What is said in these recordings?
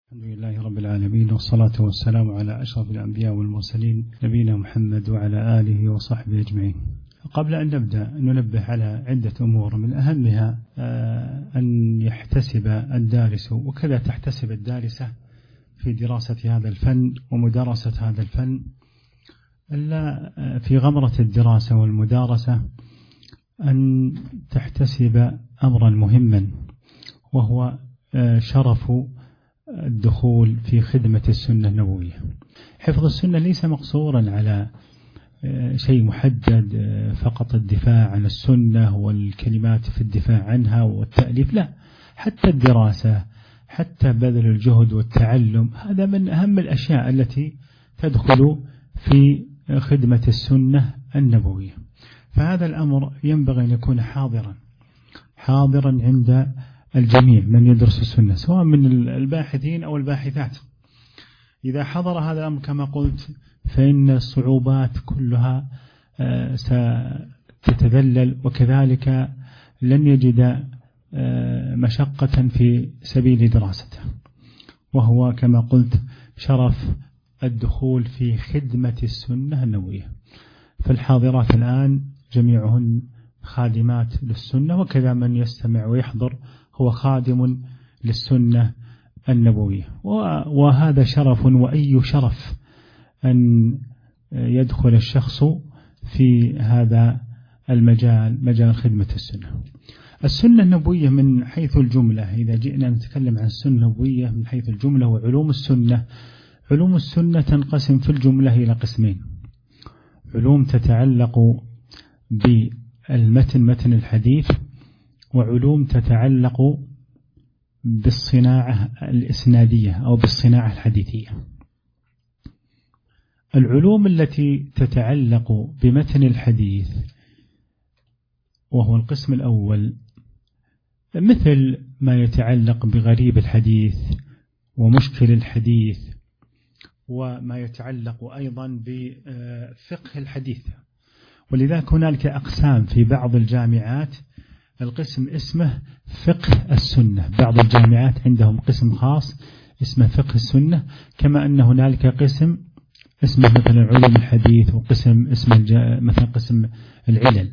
الحمد لله رب العالمين، والصلاة والسلام على أشرف الأنبياء والمرسلين نبينا محمد وعلى آله وصحبه أجمعين. قبل أن نبدأ ننبه على عدة أمور، من أهمها أن يحتسب الدارس وكذا تحتسب الدارسة في دراسة هذا الفن ومدارسة هذا الفن ألا في غمرة الدراسة والمدارسة أن تحتسب أمرا مهما، وهو شرف الدخول في خدمة السنة النبوية. حفظ السنة ليس مقصورا على شيء محدد فقط الدفاع عن السنة والكلمات في الدفاع عنها والتأليف، لا، حتى الدراسة، حتى بذل الجهد والتعلم، هذا من أهم الأشياء التي تدخل في خدمة السنة النبوية. فهذا الأمر ينبغي أن يكون حاضرا عند الجميع من يدرس السنة، سواء من الباحثين أو الباحثات. إذا حضر هذا الأمر كما قلت فإن الصعوبات كلها ستتذلل، وكذلك لن يجد مشقة في سبيل دراسته، وهو كما قلت شرف الدخول في خدمة السنة النبوية. فالحاضرات الآن جميعهن خادمات للسنة، وكذا من يستمع ويحضر هو خادم للسنة النبوية، وهذا شرف، وأي شرف أن يدخل الشخص في هذا المجال، مجال خدمة السنة. السنة النبوية من حيث الجملة، إذا جئنا نتكلم عن السنة النبوية من حيث الجملة وعلوم السنة، علوم السنة تنقسم في الجملة إلى قسمين: علوم تتعلق بالمتن، متن الحديث، وعلوم تتعلق بالصناعة الإسنادية أو بالصناعة الحديثية. العلوم التي تتعلق بمتن الحديث وهو القسم الأول، مثل ما يتعلق بغريب الحديث ومشكل الحديث، وما يتعلق أيضا بفقه الحديث. ولذلك هنالك أقسام في بعض الجامعات، القسم اسمه فقه السنة، بعض الجامعات عندهم قسم خاص اسمه فقه السنة، كما أن هنالك قسم اسمه مثلا علوم الحديث، وقسم اسمه مثلا قسم العلل.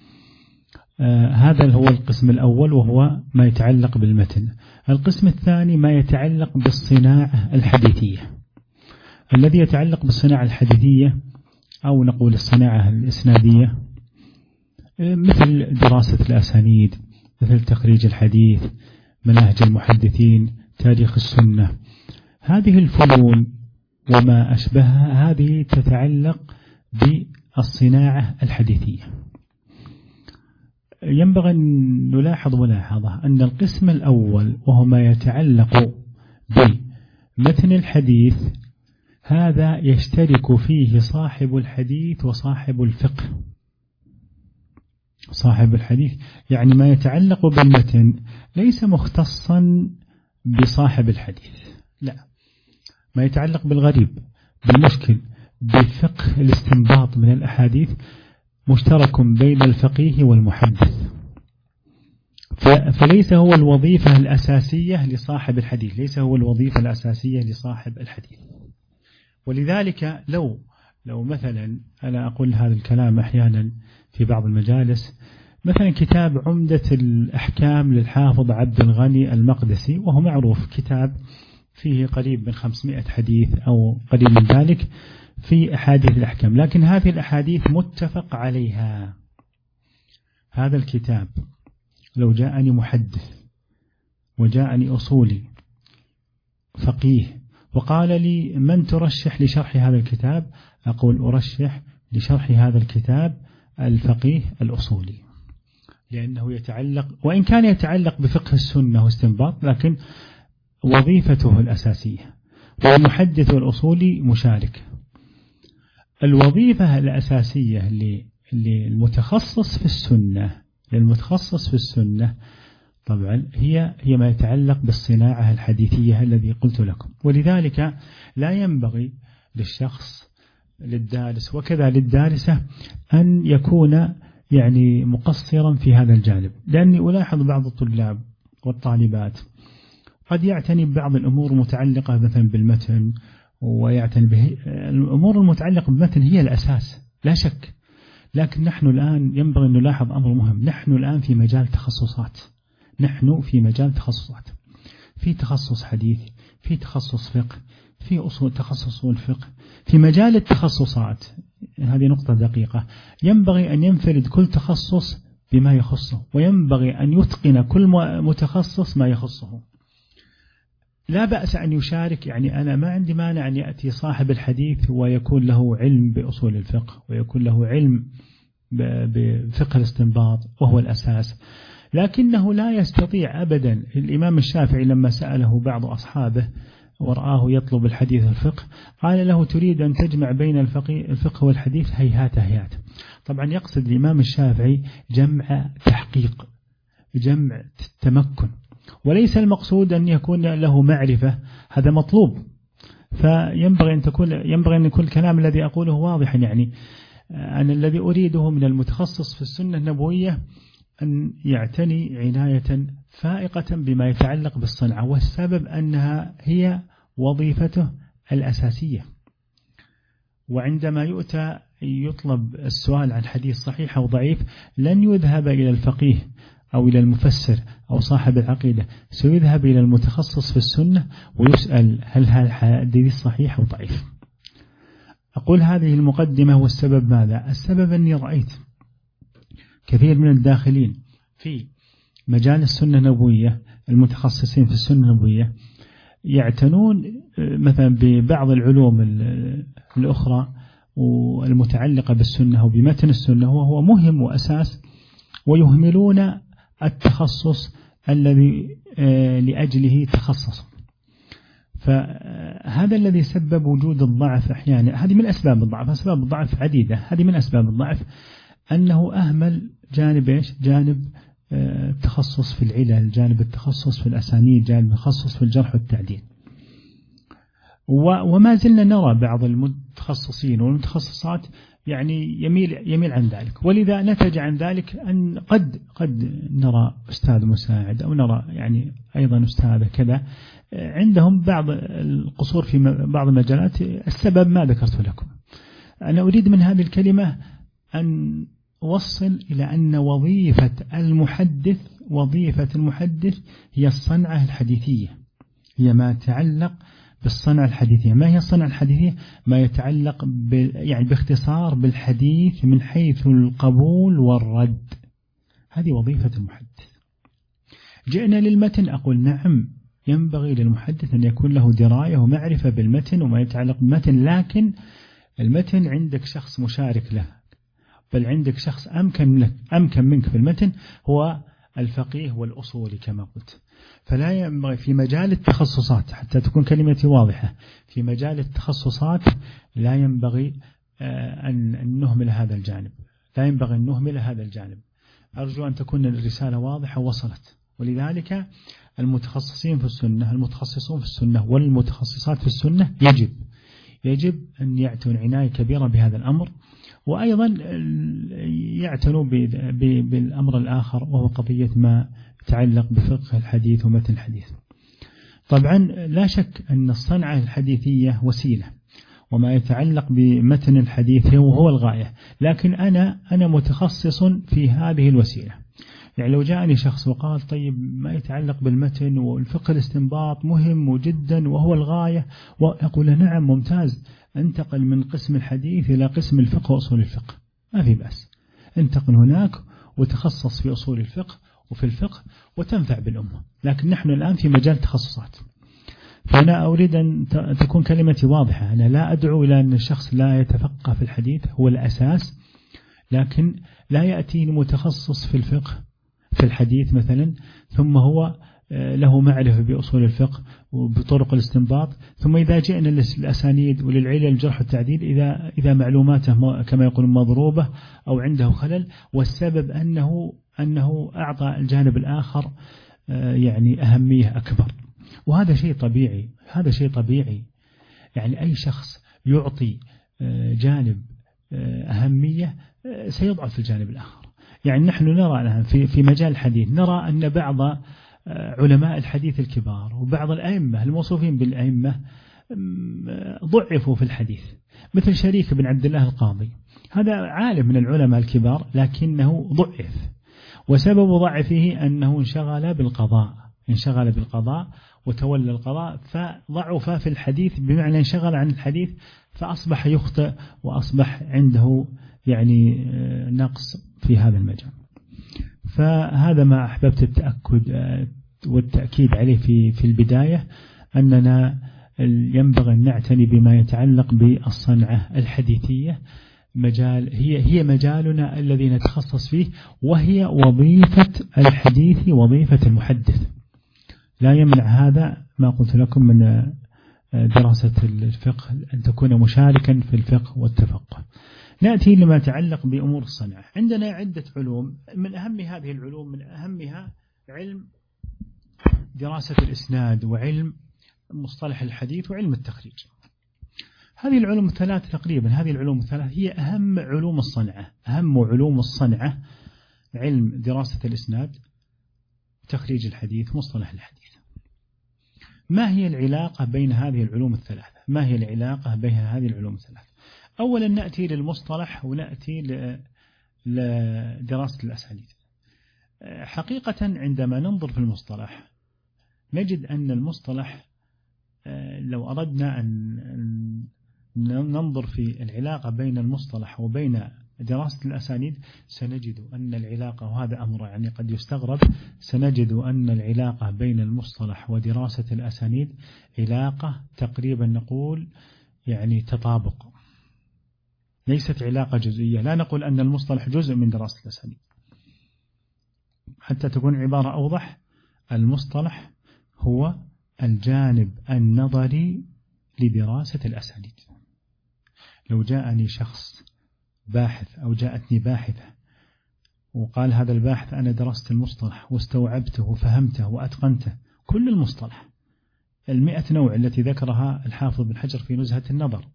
هذا هو القسم الأول، وهو ما يتعلق بالمتن. القسم الثاني ما يتعلق بالصناعة الحديثية. الذي يتعلق بالصناعة الحديثية أو نقول الصناعة الإسنادية، مثل دراسة الأسانيد، مثل تخريج الحديث، مناهج المحدثين، تاريخ السنة. هذه الفنون وما أشبهها هذه تتعلق بالصناعة الحديثية. ينبغي أن نلاحظ ملاحظة أن القسم الأول وهو ما يتعلق بمتن الحديث، هذا يشترك فيه صاحب الحديث وصاحب الفقه. صاحب الحديث يعني ما يتعلق بالمتن ليس مختصا بصاحب الحديث، لا، ما يتعلق بالغريب، بالمشكل، بفقه الاستنباط من الأحاديث مشترك بين الفقيه والمحدث. فليس هو الوظيفة الأساسية لصاحب الحديث، ليس هو الوظيفة الأساسية لصاحب الحديث. ولذلك لو مثلا أنا أقول هذا الكلام أحيانا في بعض المجالس، مثلا كتاب عمدة الأحكام للحافظ عبد الغني المقدسي، وهو معروف كتاب فيه قريب من 500 حديث أو قريب من ذلك في أحاديث الأحكام، لكن هذه الأحاديث متفق عليها. هذا الكتاب لو جاءني محدث وجاءني أصولي فقيه وقال لي من ترشح لشرح هذا الكتاب، أقول أرشح لشرح هذا الكتاب الفقيه الأصولي، لأنه يتعلق، وإن كان يتعلق بفقه السنة واستنباط، لكن وظيفته الأساسية، والمحدث والأصولي مشارك. الوظيفة الأساسية للمتخصص في السنة طبعا هي ما يتعلق بالصناعة الحديثية الذي قلت لكم. ولذلك لا ينبغي للشخص، للدارس وكذا للدارسة، أن يكون مقصرا في هذا الجانب، لأني ألاحظ بعض الطلاب والطالبات قد يعتني ببعض الأمور المتعلقة مثلا بالمتن، ويعتني به الأمور المتعلقة بالمتن هي الأساس لا شك. لكن نحن الآن ينبغي أن نلاحظ أمر مهم، نحن الآن في مجال تخصصات، نحن في مجال تخصصات، في تخصص حديث، في تخصص فقه، في أصول تخصص الفقه. في مجال التخصصات هذه نقطة دقيقة، ينبغي أن ينفرد كل تخصص بما يخصه، وينبغي أن يتقن كل متخصص ما يخصه. لا بأس أن يشارك، يعني أنا ما عندي مانع أن يأتي صاحب الحديث ويكون له علم بأصول الفقه، ويكون له علم بفقه الاستنباط وهو الأساس، لكنه لا يستطيع أبدا. الإمام الشافعي لما سأله بعض أصحابه ورآه يطلب الحديث الفقه قال له: تريد أن تجمع بين الفقه والحديث؟ هيهات هيهات. طبعا يقصد الإمام الشافعي جمع تحقيق، جمع تمكن، وليس المقصود أن يكون له معرفة، هذا مطلوب. فينبغي أن يكون الكلام الذي أقوله واضحا، يعني أنا الذي أريده من المتخصص في السنة النبوية أن يعتني عناية فائقة بما يتعلق بالصنعة، والسبب أنها هي وظيفته الأساسية. وعندما يطلب السؤال عن حديث صحيح أو ضعيف، لن يذهب إلى الفقيه أو إلى المفسر أو صاحب العقيدة، سيذهب إلى المتخصص في السنة ويسأل: هل هذا الحديث صحيح أو ضعيف؟ أقول هذه المقدمة، والسبب ماذا؟ السبب أني رأيت كثير من الداخلين في مجال السنة النبوية، المتخصصين في السنة النبوية، يعتنون مثلا ببعض العلوم الأخرى والمتعلقة بالسنة أو بمتن السنة، وهو مهم وأساس، ويهملون التخصص الذي لأجله تخصص. فهذا الذي سبب وجود الضعف أحيانا. هذه من أسباب الضعف، أسباب الضعف عديدة. هذه من أسباب الضعف أنه أهمل جانب إيش؟ جانب التخصص في العلل، جانب التخصص في الأسانيد، جانب التخصص في الجرح والتعديل. وما زلنا نرى بعض المتخصصين والمتخصصات يعني يميل عن ذلك، ولذا نتج عن ذلك أن قد نرى أستاذ مساعد أو نرى يعني أيضا أستاذ كذا عندهم بعض القصور في بعض المجالات. السبب ما ذكرت لكم. أنا أريد من هذه الكلمة أن أوصل إلى أن وظيفة المحدث هي الصنعة الحديثية، هي ما يتعلق بالصنعة الحديثية. ما هي الصنعة الحديثية؟ ما يتعلق يعني باختصار بالحديث من حيث القبول والرد. هذه وظيفة المحدث. جئنا للمتن، أقول نعم، ينبغي للمحدث أن يكون له دراية ومعرفة بالمتن وما يتعلق بالمتن، لكن المتن عندك شخص مشارك له، بل عندك شخص أمكن منك في المتن، هو الفقيه والأصولي كما قلت. فلا ينبغي في مجال التخصصات، حتى تكون كلمتي واضحة، في مجال التخصصات لا ينبغي أن نهمل هذا الجانب، لا ينبغي أن نهمل هذا الجانب. أرجو أن تكون الرسالة واضحة وصلت. ولذلك المتخصصون في السنة والمتخصصات في السنة يجب أن يعتنوا عناية كبيرة بهذا الأمر، وأيضا يعتنوا بالأمر الآخر، وهو قضية ما يتعلق بفقه الحديث ومتن الحديث. طبعا لا شك أن الصنعة الحديثية وسيلة، وما يتعلق بمتن الحديث هو الغاية، لكن أنا متخصص في هذه الوسيلة. يعني لو جاءني شخص وقال: طيب ما يتعلق بالمتن والفقه الاستنباط مهم جدا وهو الغاية، وأقول: نعم ممتاز، انتقل من قسم الحديث إلى قسم الفقه وأصول الفقه، ما في بأس، انتقل هناك وتخصص في أصول الفقه وفي الفقه وتنفع بالأمة. لكن نحن الآن في مجال تخصصات، فأنا أريد أن تكون كلمتي واضحة. أنا لا أدعو إلى أن الشخص لا يتفقه في الحديث، هو الأساس، لكن لا يأتيني متخصص في الفقه في الحديث مثلا ثم هو له معرفة بأصول الفقه وبطرق الاستنباط، ثم إذا جئنا للأسانيد وللعلل الجرح والتعديل إذا معلوماته كما يقول مضروبة أو عنده خلل، والسبب أنه أعطى الجانب الآخر يعني أهمية أكبر. وهذا شيء طبيعي، يعني أي شخص يعطي جانب أهمية سيضعف الجانب الآخر. يعني نحن نرى الآن في مجال الحديث، نرى أن بعض علماء الحديث الكبار وبعض الأئمة الموصوفين بالأئمة ضعفوا في الحديث، مثل شريك بن عبد الله القاضي، هذا عالم من العلماء الكبار لكنه ضعف، وسبب ضعفه أنه انشغل بالقضاء وتولى القضاء فضعف في الحديث، بمعنى انشغل عن الحديث فأصبح يخطئ وأصبح عنده يعني نقص في هذا المجال. فهذا ما أحببت التأكد والتأكيد عليه في البداية، أننا ينبغي أن نعتني بما يتعلق بالصنعة الحديثية، هي مجالنا الذي نتخصص فيه، وهي وظيفة الحديث وظيفة المحدث. لا يمنع هذا ما قلت لكم من دراسة الفقه أن تكون مشاركا في الفقه والتفقه. نأتي لما يتعلق بأمور الصنعة. عندنا عدة علوم، من أهم هذه العلوم من أهمها علم دراسة الإسناد، وعلم مصطلح الحديث، وعلم التخريج. هذه العلوم الثلاث تقريبا، هذه العلوم الثلاث هي أهم علوم الصنعة. أهم علوم الصنعة علم دراسة الإسناد، تخريج الحديث، مصطلح الحديث. ما هي العلاقة بين هذه العلوم الثلاثة؟ ما هي العلاقة بين هذه العلوم الثلاثة؟ أولا نأتي للمصطلح ونأتي لدراسة الأسانيد. حقيقة عندما ننظر في المصطلح نجد أن المصطلح لو أردنا أن ننظر في العلاقة بين المصطلح وبين دراسة الأسانيد سنجد أن العلاقة، وهذا أمر يعني قد يستغرب، سنجد أن العلاقة بين المصطلح ودراسة الأسانيد علاقة تقريبا نقول يعني تطابق، ليست علاقة جزئية. لا نقول أن المصطلح جزء من دراسة الأسانيد. حتى تكون عبارة أوضح، المصطلح هو الجانب النظري لدراسة الأسانيد. لو جاءني شخص باحث أو جاءتني باحثة وقال هذا الباحث أنا درست المصطلح واستوعبته وفهمته وأتقنته، كل المصطلح 100 نوع التي ذكرها الحافظ بن حجر في نزهة النظر،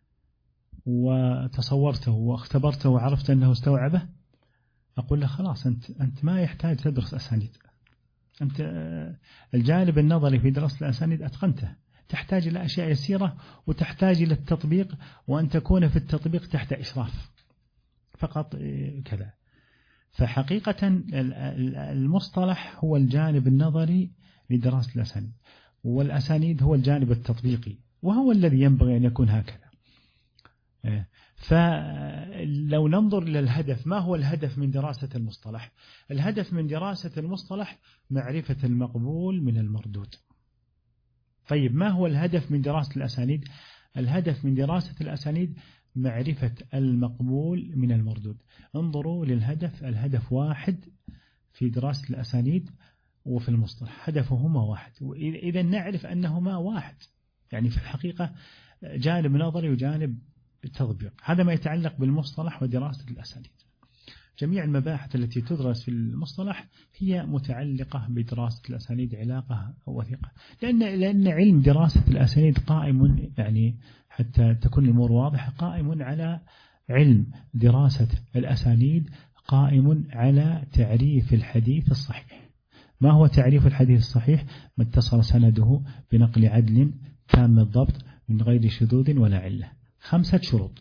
وتصورته واختبرته وعرفت أنه استوعبه، أقول له خلاص أنت ما يحتاج تدرس أسانيد، أنت الجانب النظري في دراسة الأسانيد أتقنته، تحتاج إلى أشياء يسيرة وتحتاج إلى التطبيق، وأن تكون في التطبيق تحت إشراف فقط كذا. فحقيقة المصطلح هو الجانب النظري لدراسة الأسانيد، والأسانيد هو الجانب التطبيقي، وهو الذي ينبغي أن يكون هكذا. فلو ننظر إلى الهدف، ما هو الهدف من دراسة المصطلح؟ الهدف من دراسة المصطلح معرفة المقبول من المردود. طيب ما هو الهدف من دراسة الأسانيد؟ الهدف من دراسة الأسانيد معرفة المقبول من المردود. انظروا للهدف، الهدف واحد في دراسة الأسانيد وفي المصطلح، هدفهما واحد، وإذا نعرف أنهما واحد، يعني في الحقيقة جانب نظري وجانب التطبيق. هذا ما يتعلق بالمصطلح ودراسة الأسانيد. جميع المباحث التي تدرس في المصطلح هي متعلقة بدراسة الأسانيد علاقة وثيقة، لأن علم دراسة الأسانيد قائم، يعني حتى تكون الأمور واضحة، قائم على علم دراسة الأسانيد، قائم على تعريف الحديث الصحيح. ما هو تعريف الحديث الصحيح؟ ما اتصل سنده بنقل عدل تام الضبط من غير شذوذ ولا علة. 5 شروط.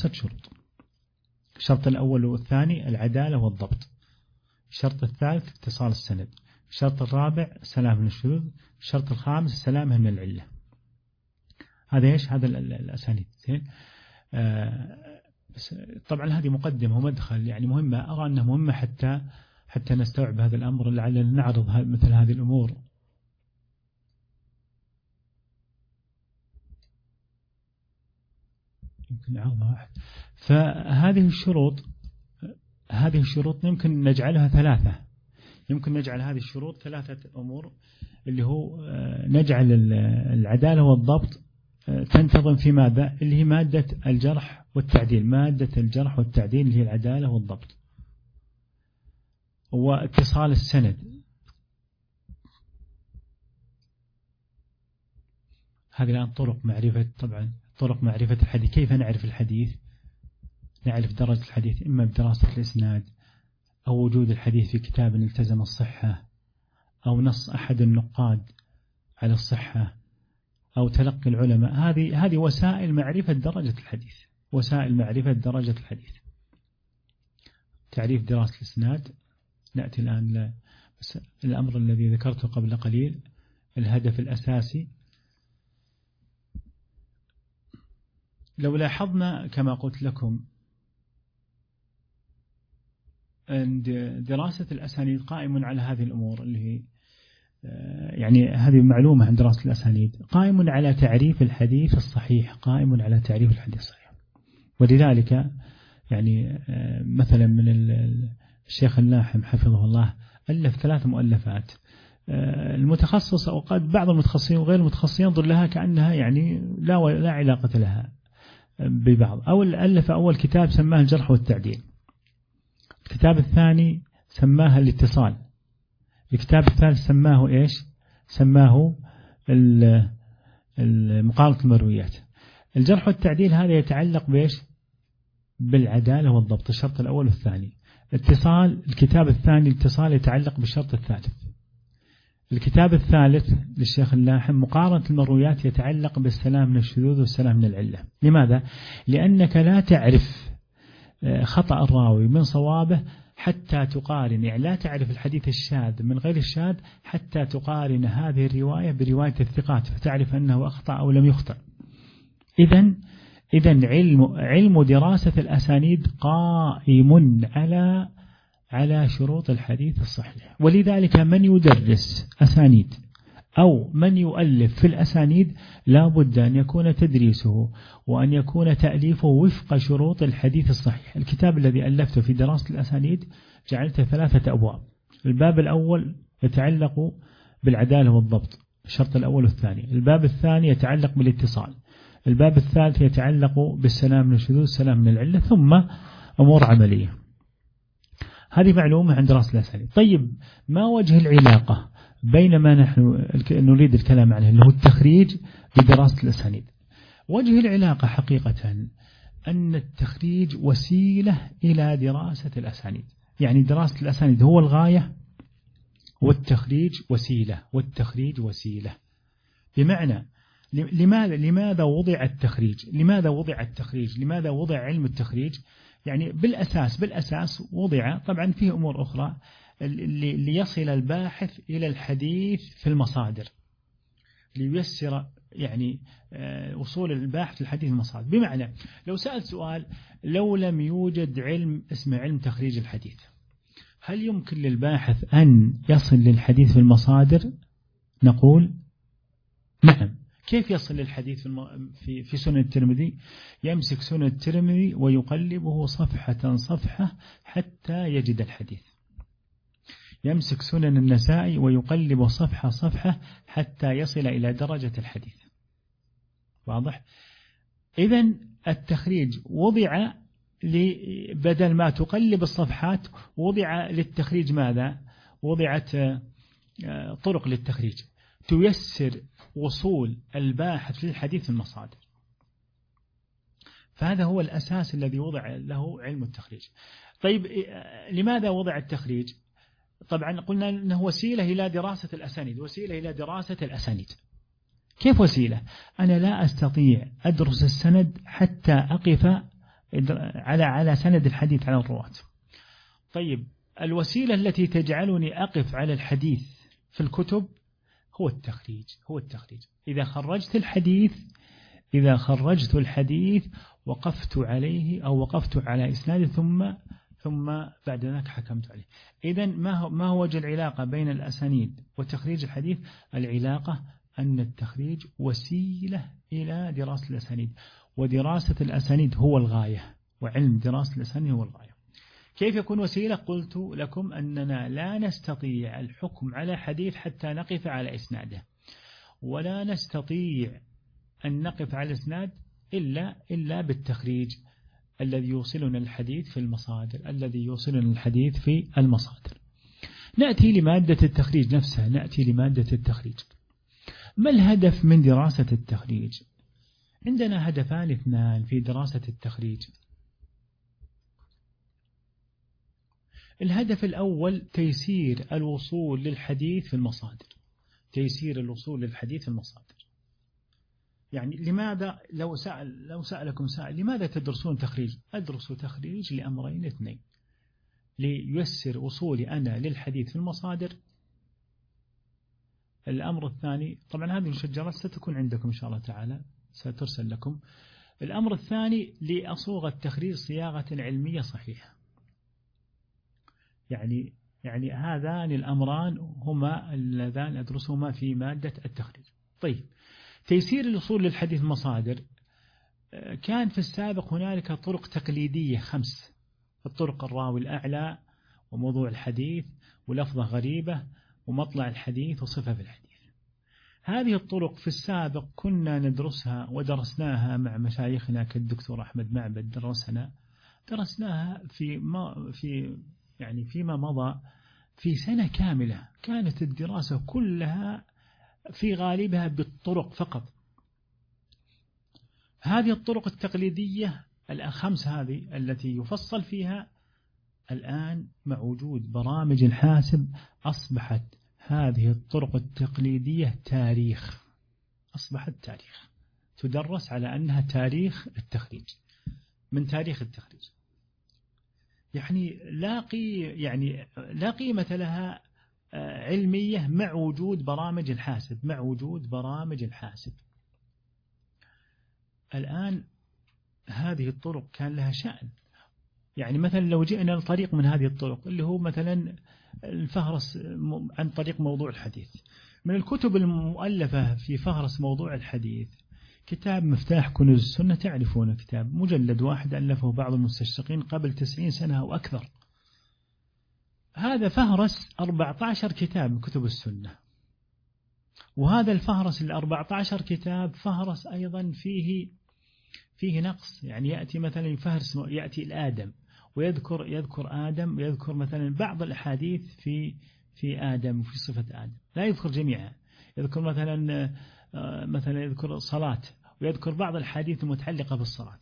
الشرط الأول والثاني العدالة والضبط، الشرط الثالث اتصال السند، الشرط الرابع السلامة من الشذوذ، الشرط الخامس السلامة من العلة. هذا إيش؟ هذا الأسانيد. طبعا هذه مقدمة ومدخل يعني مهمة، أرى أنها مهمة حتى نستوعب هذا الأمر، لعلنا نعرض مثل هذه الأمور. يمكن عرضها واحد. فهذه الشروط يمكن نجعلها 3. يمكن نجعل هذه الشروط 3 أمور، اللي هو نجعل العدالة والضبط تنتظم في ماذا؟ اللي هي مادة الجرح والتعديل. مادة الجرح والتعديل اللي هي العدالة والضبط. واتصال السند، هذه الآن طرق معرفة الحديث. كيف نعرف الحديث؟ نعرف درجة الحديث إما بدراسة الإسناد، أو وجود الحديث في كتاب التزم الصحة، أو نص أحد النقاد على الصحة أو تلقي العلماء، هذه وسائل معرفة درجة الحديث، وسائل معرفة درجة الحديث. تعريف دراسة الإسناد. نأتي الآن الأمر الذي ذكرته قبل قليل، الهدف الأساسي. لو لاحظنا كما قلت لكم أن دراسة الأسانيد قائم على هذه الأمور، اللي هي يعني هذه معلومة عن دراسة الأسانيد، قائم على تعريف الحديث الصحيح، قائم على تعريف الحديث الصحيح. ولذلك يعني مثلا من الشيخ اللاحم حفظه الله ألف 3 مؤلفات. المتخصص أو قد بعض المتخصصين وغير المتخصصين ينظر لها كأنها يعني لا علاقة لها ببعض. ألف أول كتاب سماه الجرح والتعديل، الكتاب الثاني سماها الاتصال، الكتاب الثالث سماه إيش؟ سماه مقارنة المرويات. الجرح والتعديل هذا يتعلق بإيش؟ بالعدالة والضبط، الشرط الأول والثاني. اتصال الكتاب الثاني الاتصال يتعلق بالشرط الثالث. الكتاب الثالث للشيخ اللاحم مقارنة المرويات يتعلق بالسلام من الشذوذ والسلام من العلة. لماذا؟ لأنك لا تعرف خطأ الراوي من صوابه حتى تقارن، يعني لا تعرف الحديث الشاذ من غير الشاذ حتى تقارن هذه الرواية برواية الثقات فتعرف أنه أخطأ أو لم يخطأ. إذن علم دراسة الأسانيد قائم على شروط الحديث الصحيح. ولذلك من يدرس أسانيد أو من يؤلف في الأسانيد لا بد أن يكون تدريسه وأن يكون تأليفه وفق شروط الحديث الصحيح. الكتاب الذي ألفته في دراسة الأسانيد جعلته 3 أبواب. الباب الأول يتعلق بالعدالة والضبط، الشرط الأول والثاني. الباب الثاني يتعلق بالاتصال. الباب الثالث يتعلق بالسلام من الشذوذ والسلام من العلة، ثم أمور عملية. هذه معلومة عن دراسة الأسانيد. طيب ما وجه العلاقة بين ما نحن نريد الكلام عنه اللي هو التخريج بدراسة الأسانيد؟ وجه العلاقة حقيقة أن التخريج وسيلة إلى دراسة الأسانيد، يعني دراسة الأسانيد هو الغاية والتخريج وسيلة، والتخريج وسيلة. بمعنى لماذا وضع التخريج؟ لماذا وضع علم التخريج؟ يعني بالأساس وضع، طبعا فيه أمور أخرى، ليصل الباحث إلى الحديث في المصادر، لييسر يعني وصول الباحث للحديث في المصادر. بمعنى لو سأل سؤال، لو لم يوجد علم اسمه علم تخريج الحديث، هل يمكن للباحث أن يصل للحديث في المصادر؟ نقول نعم. كيف يصل للحديث في سنن الترمذي؟ يمسك سنن الترمذي ويقلبه صفحة صفحة حتى يجد الحديث. يمسك سنن النسائي ويقلب صفحة صفحة حتى يصل إلى درجة الحديث. واضح؟ إذن التخريج وضع بدل ما تقلب الصفحات وضع للتخريج ماذا؟ وضعت طرق للتخريج تيسر وصول الباحث للحديث في المصادر. فهذا هو الأساس الذي وضع له علم التخريج. طيب لماذا وضع التخريج؟ طبعا قلنا أنه وسيلة إلى دراسة الأسانيد. كيف وسيلة؟ أنا لا أستطيع أدرس السند حتى أقف على سند الحديث على الرواة. طيب الوسيلة التي تجعلني أقف على الحديث في الكتب هو التخريج. إذا خرجت الحديث وقفت عليه أو وقفت على إسناده ثم بعد ذلك حكمت عليه. إذن ما هو وجه العلاقة بين الأسانيد وتخريج الحديث؟ العلاقة أن التخريج وسيلة إلى دراسة الأسانيد، ودراسة الأسانيد هو الغاية، وعلم دراسة الأسانيد هو الغاية. كيف يكون وسيلة؟ قلت لكم أننا لا نستطيع الحكم على حديث حتى نقف على إسناده، ولا نستطيع أن نقف على الإسناد إلا بالتخريج الذي يوصلنا الحديث في المصادر. نأتي لمادة التخريج نفسها. ما الهدف من دراسة التخريج؟ عندنا هدفان 2 في دراسة التخريج. الهدف الأول تيسير الوصول للحديث في المصادر، تيسير الوصول للحديث في المصادر. يعني لماذا لو سألكم سائل لماذا تدرسون تخريج؟ أدرس تخريج لأمرين اثنين: لييسر وصولي أنا للحديث في المصادر. الأمر الثاني، طبعا هذه المشجرات ستكون عندكم إن شاء الله تعالى، سترسل لكم. الأمر الثاني لأصوغ التخريج صياغة علمية صحيحة. يعني هذان الأمران هما اللذان أدرسهما في مادة التخريج. طيب، تيسير الوصول للحديث مصادر. كان في السابق هنالك طرق تقليدية 5: الطرق الراوي الأعلى، وموضوع الحديث، ولفظة غريبة، ومطلع الحديث، وصفة في الحديث. هذه الطرق في السابق كنا ندرسها ودرسناها مع مشايخنا كالدكتور أحمد معبد، درسناها فيما مضى في سنة كاملة. كانت الدراسة كلها في غالبها بالطرق فقط. هذه الطرق التقليدية 5 هذه التي يفصل فيها، الآن مع وجود برامج الحاسب أصبحت هذه الطرق التقليدية تاريخ، أصبحت تاريخ، تدرس على أنها تاريخ التخريج، من تاريخ التخريج. يعني لا قيمة لها علمية مع وجود برامج الحاسب. الآن هذه الطرق كان لها شأن. يعني مثلا لو جئنا لطريق من هذه الطرق اللي هو مثلا الفهرس عن طريق موضوع الحديث، من الكتب المؤلفة في فهرس موضوع الحديث كتاب مفتاح كنوز السنة، تعرفون، كتاب مجلد واحد ألفه بعض المستشرقين قبل 90 سنة أو أكثر. هذا فهرس 14 كتاب من كتب السنة، وهذا الفهرس 14 كتاب فهرس أيضا فيه نقص. يعني يأتي مثلا يأتي الآدم ويذكر آدم، ويذكر مثلا بعض الأحاديث في آدم وفي صفة آدم، لا يذكر جميعها. يذكر مثلا يذكر صلاة، ويذكر بعض الحديث المتعلقة بالصلاة.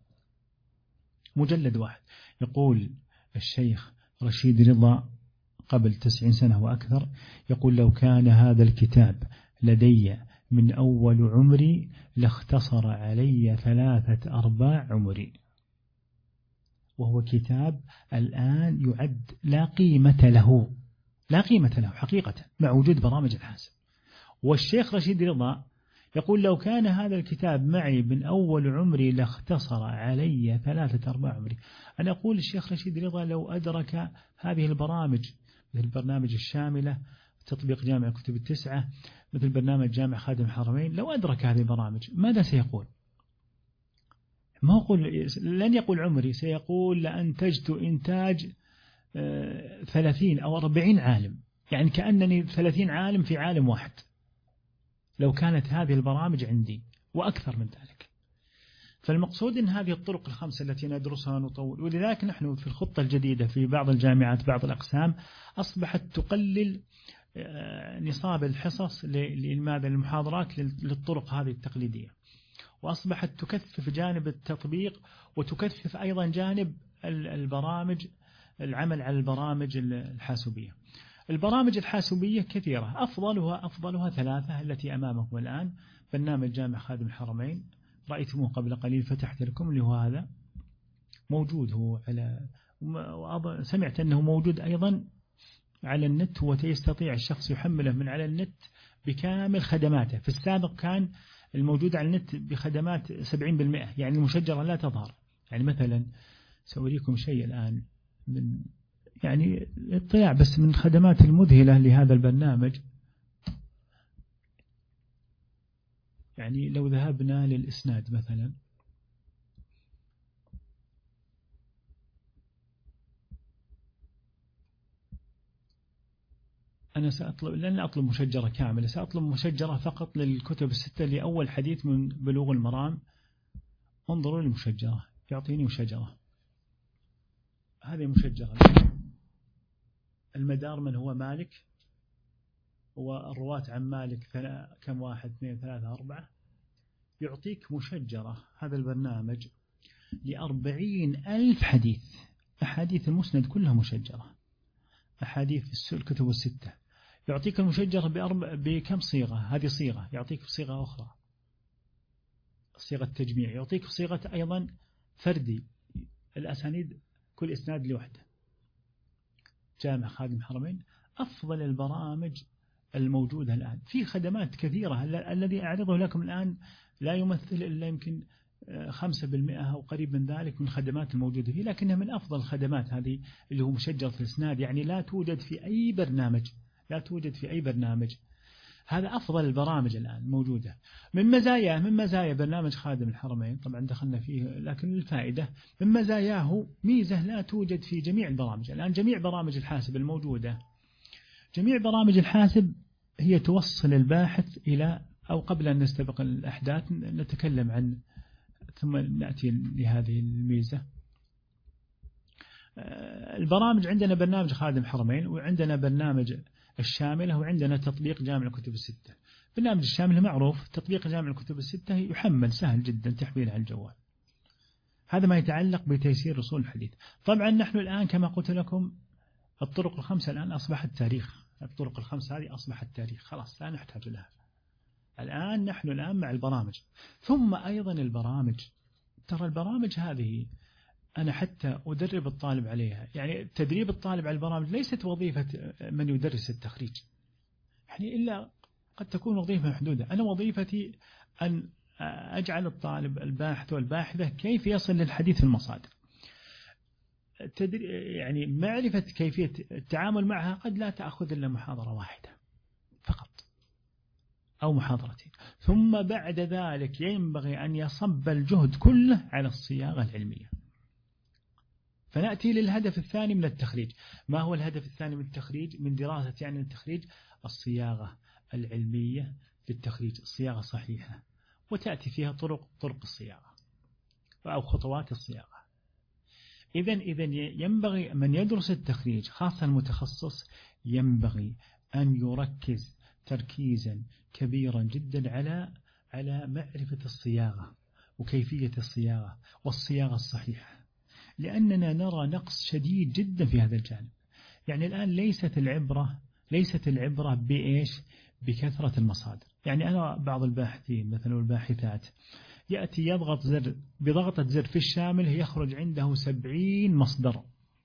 مجلد واحد. يقول الشيخ رشيد رضا قبل 90 سنة وأكثر، يقول: لو كان هذا الكتاب لدي من أول عمري لاختصر علي 3/4 عمري. وهو كتاب الآن يعد لا قيمة له حقيقة مع وجود برامج الحاسب. والشيخ رشيد رضا يقول: لو كان هذا الكتاب معي من أول عمري لاختصر علي 3/4 عمري. أنا أقول الشيخ رشيد رضا لو أدرك هذه البرامج، مثل البرنامج الشاملة، تطبيق جامع الكتب ال9، مثل برنامج جامع خادم الحرمين، لو أدرك هذه البرامج ماذا سيقول؟ لن يقول عمري، سيقول لأنتجت إنتاج 30 أو 40 عالم، يعني كأنني 30 عالم في عالم واحد لو كانت هذه البرامج عندي، وأكثر من ذلك. فالمقصود أن هذه الطرق ال5 التي ندرسها نطول. ولذلك نحن في الخطة الجديدة في بعض الجامعات بعض الأقسام أصبحت تقلل نصاب الحصص لماذا المحاضرات للطرق هذه التقليدية، وأصبحت تكثف جانب التطبيق، وتكثف أيضا جانب البرامج، العمل على البرامج الحاسوبية. البرامج الحاسوبية كثيرة، أفضلها 3 التي أمامكم الآن. برنامج جامع خادم الحرمين رأيتموه قبل قليل، فتحت لكم، اللي هو هذا موجود، هو سمعت أنه موجود أيضا على النت، ويستطيع الشخص يحمله من على النت بكامل خدماته. في السابق كان الموجود على النت بخدمات 70%، يعني المشجرة لا تظهر. يعني مثلا سأريكم شيء الآن من اطلاع بس من الخدمات المذهلة لهذا البرنامج. يعني لو ذهبنا للإسناد مثلا، أنا لن أطلب مشجرة كاملة، سأطلب مشجرة فقط للكتب ال6 لأول حديث من بلوغ المرام. انظروا للمشجرة، يعطيني مشجرة، هذه مشجرة. المدار من هو مالك، والرواة عن مالك كم؟ 1 2 3 4. يعطيك مشجرة هذا البرنامج ل40,000 حديث، أحاديث المسند كلها مشجرة. أحاديث الكتب الستة، يعطيك المشجر بكم صيغة، هذه صيغة، يعطيك صيغة أخرى صيغة تجميع، يعطيك صيغة أيضا فردي، الأسانيد كل إسناد لوحده. جامع خادم الحرمين أفضل البرامج الموجودة الآن، في خدمات كثيرة. الذي أعرضه لكم الآن لا يمثل إلا يمكن 5% أو قريب من ذلك من خدمات الموجودة فيه، لكنها من أفضل الخدمات هذه اللي هو مشجر في الإسناد، يعني لا توجد في أي برنامج، لا توجد في أي برنامج. هذا أفضل البرامج الآن موجودة. من مزايا برنامج خادم الحرمين، طبعا دخلنا فيه لكن الفائدة، من مزاياه ميزة لا توجد في جميع البرامج الآن. جميع برامج الحاسب الموجودة، جميع برامج الحاسب هي توصل الباحث إلى، أو قبل أن نستبق الأحداث نتكلم عن ثم نأتي لهذه الميزة. البرامج عندنا برنامج خادم الحرمين، وعندنا برنامج الشاملة، وعندنا تطبيق جامع الكتب الستة. برنامج الشاملة معروف، تطبيق جامع الكتب الستة يحمل سهل جدا تحميله على الجوال. هذا ما يتعلق بتيسير أصول الحديث. طبعا نحن الآن كما قلت لكم الطرق الخمسة الآن أصبحت تاريخ، الطرق الخمسة هذه أصبحت تاريخ، خلاص لا نحتاج لها الآن. نحن الآن مع البرامج. ثم أيضا البرامج، ترى البرامج هذه أنا حتى أدرب الطالب عليها، يعني تدريب الطالب على البرامج ليست وظيفة من يدرس التخريج، يعني إلا قد تكون وظيفة محدودة. أنا وظيفتي أن أجعل الطالب الباحث والباحثة كيف يصل للحديث في المصادر. يعني معرفة كيفية التعامل معها قد لا تأخذ إلا محاضرة واحدة فقط أو محاضرتين، ثم بعد ذلك ينبغي أن يصب الجهد كله على الصياغة العلمية. فنأتي للهدف الثاني من التخريج. ما هو الهدف الثاني من التخريج، من دراسة يعني التخريج؟ الصياغة العلمية للتخريج، الصياغة صحيحة، وتأتي فيها طرق الصياغة أو خطوات الصياغة. إذن ينبغي من يدرس التخريج خاصة المتخصص ينبغي أن يركز تركيزا كبيرا جدا على معرفة الصياغة وكيفية الصياغة والصياغة الصحيحة، لأننا نرى نقص شديد جدا في هذا الجانب. يعني الآن ليست العبرة بإيش؟ بكثرة المصادر. يعني أنا بعض الباحثين مثلا والباحثات يأتي يضغط زر، بضغطة زر في الشامل يخرج عنده 70 مصدر.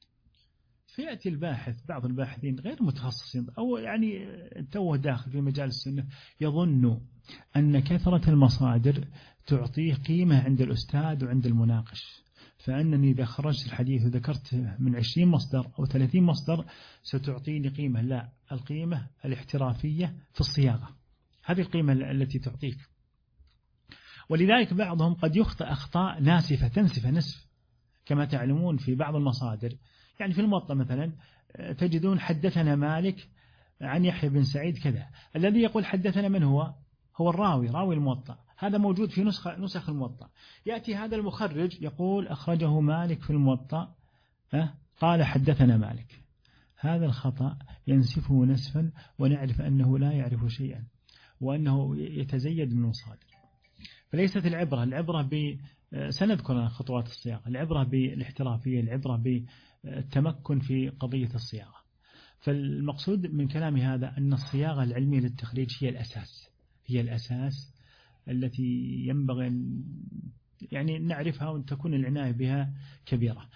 فيأتي الباحث، بعض الباحثين غير متخصصين أو يعني توه داخل في مجال السنة، يظن أن كثرة المصادر تعطيه قيمة عند الأستاذ وعند المناقش، فأنني إذا خرجت الحديث وذكرت من 20 مصدر أو 30 مصدر ستعطيني قيمة. لا، القيمة الاحترافية في الصياغة، هذه القيمة التي تعطيك. ولذلك بعضهم قد يخطئ أخطاء ناسفة تنسف نسف، كما تعلمون في بعض المصادر. يعني في الموطأ مثلا تجدون حدثنا مالك عن يحيى بن سعيد كذا، الذي يقول حدثنا من هو راوي الموطأ، هذا موجود في نسخ الموطأ. يأتي هذا المخرج يقول أخرجه مالك في الموطأ قال حدثنا مالك. هذا الخطأ ينسفه نسفا، ونعرف أنه لا يعرف شيئا وأنه يتزيد من المصادر. فليست العبرة سنذكر خطوات الصياغة، العبرة بالاحترافية، العبرة بالتمكن في قضية الصياغة. فالمقصود من كلامي هذا أن الصياغة العلمية للتخريج هي الأساس التي ينبغي يعني نعرفها وأن تكون العناية بها كبيرة.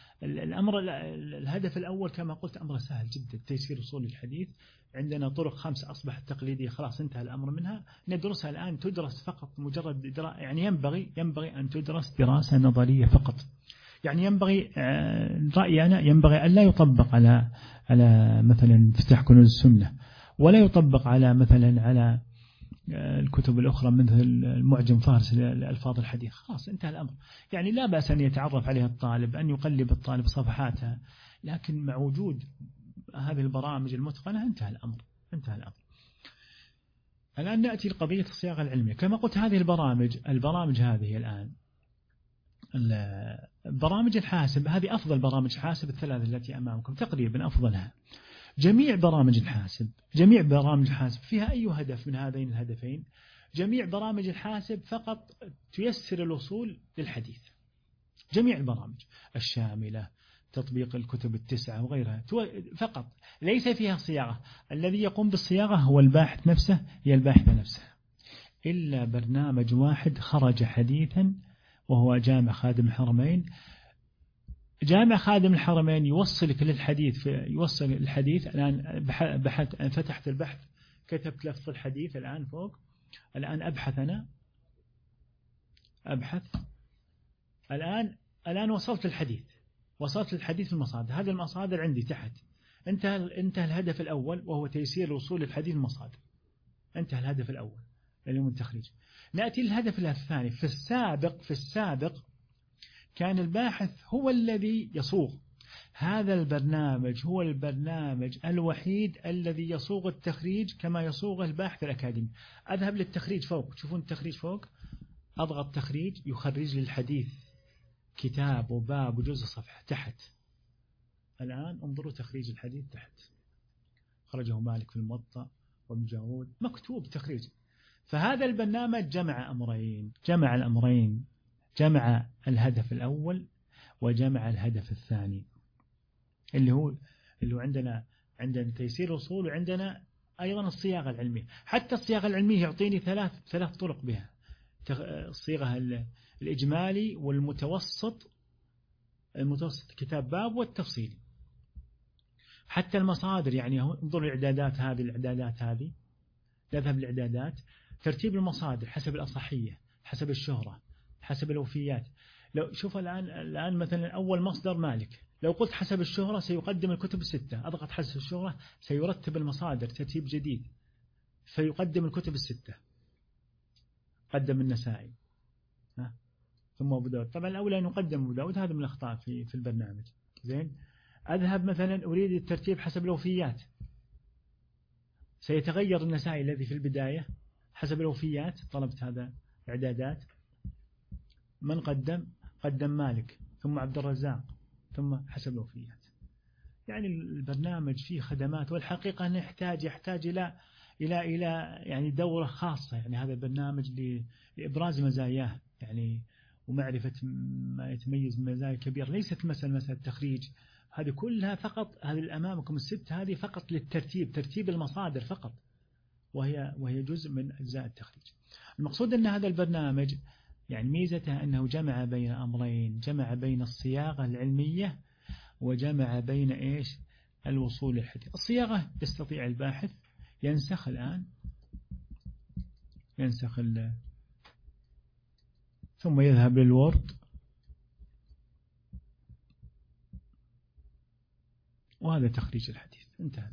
الهدف الأول كما قلت أمر سهل جدا، تيسير أصول الحديث. عندنا طرق 5 أصبحت تقليدية، خلاص انتهى الأمر منها، ندرسها الآن، تدرس فقط مجرد يعني ينبغي أن تدرس دراسة نظرية فقط. يعني رأينا ينبغي أن لا يطبق على مثلا افتتاح كنوز السنة، ولا يطبق على مثلا على الكتب الأخرى مثل المعجم فارس لألفاظ الحديث. خلاص انتهى الأمر. يعني لا بأس أن يتعرف عليها الطالب، أن يقلب الطالب صفحاتها، لكن مع وجود هذه البرامج المتقنة انتهى الأمر. الآن نأتي لقضية الصياغة العلمية. كما قلت هذه البرامج هذه الآن برامج الحاسب، هذه أفضل برامج الحاسب الثلاثة التي أمامكم، تقريبا أفضلها. جميع برامج الحاسب فيها أي هدف من هذين الهدفين؟ جميع برامج الحاسب فقط تيسر الوصول للحديث. جميع البرامج الشاملة، تطبيق الكتب التسعة وغيرها فقط، ليس فيها صياغة. الذي يقوم بالصياغة هو الباحث نفسه، هي الباحثة نفسها، إلا برنامج واحد خرج حديثا وهو جامع خادم الحرمين. جامع خادم الحرمين يوصلك للحديث، يوصل الحديث. الآن فتحت البحث، كتبت لفظ الحديث الآن فوق، الآن أبحث، أنا أبحث الآن وصلت الحديث، وصلت للحديث في المصادر. هذه المصادر عندي تحت. انتهى الهدف الأول وهو تيسير الوصول للحديث المصادر. انتهى الهدف الأول اللي هو التخريج. نأتي للهدف الثاني. في السابق كان الباحث هو الذي يصوغ. هذا البرنامج هو البرنامج الوحيد الذي يصوغ التخريج كما يصوغ الباحث الأكاديمي. أذهب للتخريج فوق، تشوفون التخريج فوق، أضغط تخريج، يخرج لي الحديث كتاب وباب وجزء صفحة تحت. الآن انظروا تخريج الحديث تحت، خرجه مالك في الموطأ وابن جارود، مكتوب تخريج. فهذا البرنامج جمع الأمرين، جمع الهدف الأول وجمع الهدف الثاني، اللي هو عندنا تيسير الوصول، وعندنا أيضا الصياغة العلمية. حتى الصياغة العلمية يعطيني ثلاث طرق بها: الصيغة الإجمالي والمتوسط، كتاب باب، والتفصيلي. حتى المصادر، يعني انظروا الإعدادات هذه، نذهب للإعدادات، ترتيب المصادر حسب الأصحية، حسب الشهرة، حسب الوفيات. لو شوف الآن مثلا أول مصدر مالك، لو قلت حسب الشهرة سيقدم الكتب الستة، أضغط حسب الشهرة سيرتب المصادر ترتيب جديد، فيقدم الكتب الستة. قدم النسائي ثم أبو داود. طبعا الأولى أن يقدم أبو داود، هذا من الأخطاء في البرنامج. زين، أذهب مثلا أريد الترتيب حسب الوفيات، سيتغير النسائي الذي في البداية حسب الوفيات. طلبت هذا إعدادات، من قدم مالك ثم عبد الرزاق ثم حسب الوفيات. يعني البرنامج فيه خدمات، والحقيقة أنه يحتاج إلى يعني دورة خاصة، يعني هذا البرنامج لإبراز مزاياه، يعني ومعرفة ما يتميز من مزايا كبيرة. ليست مسألة تخريج، هذه كلها فقط، هذه الأمامكم الست هذه فقط للترتيب، ترتيب المصادر فقط، وهي جزء من أجزاء التخريج. المقصود أن هذا البرنامج يعني ميزته أنه جمع بين أمرين، جمع بين الصياغة العلمية وجمع بين الوصول للحديث. الصياغة يستطيع الباحث ينسخ الآن، ثم يذهب للوورد، وهذا تخريج الحديث، انتهى.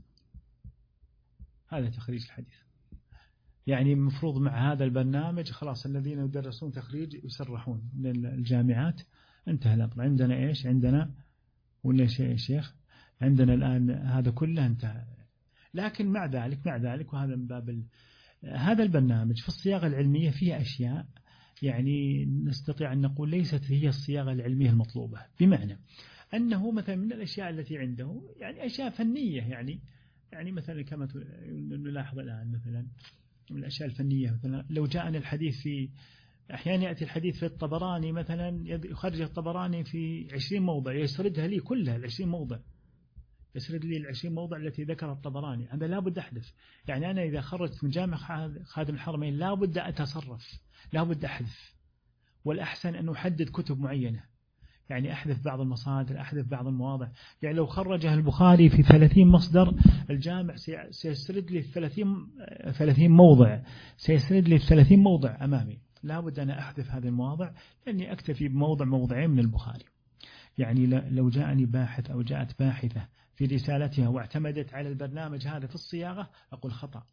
هذا تخريج الحديث. يعني مفروض مع هذا البرنامج خلاص الذين يدرسون تخريج يسرحون من الجامعات، انتهى الأمر. عندنا عندنا ولا شيخ، عندنا الآن هذا كله انتهى. لكن مع ذلك وهذا من باب هذا البرنامج في الصياغة العلمية فيه أشياء يعني نستطيع أن نقول ليست هي الصياغة العلمية المطلوبة، بمعنى أنه مثلا من الأشياء التي عنده يعني أشياء فنية، يعني مثلا كما نلاحظ الآن مثلا من الأشياء الفنية، مثلا لو جاءنا الحديث في أحيانا يأتي الحديث في الطبراني، مثلا يخرج الطبراني في 20 موضع، يسردها لي كلها 20 موضع، يسرد لي 20 موضع التي ذكرها الطبراني. هذا لابد أحذف. يعني أنا إذا خرجت من جامع خادم الحرمين لابد أتصرف، لابد أحذف، والأحسن أن أحدد كتب معينة، يعني أحذف بعض المصادر، أحذف بعض المواضع. يعني لو خرجها البخاري في 30 مصدر، الجامع سيسرد لي 30 موضع، سيسرد لي 30 موضع أمامي، لابد أن أحذف هذه المواضع، لأني أكتفي موضعين من البخاري. يعني لو جاءني باحث أو جاءت باحثة في رسالتها واعتمدت على البرنامج هذا في الصياغة، أقول خطأ.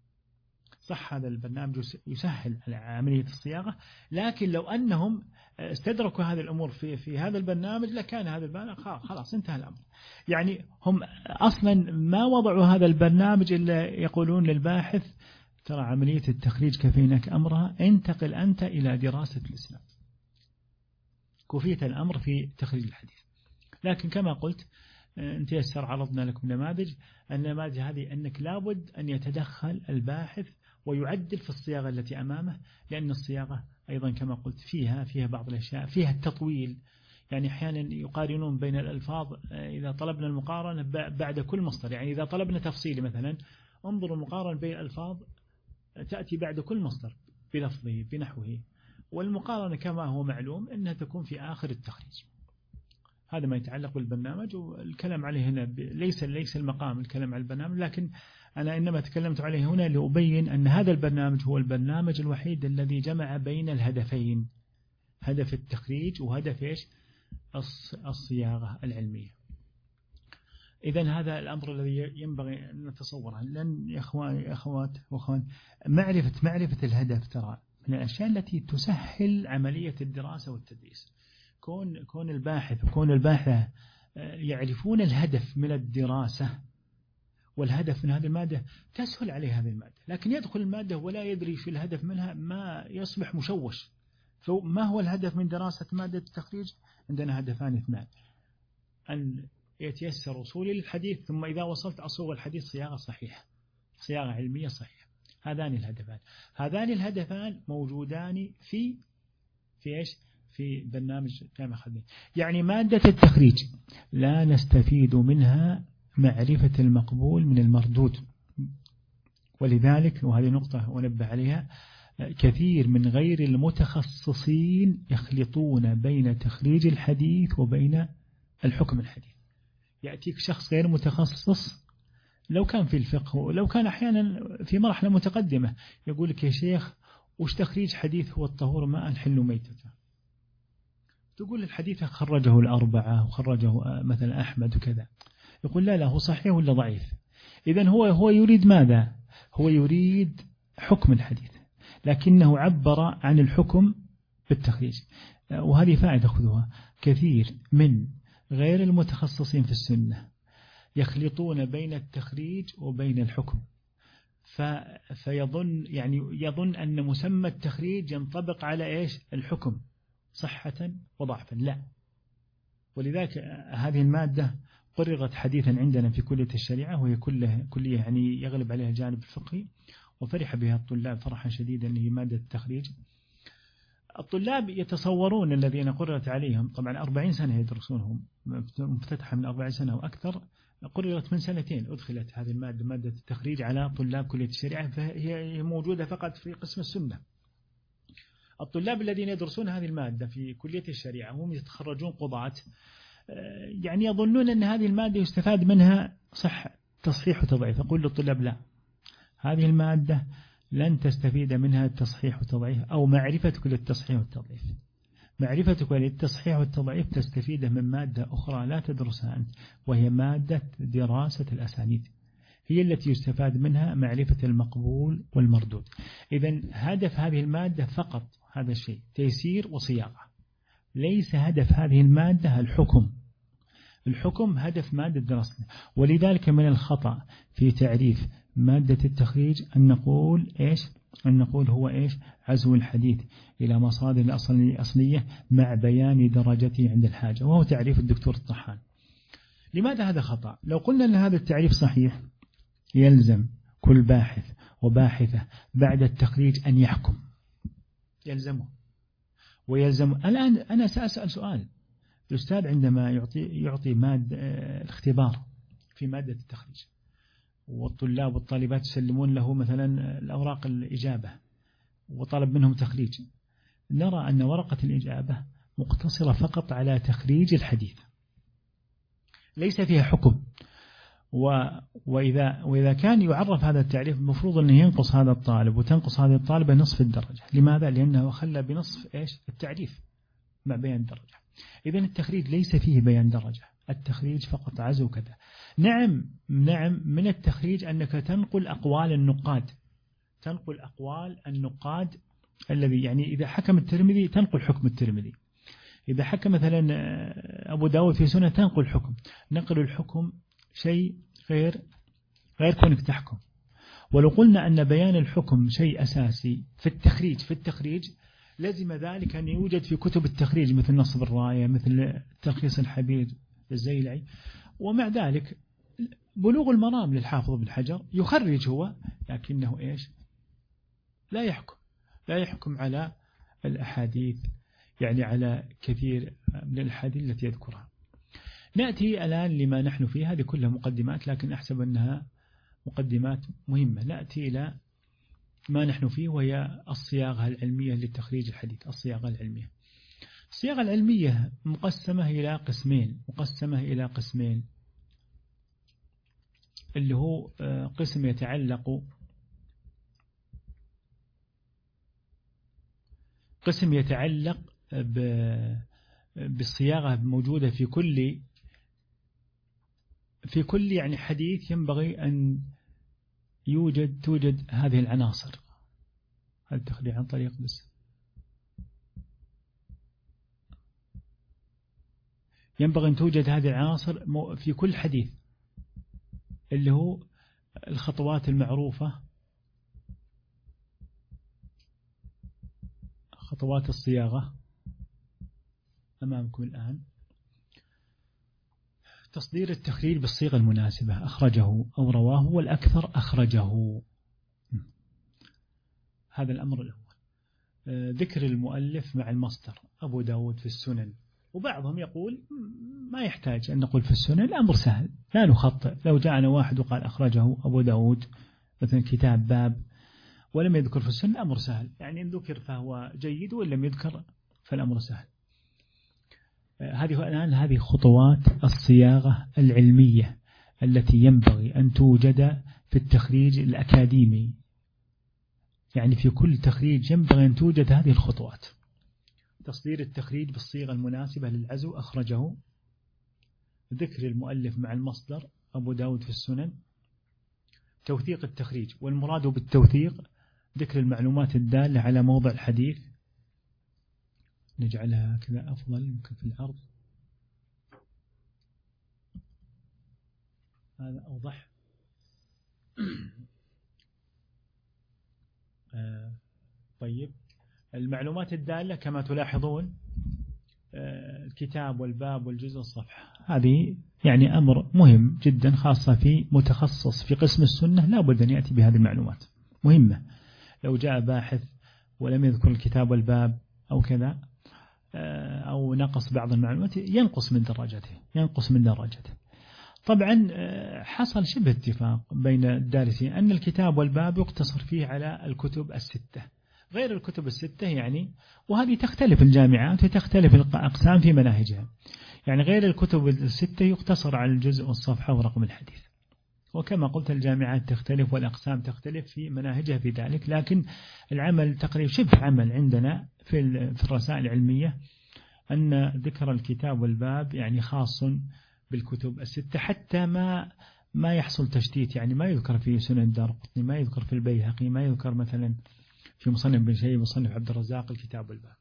صح، هذا البرنامج يسهل عملية الصياغة، لكن لو أنهم استدركوا هذه الأمور في هذا البرنامج لكان هذا البرنامج خلاص انتهى الأمر. يعني هم أصلا ما وضعوا هذا البرنامج إلا يقولون للباحث ترى عملية التخريج كفيناك أمرها، انتقل أنت إلى دراسة الإسلام، كفيت الأمر في تخريج الحديث. لكن كما قلت أنت يسر عرضنا لكم نماذج، النماذج هذه أنك لابد أن يتدخل الباحث ويعدل في الصياغة التي أمامه، لأن الصياغة أيضا كما قلت فيها بعض الأشياء، فيها التطويل، يعني أحيانا يقارنون بين الألفاظ إذا طلبنا المقارنة بعد كل مصدر، يعني إذا طلبنا تفصيل مثلا انظروا المقارنة بين الألفاظ تأتي بعد كل مصدر بلفظه بنحوه، والمقارنة كما هو معلوم أنها تكون في آخر التخريج. هذا ما يتعلق بالبرنامج، والكلام عليه هنا ليس المقام الكلام على البرنامج، لكن أنا إنما تكلمت عليه هنا لأبين أن هذا البرنامج هو البرنامج الوحيد الذي جمع بين الهدفين، هدف التخريج وهدف إيش؟ الصياغة العلمية. إذن هذا الأمر الذي ينبغي أن نتصوره. لأن يا أخوات وأخوان معرفة الهدف ترى من الأشياء التي تسهل عملية الدراسة والتدريس. كون الباحث وكون الباحثة يعرفون الهدف من الدراسة والهدف من هذه المادة تسهل عليه هذه المادة، لكن يدخل المادة ولا يدري شو الهدف منها ما يصبح مشوش. فما هو الهدف من دراسة مادة التخريج؟ عندنا هدفان اثنان: أن يتيسر وصولي للحديث، ثم إذا وصلت أصوغ الحديث صياغة صحيحة، صياغة علمية صحيحة. هذان الهدفان موجودان في إيش؟ في برنامج جامعة خليل. يعني مادة التخريج لا نستفيد منها معرفة المقبول من المردود، ولذلك وهذه نقطة أنبه عليها، كثير من غير المتخصصين يخلطون بين تخريج الحديث وبين الحكم الحديث. يأتيك شخص غير متخصص لو كان في الفقه ولو كان أحيانا في مرحلة متقدمة يقول لك يا شيخ وش تخريج حديث هو الطهور ماء الحل ميتته؟ تقول الحديث خرجه الأربعة وخرجه مثلا أحمد وكذا، يقول لا هو صحيح ولا ضعيف. إذن هو يريد ماذا؟ هو يريد حكم الحديث، لكنه عبر عن الحكم بالتخريج. وهذه فائدة خذوها، كثير من غير المتخصصين في السنة يخلطون بين التخريج وبين الحكم، يظن أن مسمى التخريج ينطبق على إيش؟ الحكم صحة وضعفا. لا. ولذلك هذه المادة قررت حديثا عندنا في كلية الشريعة، وهي كلية يعني يغلب عليها الجانب الفقهي، وفرح بها الطلاب فرحا شديدا أن هي مادة التخريج. الطلاب يتصورون الذين قررت عليهم، طبعا 40 سنة يدرسونهم، مفتتحة من 40 سنة وأكثر، قررت من 2 سنين أدخلت هذه المادة، مادة التخريج، على طلاب كلية الشريعة، فهي موجودة فقط في قسم السنة. الطلاب الذين يدرسون هذه المادة في كلية الشريعة هم يتخرجون قضاة، يعني يظنون أن هذه المادة يستفاد منها تصحيح وتضعيف. أقول للطلاب لا، هذه المادة لن تستفيد منها التصحيح والتضعيف أو معرفتك للتصحيح والتضعيف. معرفتك للتصحيح والتضعيف تستفيده من مادة أخرى لا تدرسها أنت، وهي مادة دراسة الأسانيد، هي التي يستفاد منها معرفة المقبول والمردود. إذن هدف هذه المادة فقط هذا الشيء، تيسير وصياغة. ليس هدف هذه المادة الحكم هدف مادة دراستنا. ولذلك من الخطأ في تعريف مادة التخريج أن نقول إيش؟ أن نقول هو إيش؟ عزو الحديث إلى مصادر الأصلية مع بيان درجته عند الحاجة، وهو تعريف الدكتور الطحان. لماذا هذا خطأ؟ لو قلنا أن هذا التعريف صحيح يلزم كل باحث وباحثة بعد التخريج أن يحكم، يلزمه ويلزم. الآن أنا سأسأل سؤال، الأستاذ عندما يعطي مادة الاختبار في مادة التخريج، والطلاب والطالبات يسلمون له مثلا الأوراق الإجابة وطلب منهم تخريج، نرى أن ورقة الإجابة مقتصرة فقط على تخريج الحديث، ليس فيها حكم. وإذا كان يعرف هذا التعريف المفروض أنه ينقص هذا الطالب وتنقص هذه الطالبة نصف الدرجة. لماذا؟ لأنه خلى بنصف إيش؟ التعريف مع بيان درجة. إذن التخريج ليس فيه بيان درجة، التخريج فقط عزو كذا. نعم من التخريج أنك تنقل أقوال النقاد الذي يعني إذا حكم الترمذي تنقل حكم الترمذي، إذا حكم مثلا أبو داود في سنة تنقل حكم. نقل الحكم شيء غير كونك تحكم. ولو قلنا أن بيان الحكم شيء أساسي في التخريج لازم ذلك أن يوجد في كتب التخريج مثل نصب الراية، مثل تلخيص الحبير الزيلعي. ومع ذلك بلوغ المرام للحافظ بن حجر يخرج هو، لكنه إيش؟ لا يحكم على الأحاديث يعني على كثير من الأحاديث التي يذكرها. نأتي الآن لما نحن فيه، هذه كلها مقدمات لكن أحسب أنها مقدمات مهمة. نأتي إلى ما نحن فيه وهي الصياغة العلمية للتخريج الحديث. الصياغة العلمية، الصياغة العلمية مقسمة إلى قسمين، اللي هو قسم يتعلق بالصياغة موجودة في كل يعني حديث ينبغي أن توجد هذه العناصر. هذا التخريج عن طريق ينبغي أن توجد هذه العناصر في كل حديث، اللي هو الخطوات المعروفة، خطوات الصياغة أمامكم الآن. تصدير التخريج بالصيغة المناسبة، أخرجه أو رواه، والأكثر أخرجه. هذا الأمر الأول. ذكر المؤلف مع المصدر، أبو داود في السنن. وبعضهم يقول ما يحتاج أن نقول في السنن، الأمر سهل لا نخطئ. لو جاءنا واحد وقال أخرجه أبو داود مثلا كتاب باب ولم يذكر في السنن، الأمر سهل، يعني إن ذكر فهو جيد وإن لم يذكر فالأمر سهل. هذه خطوات الصياغة العلمية التي ينبغي أن توجد في التخريج الأكاديمي. يعني في كل تخريج ينبغي أن توجد هذه الخطوات: تصدير التخريج بالصيغة المناسبة للعزو، أخرجه. ذكر المؤلف مع المصدر، أبو داود في السنن. توثيق التخريج، والمراد بالتوثيق ذكر المعلومات الدالة على موضع الحديث. نجعلها كذا أفضل يمكن في العرض، هذا أوضح. طيب، المعلومات الدالة كما تلاحظون الكتاب والباب والجزء والصفحة، هذه يعني أمر مهم جدا، خاصة في متخصص في قسم السنة لا بد أن يأتي بهذه المعلومات مهمة. لو جاء باحث ولم يذكر الكتاب والباب أو كذا أو نقص بعض المعلومات ينقص من درجته. طبعا حصل شبه اتفاق بين الدارسين أن الكتاب والباب يقتصر فيه على الكتب الستة، غير الكتب الستة يعني، وهذه تختلف الجامعات وتختلف الأقسام في مناهجها. يعني غير الكتب الستة يقتصر على الجزء والصفحة ورقم الحديث، وكما قلت الجامعات تختلف والأقسام تختلف في مناهجها في ذلك، لكن العمل تقريبا شبه عمل عندنا في الرسائل العلمية أن ذكر الكتاب والباب يعني خاص بالكتب الستة، حتى ما يحصل تشتيت. يعني ما يذكر في سنن الدارقطني، ما يذكر في البيهقي، ما يذكر مثلا في مصنف بن شيبة، مصنف عبد الرزاق الكتاب والباب.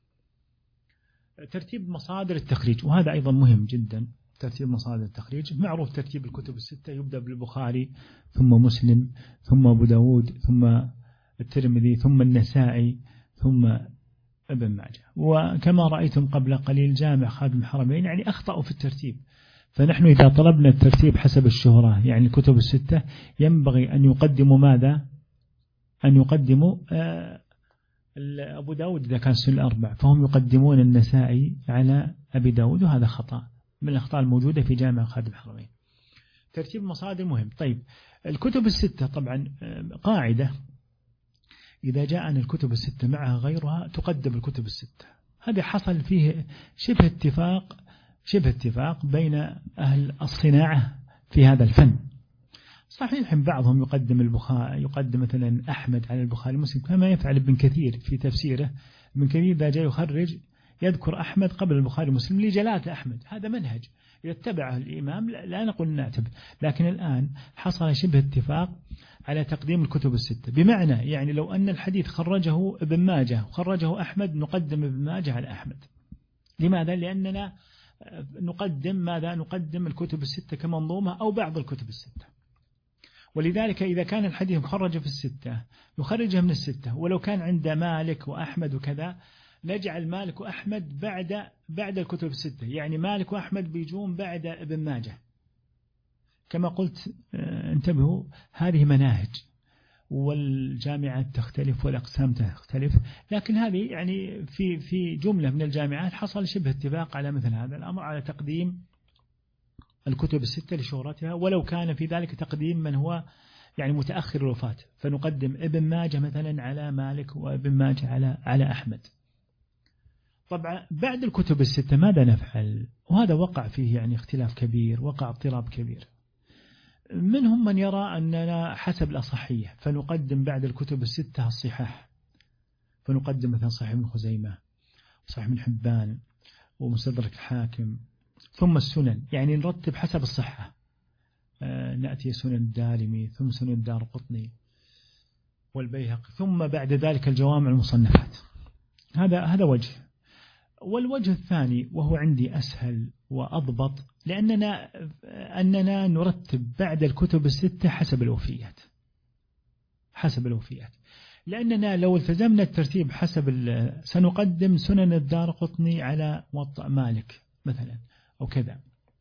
ترتيب مصادر التخريج، وهذا أيضا مهم جدا. ترتيب مصادر التخريج معروف، ترتيب الكتب الستة يبدأ بالبخاري ثم مسلم ثم أبو داود ثم الترمذي ثم النسائي ثم ابن ماجه. وكما رأيتم قبل قليل جامع خادم الحرمين يعني أخطأوا في الترتيب. فنحن إذا طلبنا الترتيب حسب الشهرة، يعني الكتب الستة، ينبغي أن يقدموا ماذا؟ أن يقدموا أبو داود إذا كان سنة الأربع، فهم يقدمون النسائي على أبي داود، وهذا خطأ من الأخطاء الموجودة في جامع خادم الحرمين. ترتيب مصادر مهم. طيب، الكتب الستة طبعا قاعدة، إذا جاءنا الكتب الستة معها غيرها تقدم الكتب الستة. هذا حصل فيه شبه اتفاق بين أهل الصناعة في هذا الفن. صحيح بعضهم يقدم البخاري، يقدم مثلا أحمد على البخاري مسلم، كما يفعل ابن كثير في تفسيره. ابن كثير إذا جاء يخرج يذكر أحمد قبل البخاري مسلم لجلالة أحمد، هذا منهج إذا اتبعه الإمام لا نقول نعتبر. لكن الآن حصل شبه اتفاق على تقديم الكتب الستة، بمعنى يعني لو أن الحديث خرجه ابن ماجه وخرجه أحمد نقدم ابن ماجه على أحمد. لماذا؟ لأننا نقدم الكتب الستة كمنظومة أو بعض الكتب الستة. ولذلك إذا كان الحديث مخرج في الستة نخرجه من الستة، ولو كان عند مالك وأحمد وكذا نجعل مالك وأحمد بعد الكتب الستة، يعني مالك وأحمد بيجون بعد ابن ماجه. كما قلت انتبهوا، هذه مناهج، والجامعات تختلف والأقسام تختلف، لكن هذه يعني في جملة من الجامعات حصل شبه اتفاق على مثل هذا الأمر، على تقديم الكتب الستة لشهرتها، ولو كان في ذلك تقديم من هو يعني متأخر الوفاة، فنقدم ابن ماجه مثلا على مالك، وابن ماجه على أحمد. طبعا بعد الكتب الستة ماذا نفعل؟ وهذا وقع فيه يعني اختلاف كبير، وقع اضطراب كبير. منهم من يرى أننا حسب الأصحية فنقدم بعد الكتب الستة الصحاح، فنقدم مثلا صحيح ابن خزيمة، صحيح ابن حبان، ومستدرك الحاكم، ثم السنن، يعني نرتب حسب الصحة. نأتي سنن الدارمي، ثم سنن الدارقطني والبيهقي، ثم بعد ذلك الجوامع المصنفات. هذا وجه. والوجه الثاني وهو عندي أسهل وأضبط، أننا نرتب بعد الكتب الستة حسب الوفيات، لأننا لو التزمنا الترتيب سنقدم سنن الدارقطني على موطأ مالك مثلا أو كذا،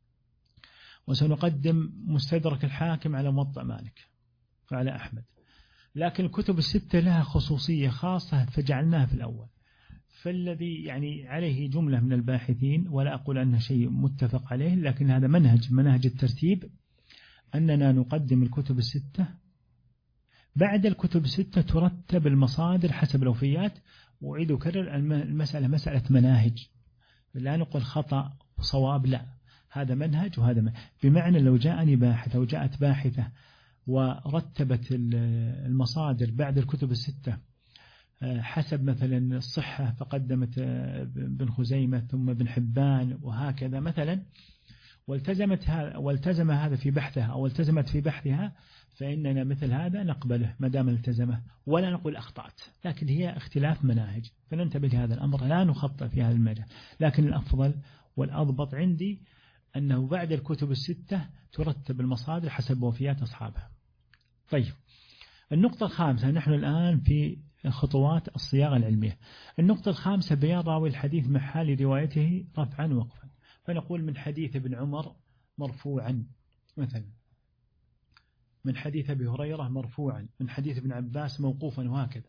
وسنقدم مستدرك الحاكم على موطأ مالك وعلى أحمد. لكن الكتب الستة لها خصوصية خاصة فجعلناها في الأول. فالذي يعني عليه جملة من الباحثين، ولا أقول أنه شيء متفق عليه، لكن هذا منهج الترتيب، أننا نقدم الكتب الستة، بعد الكتب الستة ترتب المصادر حسب الوفيات. وأعيد وكرر، المسألة مسألة مناهج، لا نقول خطأ وصواب، لا، هذا منهج وهذا منهج. بمعنى لو جاءني باحث أو جاءت باحثة ورتبت المصادر بعد الكتب الستة حسب مثلا الصحة، فقدمت بن خزيمة ثم بن حبان وهكذا مثلا، والتزم هذا في بحثها أو التزمت في بحثها، فإننا مثل هذا نقبله ما دام التزمه، ولا نقول أخطأت. لكن هي اختلاف مناهج، فننتبه لهذا الأمر، لا نخطئ في هذا المجال. لكن الأفضل والأضبط عندي أنه بعد الكتب الستة ترتب المصادر حسب وفيات أصحابها. طيب، النقطة الخامسة، نحن الآن في خطوات الصياغة العلمية. النقطة الخامسة بيان راوي الحديث مع حال روايته رفعا وقفا. فنقول من حديث ابن عمر مرفوعا مثلا، من حديث أبي هريرة مرفوعا، من حديث ابن عباس موقوفا، وهكذا.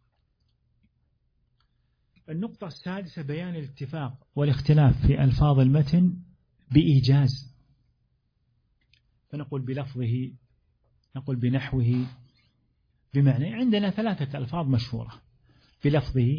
النقطة السادسة بيان الاتفاق والاختلاف في ألفاظ المتن بإيجاز، فنقول بلفظه، نقول بنحوه، بمعنى. عندنا 3 ألفاظ مشهورة: بلفظه،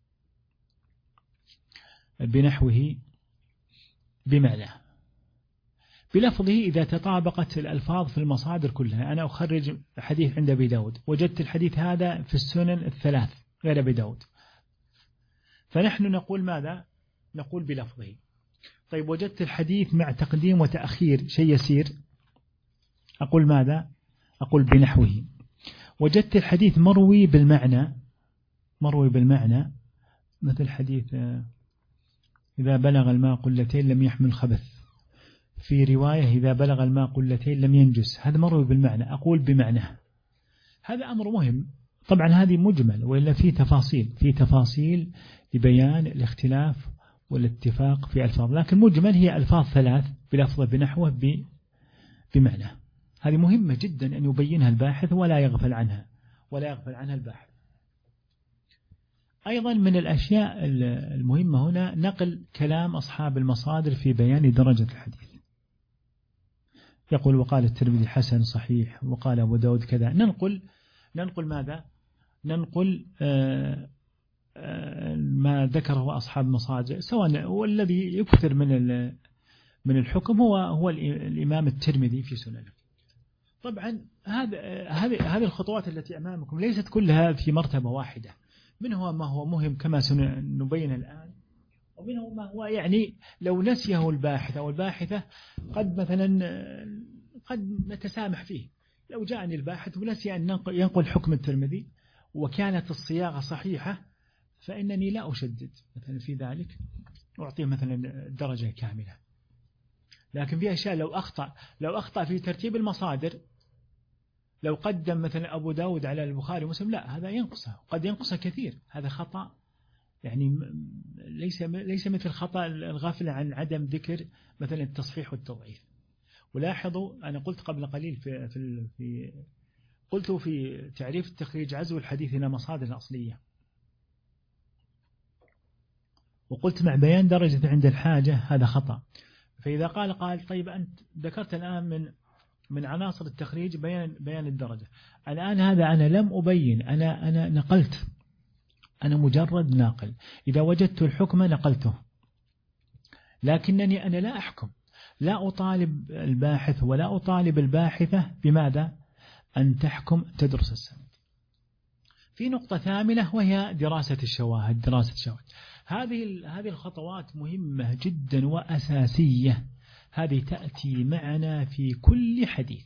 بنحوه، بمعنى. بلفظه إذا تطابقت الألفاظ في المصادر كلها. أنا أخرج حديث عند أبي داود، وجدت الحديث هذا في السنن 3 غير أبي داود، فنحن نقول ماذا؟ نقول بلفظه. طيب، وجدت الحديث مع تقديم وتأخير شيء يسير، أقول ماذا؟ أقول بنحوه. وجدت الحديث مروي بالمعنى، مثل حديث إذا بلغ الماء قلتين لم يحمل خبث، في رواية إذا بلغ الماء قلتين لم ينجس، هذا مروي بالمعنى، أقول بمعنى. هذا أمر مهم. طبعا هذه مجمل، وإلا في تفاصيل لبيان الاختلاف والاتفاق في ألفاظ، لكن مجمل هي ألفاظ 3: بلفظه، بنحوه، بمعنى. هذه مهمة جدا أن يبينها الباحث ولا يغفل عنها الباحث. أيضا من الأشياء المهمة هنا نقل كلام أصحاب المصادر في بيان درجة الحديث. يقول وقال الترمذي حسن صحيح، وقال أبو داود كذا. ننقل ماذا؟ ننقل ما ذكره أصحاب المصادر، سواء والذي يكثر من الحكم هو الإمام الترمذي في سننه. طبعا هذه الخطوات التي أمامكم ليست كلها في مرتبة واحدة، منها ما هو مهم كما سنبين الآن، ومنه ما هو يعني لو نسيه الباحث أو الباحثة قد نتسامح فيه. لو جاءني الباحث ونسي أن ينقل حكم الترمذي وكانت الصياغة صحيحة، فإنني لا أشدد مثلا في ذلك، أعطيه مثلا درجة كاملة. لكن في أشياء لو أخطأ في ترتيب المصادر، لو قدم مثلا أبو داود على البخاري ومسلم، لا، هذا ينقصه، قد ينقصه كثير. هذا خطأ يعني ليس مثل خطأ الغافل عن عدم ذكر مثلا التصحيح والتضعيف. ولاحظوا أنا قلت قبل قليل في قلت في تعريف التخريج عزو الحديث إلى مصادر أصلية، وقلت مع بيان درجة عند الحاجة هذا خطأ. فإذا قال طيب أنت ذكرت الآن من عناصر التخريج بيان الدرجة، الآن هذا أنا لم أبين، أنا نقلت، أنا مجرد ناقل، إذا وجدت الحكم نقلته، لكنني أنا لا أحكم، لا أطالب الباحث ولا أطالب الباحثة بماذا؟ أن تحكم تدرس السند. في نقطة ثامنة وهي دراسة الشواهد. هذه الخطوات مهمة جدا وأساسية، هذه تأتي معنا في كل حديث،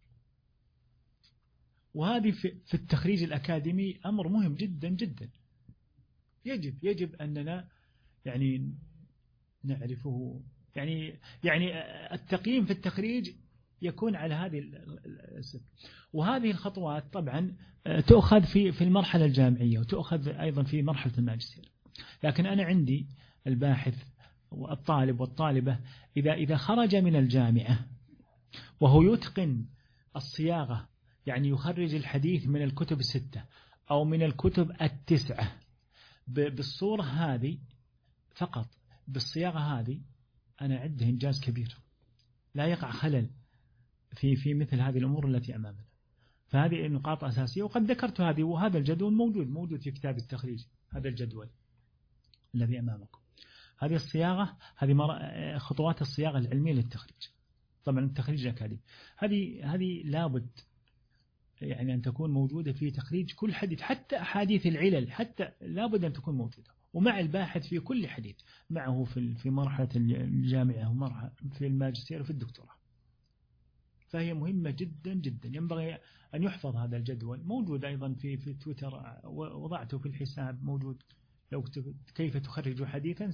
وهذه في التخريج الأكاديمي أمر مهم جدا جدا، يجب أننا يعني نعرفه. يعني التقييم في التخريج يكون على هذه الست. وهذه الخطوات طبعا تؤخذ في المرحلة الجامعية، وتؤخذ أيضا في مرحلة الماجستير. لكن أنا عندي الباحث والطالب والطالبة إذا خرج من الجامعة وهو يتقن الصياغة، يعني يخرج الحديث من الكتب 6 أو من الكتب 9 بالصورة هذه فقط، بالصياغة هذه، أنا أعده إنجاز كبير، لا يقع خلل في مثل هذه الأمور التي أمامنا. فهذه نقاط أساسية، وقد ذكرت هذه، وهذا الجدول موجود في كتاب التخريج، هذا الجدول الذي أمامكم. هذه الصياغة، هذه خطوات الصياغة العلمية للتخريج. طبعا التخريج الأكاديمي هذه لابد يعني أن تكون موجودة في تخريج كل حديث، حتى أحاديث العلل حتى لابد أن تكون موجودة، ومع الباحث في كل حديث، معه في مرحلة الجامعة ومرحلة في الماجستير وفي الدكتوراه. فهي مهمة جدا جدا، ينبغي أن يحفظ هذا الجدول. موجود أيضا في تويتر، وضعته في الحساب موجود. لو كيف تخرج حديثا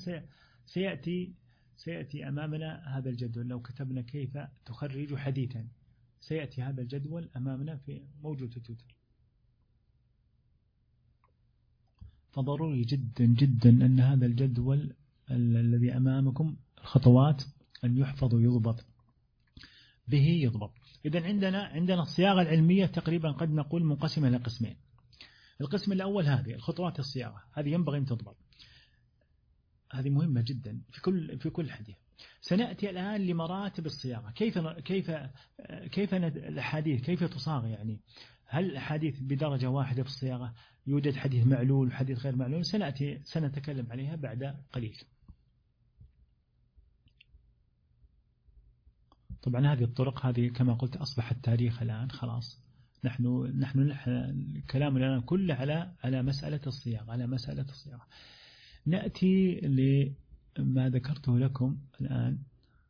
سيأتي أمامنا هذا الجدول. لو كتبنا كيف تخرج حديثا سيأتي هذا الجدول أمامنا موجود في تويتر. فضروري جدا جدا أن هذا الجدول الذي أمامكم الخطوات أن يحفظ ويضبط به يضبط. إذن عندنا الصياغة العلمية تقريبا قد نقول منقسمة إلى قسمين. القسم الأول هذه الخطوات الصياغة، هذه ينبغي أن تضبط، هذه مهمة جدا في كل حديث. سنأتي الآن لمراتب الصياغة، كيف الحديث كيف تصاغ، يعني هل الحديث بدرجة واحدة في الصياغة؟ يوجد حديث معلول وحديث غير معلول، سنتكلم عليها بعد قليل. طبعا هذه الطرق هذه كما قلت أصبحت تاريخ الآن، خلاص نحن كلامنا الآن كله على مسألة الصياغة. نأتي لما ذكرته لكم الآن.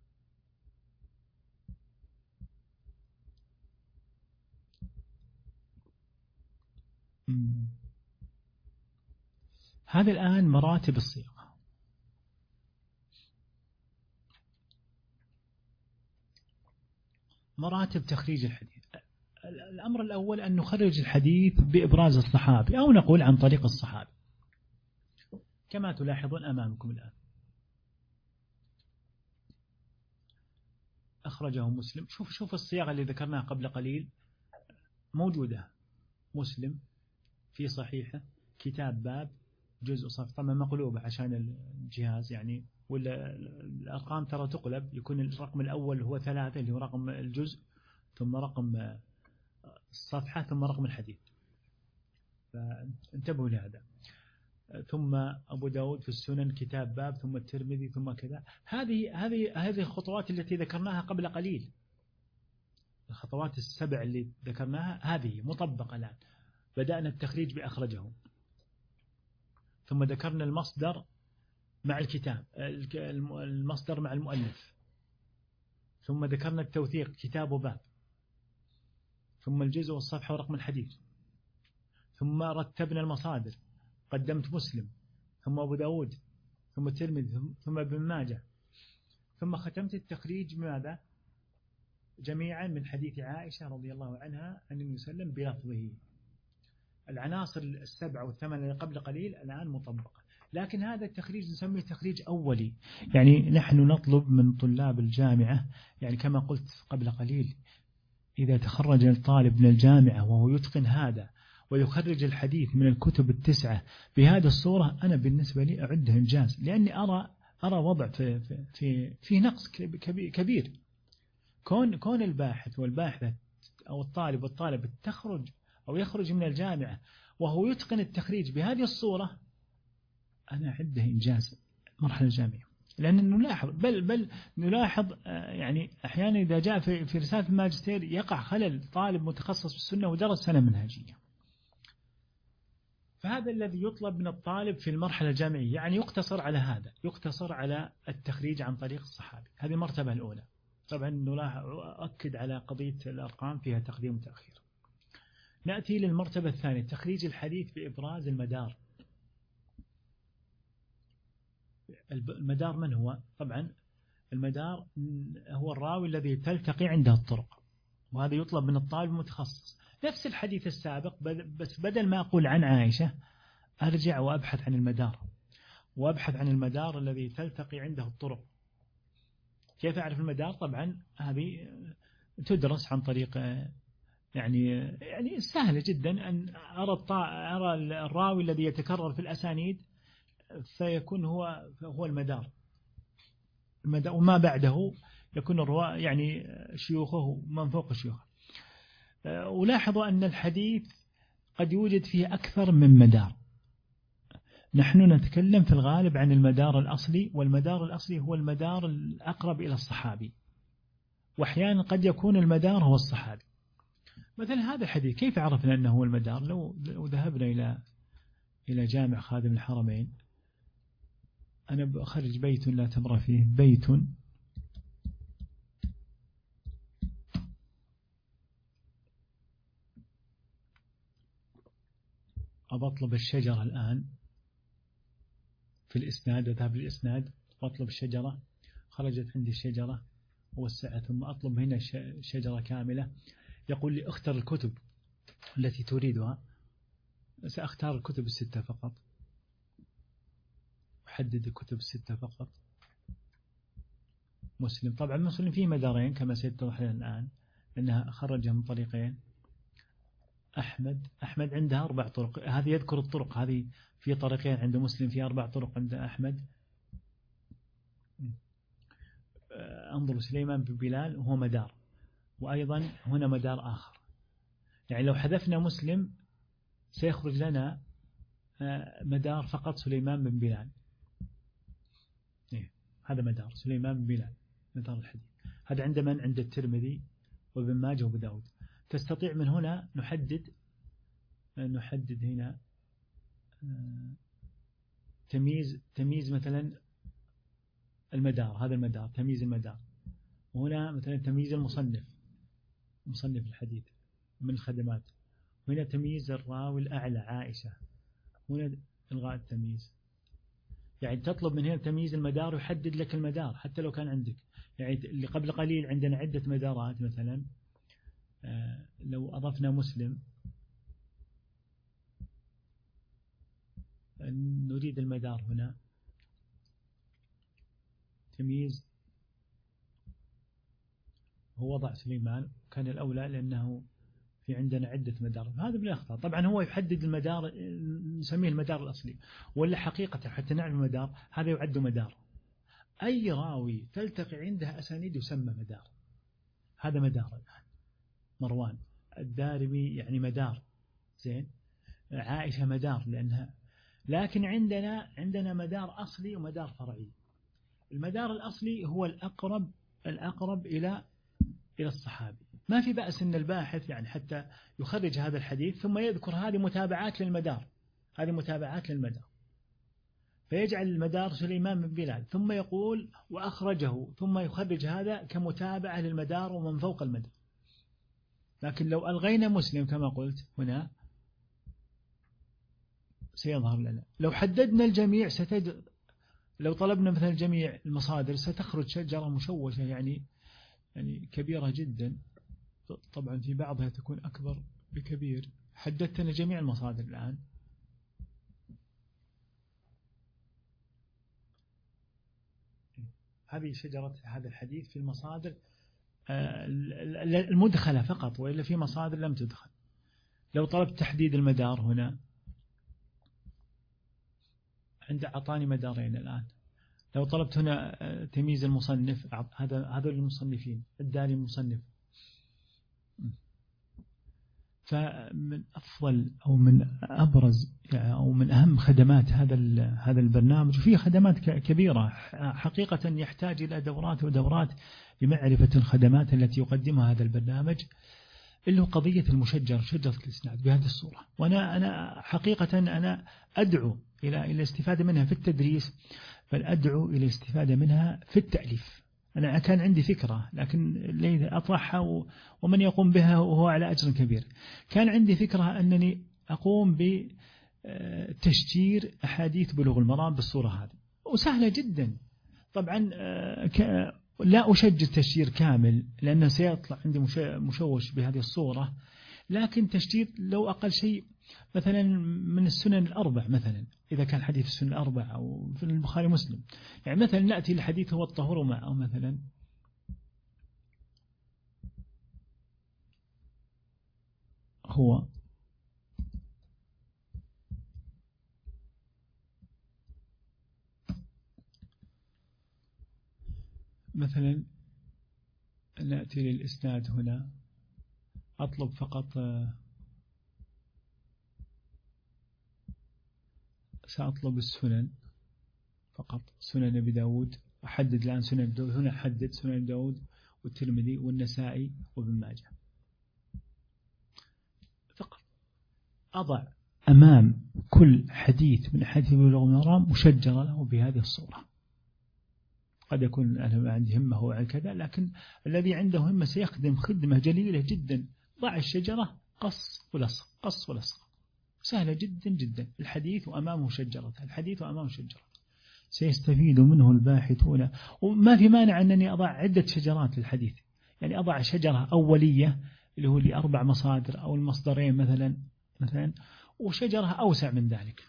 هذا الآن مراتب الصياغة. مراتب تخريج الحديث. الأمر الأول أن نخرج الحديث بإبراز الصحابي، أو نقول عن طريق الصحابي كما تلاحظون أمامكم الآن. أخرجه مسلم. شوف الصياغة اللي ذكرناها قبل قليل موجودة. مسلم في صحيحه، كتاب باب، جزء صف، طبعا مقلوبة عشان الجهاز يعني، ولا الأرقام ترى تقلب، يكون الرقم الأول هو 3 اللي هو رقم الجزء، ثم رقم الصفحة، ثم رقم الحديث، فانتبهوا لهذا. ثم أبو داود في السنن كتاب باب، ثم الترمذي، ثم كذا. هذه الخطوات التي ذكرناها قبل قليل، الخطوات 7 اللي ذكرناها هذه مطبقة الآن. بدأنا التخريج بأخرجه، ثم ذكرنا المصدر مع الكتاب، المصدر مع المؤلف، ثم ذكرنا التوثيق كتاب وباب، ثم الجزء والصفحة ورقم الحديث، ثم رتبنا المصادر، قدمت مسلم، ثم أبو داود، ثم الترمذي، ثم ابن ماجه، ثم ختمت التخريج ماذا؟ جميعا من حديث عائشة رضي الله عنها عن النبي صلى الله عليه وسلم بلفظه. العناصر 7 و8 اللي قبل قليل الآن مطبقة. لكن هذا التخريج نسميه تخريج أولي، يعني نحن نطلب من طلاب الجامعة، يعني كما قلت قبل قليل، إذا تخرج الطالب من الجامعة وهو يتقن هذا ويخرج الحديث من الكتب التسعة بهذه الصورة، أنا بالنسبة لي أعده إنجاز، لأني أرى وضع في نقص كبير. كون الباحث والباحثة أو الطالب والطالبة تخرج أو يخرج من الجامعة وهو يتقن التخريج بهذه الصورة، أنا أعده إنجاز مرحلة الجامعة. لأن نلاحظ بل نلاحظ يعني أحيانا إذا جاء في رسالة الماجستير يقع خلل طالب متخصص بالسنة ودرس سنة منهجية. فهذا الذي يطلب من الطالب في المرحلة الجامعية، يعني يقتصر على هذا، يقتصر على التخريج عن طريق الصحابي. هذه المرتبة الأولى. طبعا أؤكد على قضية الأرقام فيها تقديم وتأخير. نأتي للمرتبة الثانية، تخريج الحديث بإبراز المدار. المدار من هو؟ طبعا المدار هو الراوي الذي تلتقي عنده الطرق، وهذا يطلب من الطالب المتخصص. نفس الحديث السابق، بس بدل ما أقول عن عائشة أرجع وأبحث عن المدار، وأبحث عن المدار الذي تلتقي عنده الطرق. كيف أعرف المدار؟ طبعا هذه تدرس عن طريق يعني سهلة جدا أن أرى الراوي الذي يتكرر في الأسانيد فيكون هو المدار، وما بعده يكون الرواة يعني شيوخه من فوق شيوخه. ولاحظوا أن الحديث قد يوجد فيه أكثر من مدار. نحن نتكلم في الغالب عن المدار الأصلي، والمدار الأصلي هو المدار الأقرب إلى الصحابي، وأحيانا قد يكون المدار هو الصحابي. مثلا هذا الحديث كيف عرفنا أنه هو المدار؟ لو ذهبنا إلى جامع خادم الحرمين، أنا بأخرج بيت لا تمر فيه، بيت أبطلب الشجرة الآن في الإسناد، أذهب للإسناد وأطلب الشجرة، خرجت عندي الشجرة ووسعت، ثم أطلب هنا شجرة كاملة. يقول لي اختر الكتب التي تريدها، سأختار الكتب الستة فقط، أحدد الكتب الستة فقط. مسلم، طبعا مسلم فيه مدارين كما سيتضح لنا الآن، أنها خرجها من طريقين. أحمد عندها 4 طرق، هذه يذكر الطرق، هذه في طريقين عند مسلم، في 4 طرق عند أحمد. انظروا سليمان بن بلال وهو مدار، وأيضا هنا مدار آخر. يعني لو حذفنا مسلم سيخرج لنا مدار فقط سليمان بن بلال. هذا مدار سليمان بن بلال، مدار الحديث. هذا عند من؟ عند الترمذي وابن ماجه وابو داود. تستطيع من هنا نحدد هنا تمييز مثلا المدار، هذا المدار تمييز المدار، وهنا مثلا تمييز مصنف الحديث من الخدمات، وهنا تمييز الراوي الأعلى عائشة، هنا إلغاء التمييز. يعني تطلب من هنا تمييز المدار ويحدد لك المدار حتى لو كان عندك. يعني اللي قبل قليل عندنا عدة مدارات، مثلا لو أضفنا مسلم نريد المدار هنا تمييز، هو وضع سليمان كان الأولى لأنه في عندنا عدة مدار. هذا من الأخطاء. طبعا هو يحدد المدار، نسميه المدار الأصلي، ولا حقيقة حتى نعرف المدار هذا يعد مدار. أي راوي تلتقي عنده أسانيد يسمى مدار، هذا مدار. الآن مروان الدارمي يعني مدار، زين، عائشة مدار لأنها. لكن عندنا مدار أصلي ومدار فرعي. المدار الأصلي هو الأقرب إلى الصحابي. ما في بأس أن الباحث يعني حتى يخرج هذا الحديث ثم يذكر هذه متابعات للمدار، فيجعل المدار سليمان بن بلال، ثم يقول وأخرجه، ثم يخرج هذا كمتابعة للمدار ومن فوق المدار. لكن لو ألغينا مسلم كما قلت هنا سيظهر لنا. لو حددنا الجميع لو طلبنا مثلا جميع المصادر ستخرج شجرة مشوشة يعني كبيرة جدا. طبعا في بعضها تكون أكبر بكبير. حددتنا جميع المصادر الآن. هذه شجرة هذا الحديث في المصادر المدخلة فقط، وإلا في مصادر لم تدخل. لو طلبت تحديد المدار هنا، أعطاني مدارين الآن. لو طلبت هنا تمييز المصنف، هذا المصنفين، الدالي المصنف. فمن أفضل أو من أبرز أو من أهم خدمات هذا البرنامج، وفيه خدمات كبيرة حقيقة يحتاج إلى دورات ودورات لمعرفة الخدمات التي يقدمها هذا البرنامج، اللي هو قضية شجرة الإسناد بهذه الصورة. وأنا حقيقة أنا أدعو إلى الاستفادة منها في التدريس، بل أدعو إلى الاستفادة منها في التأليف. أنا كان عندي فكرة، لكن لي أطرحها ومن يقوم بها وهو على أجر كبير. كان عندي فكرة أنني أقوم بتشجير أحاديث بلوغ المرام بالصورة هذه، وسهلة جدا. طبعا لا أشجر تشجير كامل لأنه سيطلع عندي مشوش بهذه الصورة، لكن تشجير لو أقل شيء مثلا من السنن الأربع، مثلا إذا كان حديث السنن الأربع أو في البخاري مسلم، يعني مثلا نأتي لحديث هو الطهور معه، أو مثلا هو مثلا نأتي للإسناد هنا، أطلب فقط سأطلب السنن فقط، سنن أبي داود، أحدد الآن سنن أبي داود، هنا أحدد سنن أبي داود والترمذي والنسائي وابن ماجه فقط. أضع أمام كل حديث من حديث بلوغ المرام مشجرة له بهذه الصورة. قد يكون أنا عندي همة هو على كذا، لكن الذي عنده همة سيخدم خدمة جليلة جدا. ضع الشجرة، قص ولصق، قص ولصق، سهلة جدا جدا. الحديث وأمامه شجرة، الحديث وأمامه شجرة، سيستفيد منه الباحثون. وما في مانع أنني أضع عدة شجرات للحديث، يعني أضع شجرة أولية اللي هو لأربع مصادر أو المصدرين مثلا، وشجرة أوسع من ذلك.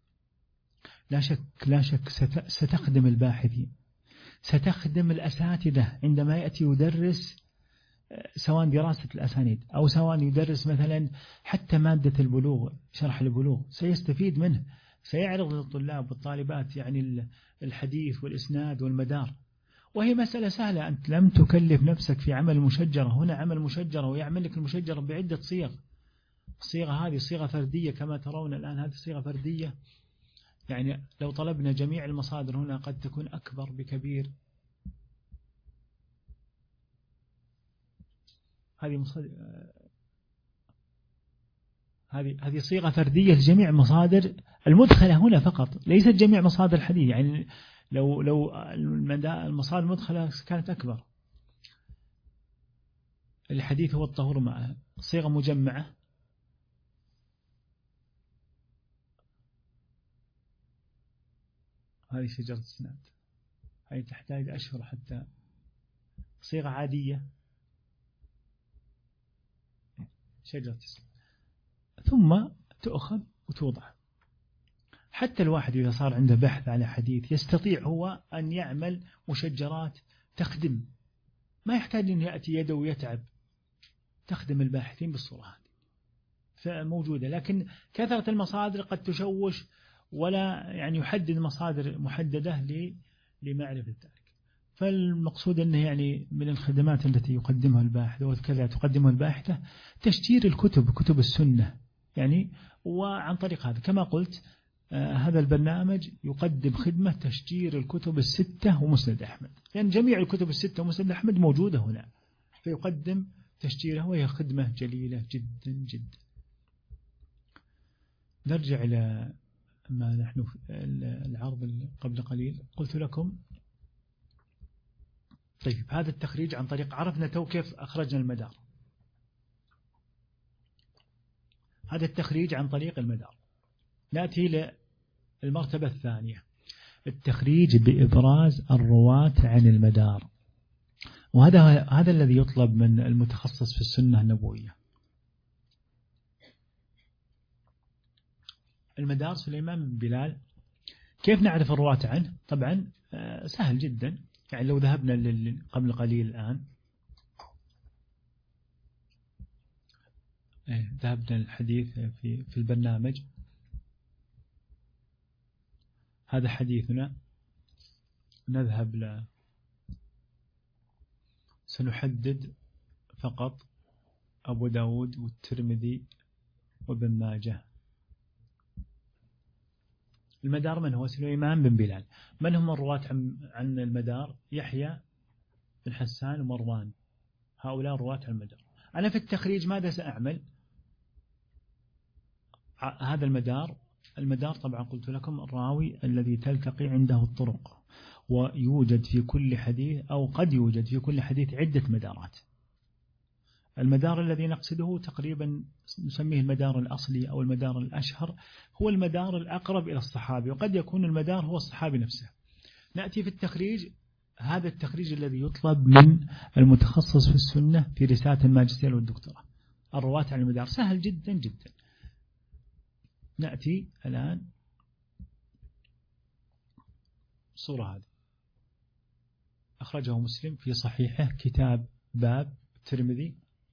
لا شك ستخدم الباحثين، ستخدم الأساتذة عندما يأتي يدرس، سواء دراسة الأسانيد أو سواء يدرس مثلا حتى مادة البلوغ، شرح البلوغ، سيستفيد منه. سيعرض للطلاب والطالبات يعني الحديث والإسناد والمدار، وهي مسألة سهلة. أنت لم تكلف نفسك في عمل مشجرة، هنا عمل مشجرة ويعمل لك المشجرة بعدة صيغ. الصيغة هذه صيغة فردية كما ترون الآن، هذه صيغة فردية، يعني لو طلبنا جميع المصادر هنا قد تكون أكبر بكبير. هذه صيغة فردية لجميع مصادر المدخلة هنا فقط، ليست جميع مصادر الحديث. يعني لو المصادر المدخلة كانت أكبر. الحديث هو الطهور معه، صيغة مجمعة، هذه شجرة السناد، هذه تحتاج أشهر حتى. صيغة عادية، شجرة السناد، ثم تأخذ وتوضع. حتى الواحد إذا صار عنده بحث على حديث يستطيع هو أن يعمل مشجرات تخدم، ما يحتاج أن يأتي يده ويتعب، تخدم الباحثين بالصورة هذه فموجودة. لكن كثرة المصادر قد تشوش، ولا يعني يحدد مصادر محددة لمعرفة ذلك. فالمقصود أنه يعني من الخدمات التي يقدمها الباحث وكذا تقدمها الباحثة تشجير الكتب، كتب السنة يعني. وعن طريق هذا كما قلت هذا البرنامج يقدم خدمة تشجير الكتب الستة ومسند أحمد، لأن يعني جميع الكتب الستة ومسند أحمد موجودة هنا، فيقدم تشجيرها، وهي خدمة جليلة جدا جدا. نرجع إلى ما نحن في العرض قبل قليل قلت لكم. طيب هذا التخريج عن طريق، عرفنا كيف أخرجنا المدار، هذا التخريج عن طريق المدار. نأتي للمرتبة الثانية، التخريج بإبراز الرواة عن المدار، وهذا الذي يطلب من المتخصص في السنة النبوية. المدار سليمان بن بلال، كيف نعرف الرواة عنه؟ طبعا سهل جدا، يعني لو ذهبنا قبل قليل الآن ذهبنا الحديث في البرنامج. هذا حديثنا، نذهب سنحدد فقط أبو داود والترمذي وابن ماجه. المدار من هو؟ سليمان بن بلال. من هم الرواة عن المدار؟ يحيى بن حسان ومروان، هؤلاء رواة المدار. أنا في التخريج ماذا سأعمل؟ هذا المدار طبعا قلت لكم الراوي الذي تلتقي عنده الطرق، ويوجد في كل حديث أو قد يوجد في كل حديث عدة مدارات. المدار الذي نقصده تقريبا نسميه المدار الأصلي أو المدار الأشهر، هو المدار الأقرب إلى الصحابي، وقد يكون المدار هو الصحابي نفسه. نأتي في التخريج، هذا التخريج الذي يطلب من المتخصص في السنة في رسالة الماجستير والدكتوراه. الرواة عن المدار سهل جدا جدا. نأتي الآن صورة هذه أخرجه مسلم في صحيحه كتاب باب الترمذي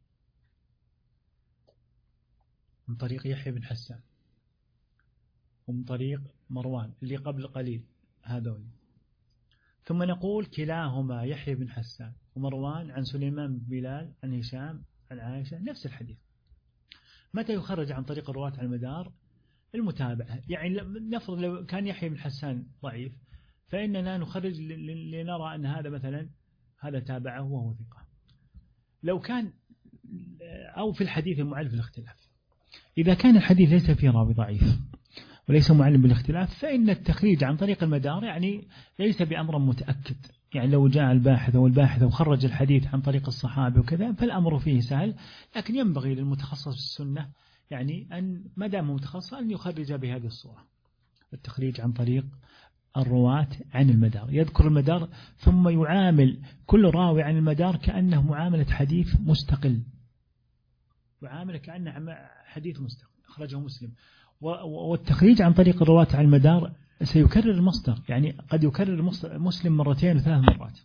من طريق يحيى بن حسان ومن طريق مروان اللي قبل قليل هذول، ثم نقول كلاهما يحيى بن حسان ومروان عن سليمان بن بلال عن هشام عن عائشة نفس الحديث. متى يخرج عن طريق الرواة على المدار؟ المتابعة. يعني نفرض لو كان يحيى بن حسان ضعيف فإننا نخرج لنرى أن هذا مثلا هذا تابعه وهو ثقة. لو كان أو في الحديث المعلم بالاختلاف، إذا كان الحديث ليس فيه راوي ضعيف وليس معلم بالاختلاف فإن التخريج عن طريق المدار يعني ليس بأمر متأكد. يعني لو جاء الباحث وخرج الحديث عن طريق الصحابي وكذا فالأمر فيه سهل، لكن ينبغي للمتخصص في السنة يعني أن ما دام متخصص أن يخرج بهذه الصورة، التخريج عن طريق الرواة عن المدار، يذكر المدار ثم يعامل كل راوي عن المدار كأنه معاملة حديث مستقل، وعامل كأنه حديث مستقل. أخرجه مسلم. والتخريج عن طريق الرواة عن المدار سيكرر المصدر، يعني قد يكرر مسلم مرتين وثلاث مرات.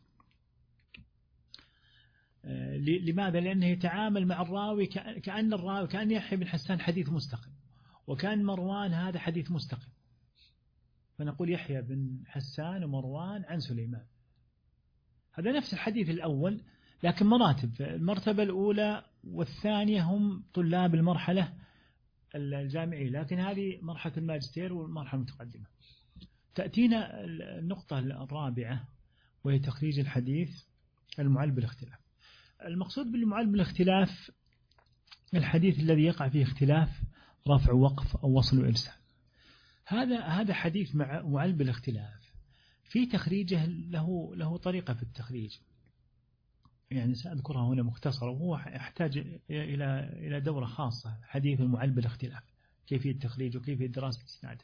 لماذا؟ لأنه يتعامل مع الراوي كأن يحيى بن حسان حديث مستقل، وكان مروان هذا حديث مستقل، فنقول يحيى بن حسان ومروان عن سليمان، هذا نفس الحديث الأول لكن مراتب. المرتبة الأولى والثانية هم طلاب المرحلة الجامعية، لكن هذه مرحلة الماجستير والمرحلة المتقدمة. تأتينا النقطة الرابعة وهي تخريج الحديث المعل بالاختلاف. المقصود بالمعل بالاختلاف الحديث الذي يقع فيه اختلاف رفع وقف أو وصل وإرسال. هذا حديث معل بالاختلاف، في تخريجه له طريقة في التخريج، يعني سأذكرها هنا مختصرة، وهو يحتاج إلى دورة خاصة. حديث المعل بالاختلاف كيفية التخريج وكيفية دراسة إسناده.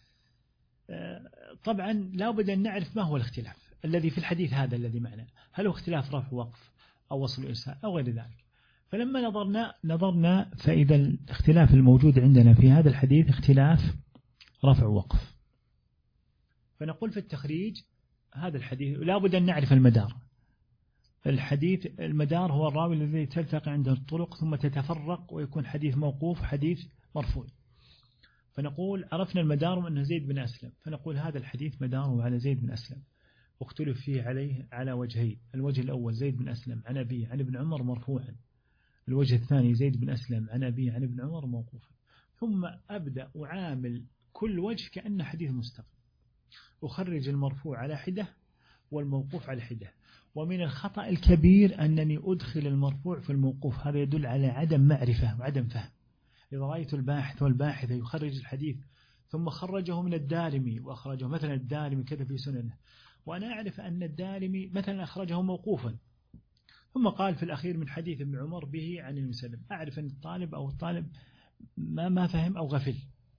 طبعا لا بد أن نعرف ما هو الاختلاف الذي في الحديث هذا الذي معنا، هل هو اختلاف رفع وقف أو وصل إرسال أو غير ذلك. فلما نظرنا فإذا الاختلاف الموجود عندنا في هذا الحديث اختلاف رفع وقف، فنقول في التخريج هذا الحديث لا بد أن نعرف المدار. الحديث المدار هو الراوي الذي تلتقي عنده الطرق ثم تتفرق ويكون حديث موقوف حديث مرفوع. فنقول عرفنا المدار أنه زيد بن أسلم، فنقول هذا الحديث مداره على زيد بن أسلم، واختلف فيه عليه على وجهين. الوجه الأول زيد بن أسلم عن أبيه عن ابن عمر مرفوعا، الوجه الثاني زيد بن أسلم عن أبيه عن ابن عمر موقوفا. ثم أبدأ أعامل كل وجه كأنه حديث مستقل، أخرج المرفوع على حدة والموقوف على حدة. ومن الخطأ الكبير أنني أدخل المرفوع في الموقوف، هذا يدل على عدم معرفة وعدم فهم. إذا رأيت الباحث والباحثة يخرج الحديث ثم خرجه من الدارمي وأخرجه مثلا الدارمي كذا في سننه، وأنا أعرف أن الدارمي مثلا أخرجه موقوفا ثم قال في الأخير من حديث ابن عمر به عن المسلم، أعرف أن الطالب ما فهم أو غفل.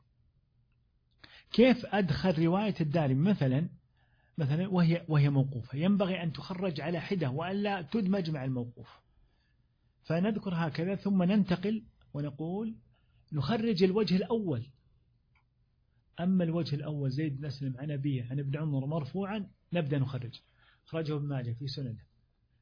كيف أدخل رواية الدارمي مثلا وهي موقوفة؟ ينبغي أن تخرج على حدة وألا تدمج مع الموقوف. فنذكر هكذا ثم ننتقل ونقول نخرج الوجه الأول. أما الوجه الأول زيد بن أسلم عن أبيه عن ابن عمر مرفوعا نبدأ نخرج. خرجه ابن ماجه في سننه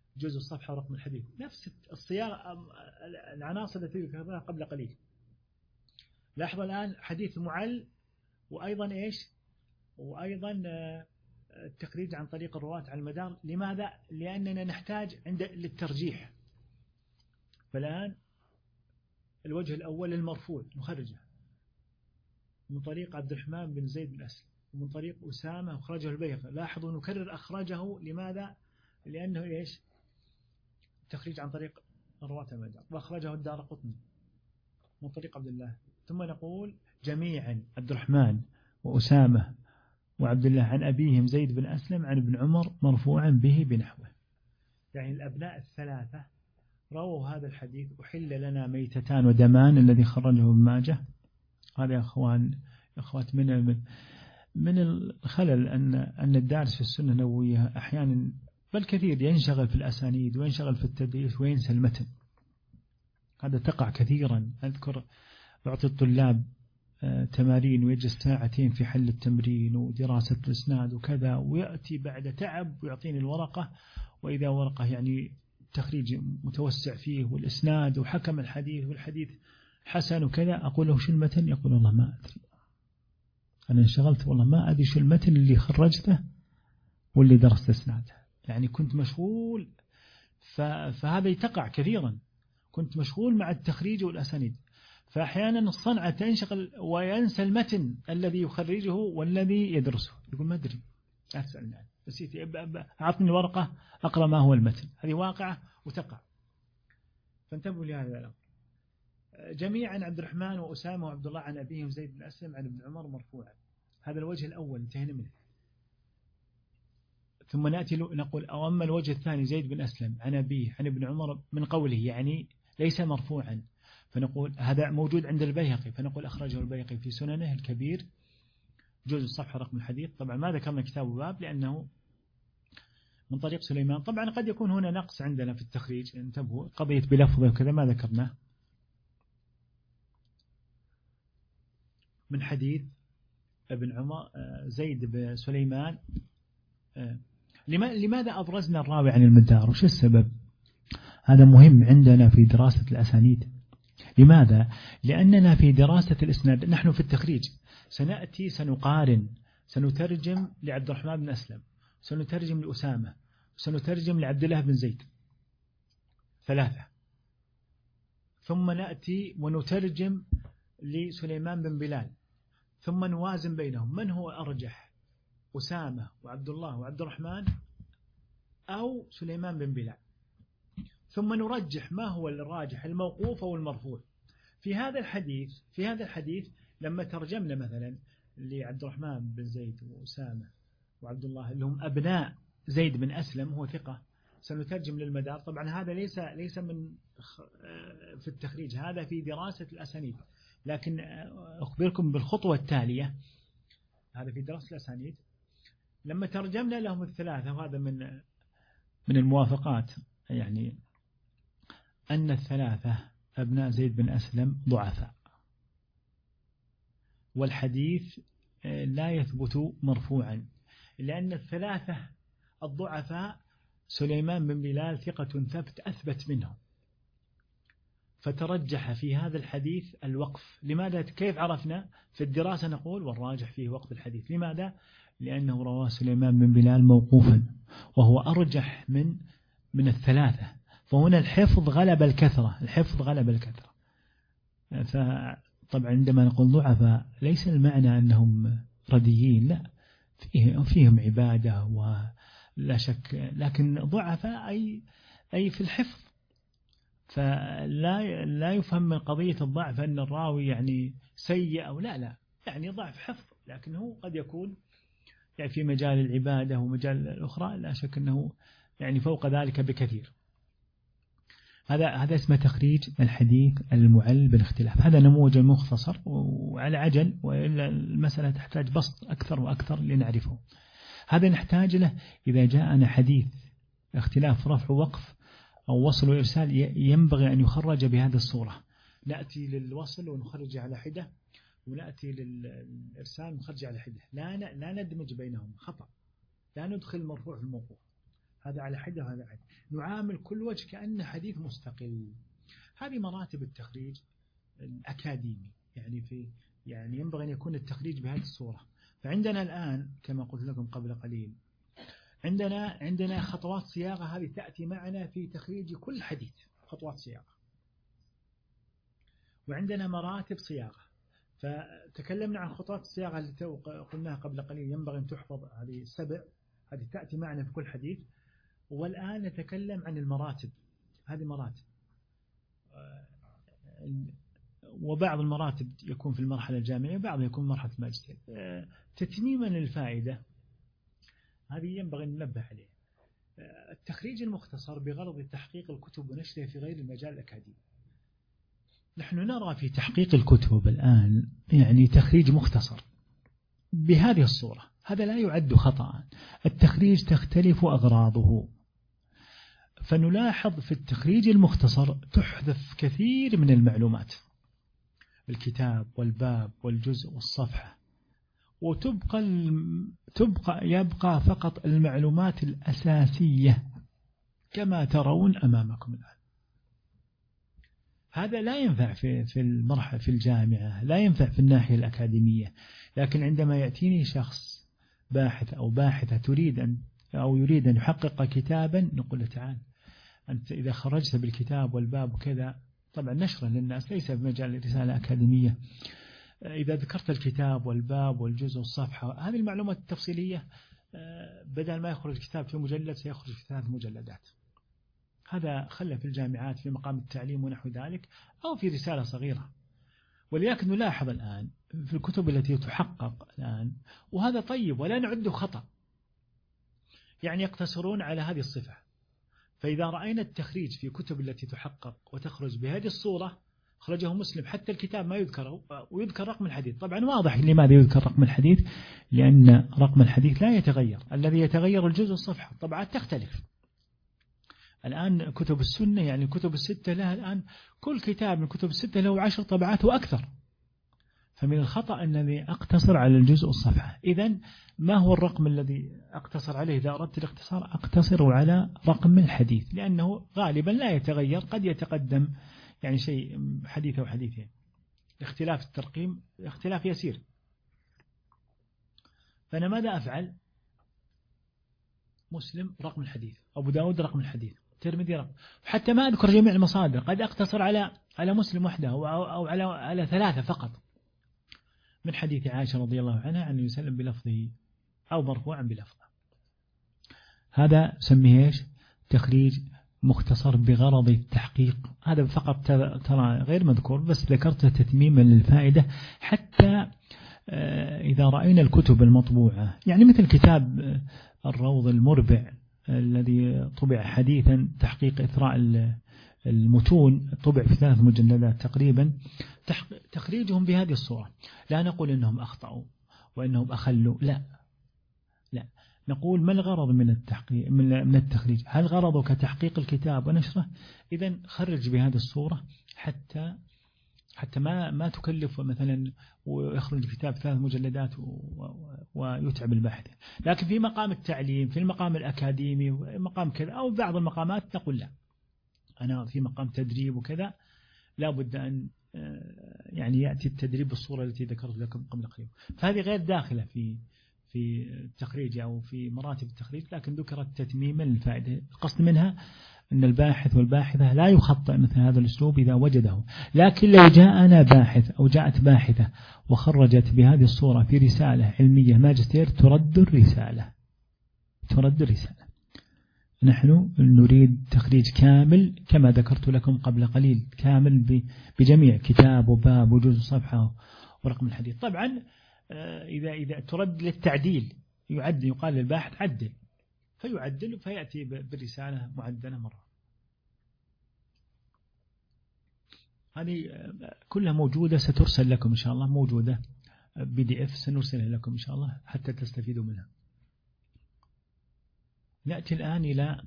جزء الصفحة ورقم الحديث، نفس الصياغة، العناصر التي ذكرناها قبل قليل. لاحظوا الآن حديث معل، وأيضا وأيضا التخريج عن طريق الرواة على المدار. لماذا؟ لأننا نحتاج للترجيح. فالآن الوجه الأول المرفوع نخرجه من طريق عبد الرحمن بن زيد بن أسلم، ومن طريق أسامة أخرجه البيهقي. لاحظوا نكرر أخرجه، لماذا؟ لأنه تخريج عن طريق الرواة على المدار. وأخرجه الدارقطني من طريق عبد الله. ثم نقول جميعا عبد الرحمن وأسامة وعبد الله عن أبيهم زيد بن أسلم عن ابن عمر مرفوعا به بنحوه. يعني الأبناء الثلاثة رووا هذا الحديث: أحل لنا ميتتان ودمان، الذي خرجه ابن ماجه. هذا يا أخوات من الخلل أن الدارس في السنة النبوية أحيانا بل كثير ينشغل في الأسانيد وينشغل في التدريس وينسى المتن. هذا تقع كثيرا. أذكر أعطي الطلاب تمارين ويجلس ساعتين في حل التمرين ودراسة الإسناد وكذا، ويأتي بعد تعب ويعطيني الورقة، وإذا ورقة يعني تخريج متوسع فيه والإسناد وحكم الحديث والحديث حسن وكذا. أقول له شو المتن؟ يقول والله ما أدري، أنا انشغلت والله ما أدري شو المتن اللي خرجته واللي درست إسناده، يعني كنت مشغول. فهذا يتقع كثيرا، كنت مشغول مع التخريج والأسانيد. فأحيانا الصنعة تنشغل وينسى المتن الذي يخرجه والذي يدرسه. يقول ما أدري، أسألني عنه، بس أعطني الورقة أقرأ ما هو المتن. هذه واقعة وتقع، فانتبهوا لهذا الأمر. جميعا عبد الرحمن وأسامة وعبد الله عن أبيهم زيد بن أسلم عن ابن عمر مرفوعا. هذا الوجه الأول انتهينا منه. ثم نأتي نقول أو أما الوجه الثاني زيد بن أسلم عن أبيه عن ابن عمر من قوله، يعني ليس مرفوعا، فنقول هذا موجود عند البيهقي، فنقول أخرجه البيهقي في سننه الكبير جزء الصفحة رقم الحديث. طبعا ما ذكرنا كتاب باب لأنه من طريق سليمان. طبعا قد يكون هنا نقص عندنا في التخريج، انتبهوا قضية بلفظه وكذا ما ذكرناه. من حديث ابن عمر زيد بن سليمان. لماذا أبرزنا الراوي عن المدار؟ وش السبب؟ هذا مهم عندنا في دراسة الأسانيد. لماذا؟ لأننا في دراسة الإسناد، نحن في التخريج سنأتي سنقارن، سنترجم لعبد الرحمن بن أسلم، سنترجم لأسامة، سنترجم لعبد الله بن زيد، ثلاثة. ثم نأتي ونترجم لسليمان بن بلال، ثم نوازن بينهم من هو أرجح، أسامة وعبد الله وعبد الرحمن أو سليمان بن بلال. ثم نرجح ما هو الراجح، الموقوف أو المرفوع. في هذا الحديث لما ترجمنا مثلا لعبد الرحمن بن زيد وأسامة وعبد الله اللي هم أبناء زيد بن أسلم، هو ثقة، سنترجم للمدار. طبعا هذا ليس من في التخريج، هذا في دراسة الأسانيد. لكن أخبركم بالخطوة التالية، هذا في دراسة الأسانيد. لما ترجمنا لهم الثلاثة، وهذا من الموافقات، يعني أن الثلاثة أبناء زيد بن أسلم ضعفاء، والحديث لا يثبت مرفوعا، لأن الثلاثة الضعفاء سليمان بن بلال ثقة ثبت أثبت منه، فترجح في هذا الحديث الوقف. لماذا؟ كيف عرفنا؟ في الدراسة نقول والراجح فيه وقف الحديث. لماذا؟ لأنه رواه سليمان بن بلال موقوفا، وهو أرجح من الثلاثة. فهنا الحفظ غلب الكثرة. فطبعا عندما نقول ضعفاء ليس المعنى أنهم رديين، لا، فيهم عبادة ولا شك، لكن ضعفاء أي في الحفظ. فلا يفهم من قضية الضعف أن الراوي يعني سيء أو لا، يعني ضعف حفظ، لكنه قد يكون يعني في مجال العبادة ومجال الأخرى لا شك أنه يعني فوق ذلك بكثير. هذا اسمه تخريج الحديث المعل بالاختلاف. هذا نموذج مختصر وعلى عجل، وإلا المسألة تحتاج بسط أكثر وأكثر لنعرفه. هذا نحتاج له إذا جاءنا حديث اختلاف رفع وقف أو وصل وإرسال، ينبغي أن يخرج بهذه الصورة. نأتي للوصل ونخرج على حدة، ونأتي للإرسال ونخرج على حدة. لا ندمج بينهم، خطأ. لا ندخل المرفوع في الموقوف، هذا على حدة وهذا على حدة، نعامل كل وجه كأنه حديث مستقل. هذه مراتب التخريج الأكاديمي، يعني ينبغي أن يكون التخريج بهذه الصورة. فعندنا الآن كما قلت لكم قبل قليل عندنا خطوات صياغة، هذه تأتي معنا في تخريج كل حديث، خطوات صياغة، وعندنا مراتب صياغة. فتكلمنا عن خطوات الصياغة التي قلناها قبل قليل ينبغي أن تحفظ، هذه 7، هذه تأتي معنا في كل حديث. والآن نتكلم عن المراتب، هذه مراتب، وبعض المراتب يكون في المرحلة الجامعية وبعضها يكون في مرحلة الماجستير. تتميما للفائدة هذه ينبغي أن ننبه عليه. التخريج المختصر بغرض تحقيق الكتب ونشرها في غير المجال الأكاديمي. نحن نرى في تحقيق الكتب الآن يعني تخريج مختصر بهذه الصورة، هذا لا يعد خطأ. التخريج تختلف أغراضه، فنلاحظ في التخريج المختصر تحذف كثير من المعلومات، الكتاب والباب والجزء والصفحة، يبقى فقط المعلومات الأساسية كما ترون أمامكم الآن. هذا لا ينفع في المرحلة في الجامعة، لا ينفع في الناحية الأكاديمية. لكن عندما يأتيني شخص باحث أو باحثة يريد أن يحقق كتابا، نقول له تعال أنت إذا خرجت بالكتاب والباب وكذا، طبعا نشرا للناس ليس في مجال الرسالة الأكاديمية، إذا ذكرت الكتاب والباب والجزء والصفحة، هذه المعلومات التفصيلية بدل ما يخرج كتاب في مجلد سيخرج في 3 مجلدات. هذا خلى في الجامعات في مقام التعليم ونحو ذلك، أو في رسالة صغيرة. ولكن نلاحظ الآن في الكتب التي تحقق الآن، وهذا طيب ولا نعده خطأ، يعني يقتصرون على هذه الصفة. فإذا رأينا التخريج في كتب التي تحقق وتخرج بهذه الصورة، خرجه مسلم حتى الكتاب ما يذكره ويذكر رقم الحديث. طبعا واضح لماذا يذكر رقم الحديث، لأن رقم الحديث لا يتغير، الذي يتغير الجزء والصفحة، الطبعات تختلف. الآن كتب السنة يعني كتب الستة لها الآن كل كتاب من كتب الستة له 10 طبعات وأكثر، فمن الخطأ أنني أقتصر على الجزء والصفحة. إذن ما هو الرقم الذي أقتصر عليه؟ إذا أردت الاختصار أقتصر على رقم الحديث، لأنه غالبا لا يتغير، قد يتقدم يعني شيء حديث أو حديثين، اختلاف الترقيم اختلاف يسير. فأنا ماذا أفعل؟ مسلم رقم الحديث، أبو داود رقم الحديث، الترمذي رقم، حتى ما أذكر جميع المصادر، قد أقتصر على مسلم وحده أو على 3 فقط، من حديث عائشة رضي الله عنها عن النبي صلى الله عليه وسلم بلفظه أو مرفوعا بلفظه. هذا سميه إيش؟ تخريج مختصر بغرض التحقيق. هذا فقط ترى غير مذكور، بس ذكرته تتميما للفائدة. حتى إذا رأينا الكتب المطبوعة، يعني مثل كتاب الروض المربع الذي طبع حديثا تحقيق إثراء المتون، طبع في 3 مجلدات تقريبا، تخريجهم بهذه الصورة. لا نقول إنهم أخطأوا وإنهم أخلوا، لا، نقول ما الغرض من التحقيق من التخريج؟ هل غرضك تحقيق الكتاب ونشره؟ إذن خرج بهذه الصورة حتى ما تكلف مثلا ويخرج كتاب 3 مجلدات ويتعب الباحث. لكن في مقام التعليم، في المقام الأكاديمي ومقام كذا أو بعض المقامات نقول لا، أنا في مقام تدريب وكذا لا بد أن يعني يأتي التدريب بالصورة التي ذكرت لكم قبل قليل. فهذه غير داخلة في التخريج أو في مراتب التخريج، لكن ذكرت تتميما للفائدة. القصد منها أن الباحث والباحثة لا يخطئ مثل هذا الأسلوب إذا وجده. لكن لو جاءنا باحث أو جاءت باحثة وخرجت بهذه الصورة في رسالة علمية ماجستير، ترد الرسالة. نحن نريد تخريج كامل كما ذكرت لكم قبل قليل، كامل بجميع كتاب وباب وجزء صفحة ورقم الحديث. طبعا إذا ترد للتعديل يقال للباحث عدل، فيعدل فيأتي بالرسالة معدلة مرة. هذه كلها موجودة، سترسل لكم إن شاء الله، موجودة PDF سنرسلها لكم إن شاء الله حتى تستفيدوا منها. نأتي الآن إلى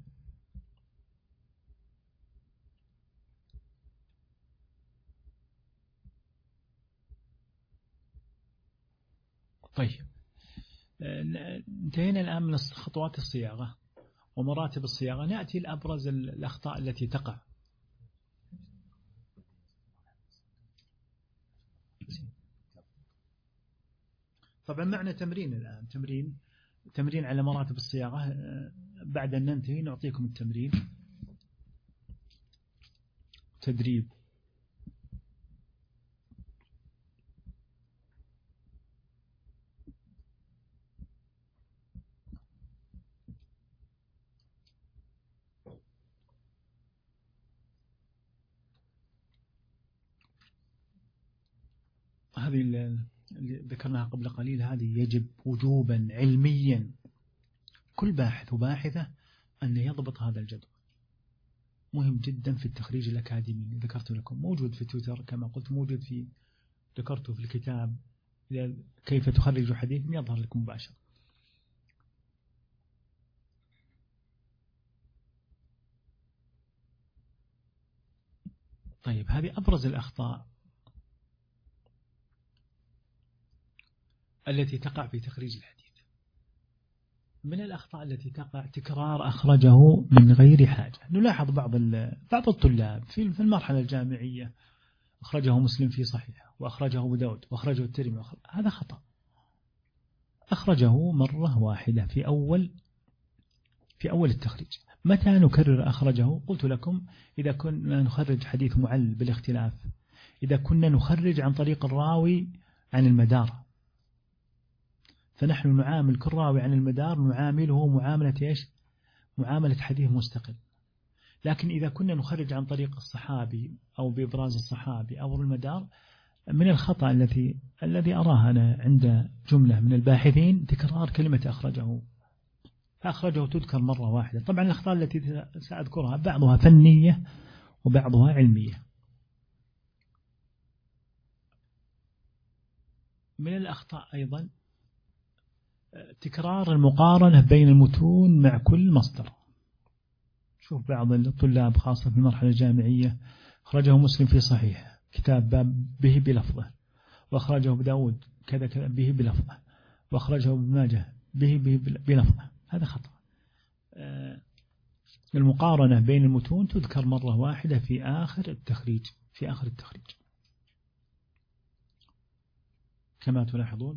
طيب، انتهينا الآن من خطوات الصياغة، ومراتب الصياغة، نأتي لأبرز الأخطاء التي تقع. طبعا معنا تمرين الآن، تمرين على مراتب الصياغة. بعد أن ننتهي نعطيكم التمرين تدريب. هذه اللي ذكرناها قبل قليل، هذه يجب وجوبا علميا كل باحث وباحثة أن يضبط هذا الجدول. مهم جدا في التخريج الأكاديمي. ذكرت لكم موجود في تويتر كما قلت، موجود ذكرته في الكتاب كيف تخرج حديث، يظهر لكم مباشرة. طيب، هذه أبرز الأخطاء التي تقع في تخريج الحديث. من الأخطاء التي تقع تكرار أخرجه من غير حاجة. نلاحظ بعض الطلاب في المرحلة الجامعية أخرجه مسلم في صحيحه، وأخرجه أبو داود، وأخرجه الترمذي. هذا خطأ. أخرجه مرة واحدة في أول التخريج. متى نكرر أخرجه؟ قلت لكم إذا كنا نخرج حديث معل بالاختلاف، إذا كنا نخرج عن طريق الراوي عن المدار، فنحن نعامل كل راوي عن المدار نعامله معاملة إيش؟ معاملة حديث مستقل. لكن إذا كنا نخرج عن طريق الصحابي أو بإبراز الصحابي أو المدار، من الخطأ الذي أراه أنا عند جملة من الباحثين تكرار كلمة أخرجه. فأخرجه تذكر مرة واحدة. طبعا الأخطاء التي سأذكرها بعضها فنية وبعضها علمية. من الأخطاء أيضا تكرار المقارنة بين المتون مع كل مصدر. شوف بعض الطلاب خاصة في المرحلة الجامعية أخرجه مسلم في صحيح كتاب به بلفظه، وأخرجه ابو داود كذا كذا به بلفظه، وأخرجه ابن ماجه به بلفظه. هذا خطأ. المقارنة بين المتون تذكر مرة واحدة في آخر التخريج كما تلاحظون.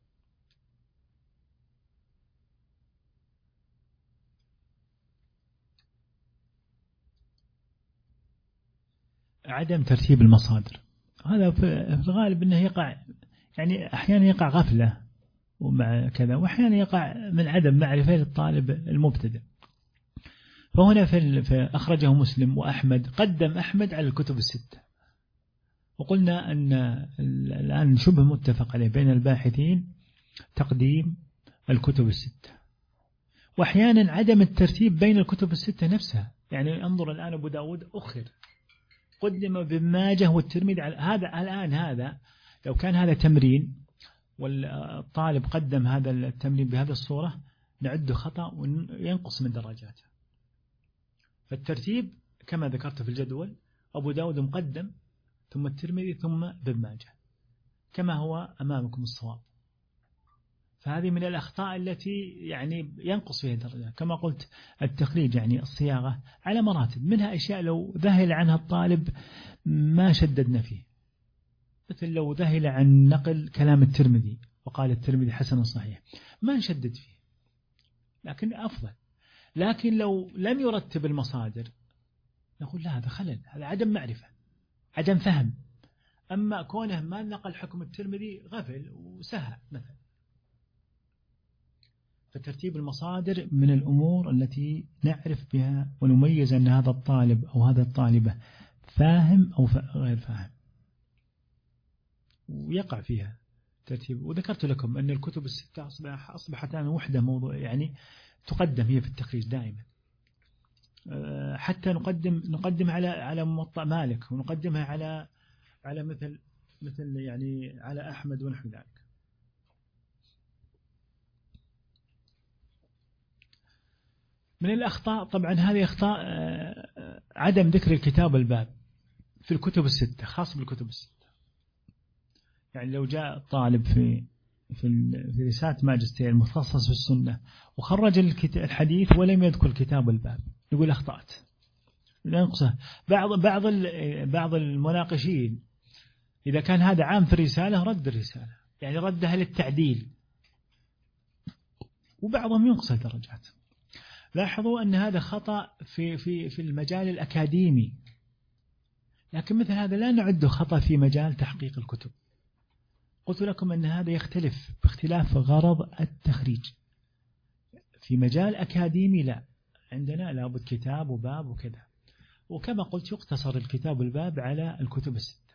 عدم ترتيب المصادر، هذا في الغالب أنه يقع، يعني أحيانا يقع غفلة ومع كذا، وأحيانا يقع من عدم معرفة الطالب المبتدئ. فهنا في أخرجه مسلم وأحمد، قدم أحمد على الكتب الستة، وقلنا أن الآن شبه متفق عليه بين الباحثين تقديم الكتب الستة، وأحيانا عدم الترتيب بين الكتب الستة نفسها. يعني انظر الآن أبو داود أخر، قدم ابن ماجه والترمذي على هذا لو كان هذا تمرين والطالب قدم هذا التمرين بهذه الصورة نعده خطأ وينقص من درجاته. فالترتيب كما ذكرت في الجدول، أبو داود مقدم ثم الترمذي ثم ابن ماجه كما هو أمامكم الصواب. فهذه من الأخطاء التي يعني ينقص فيها درجة. كما قلت التخريج يعني الصياغة على مراتب، منها أشياء لو ذهل عنها الطالب ما شددنا فيه، مثل لو ذهل عن نقل كلام الترمذي وقال الترمذي حسن صحيح ما نشدد فيه، لكن أفضل. لكن لو لم يرتب المصادر نقول لا، هذا خلل، هذا عدم معرفة، عدم فهم. أما كونه ما نقل حكم الترمذي غفل وسهى مثلا. فترتيب المصادر من الأمور التي نعرف بها ونميز أن هذا الطالب أو هذا الطالبة فاهم أو غير فاهم، ويقع فيها ترتيب. وذكرت لكم أن الكتب الستة أصبحت الآن وحدة موضوع، يعني تقدم هي في التخريج دائما. حتى نقدم على موطأ مالك، ونقدمها على مثل يعني على أحمد ونحو ذلك. من الأخطاء طبعا هذه أخطاء عدم ذكر الكتاب الباب في الكتب الستة، خاص بالكتب الستة. يعني لو جاء طالب في في رسالة ماجستير المتخصص في السنة وخرج الحديث ولم يذكر كتاب الباب، يقول أخطأت. ننقصه. بعض المناقشين إذا كان هذا عام في الرسالة رد الرسالة، يعني ردها للتعديل، وبعضهم ينقص درجات. لاحظوا أن هذا خطأ في المجال الأكاديمي، لكن مثل هذا لا نعده خطأ في مجال تحقيق الكتب. قلت لكم أن هذا يختلف باختلاف غرض التخريج. في مجال أكاديمي لا، عندنا لابد كتاب وباب وكذا، وكما قلت يقتصر الكتاب والباب على الكتب الستة.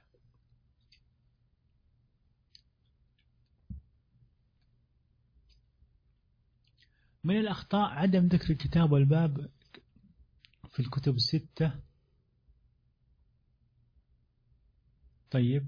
من الأخطاء عدم ذكر الكتاب والباب في الكتب الستة. طيب،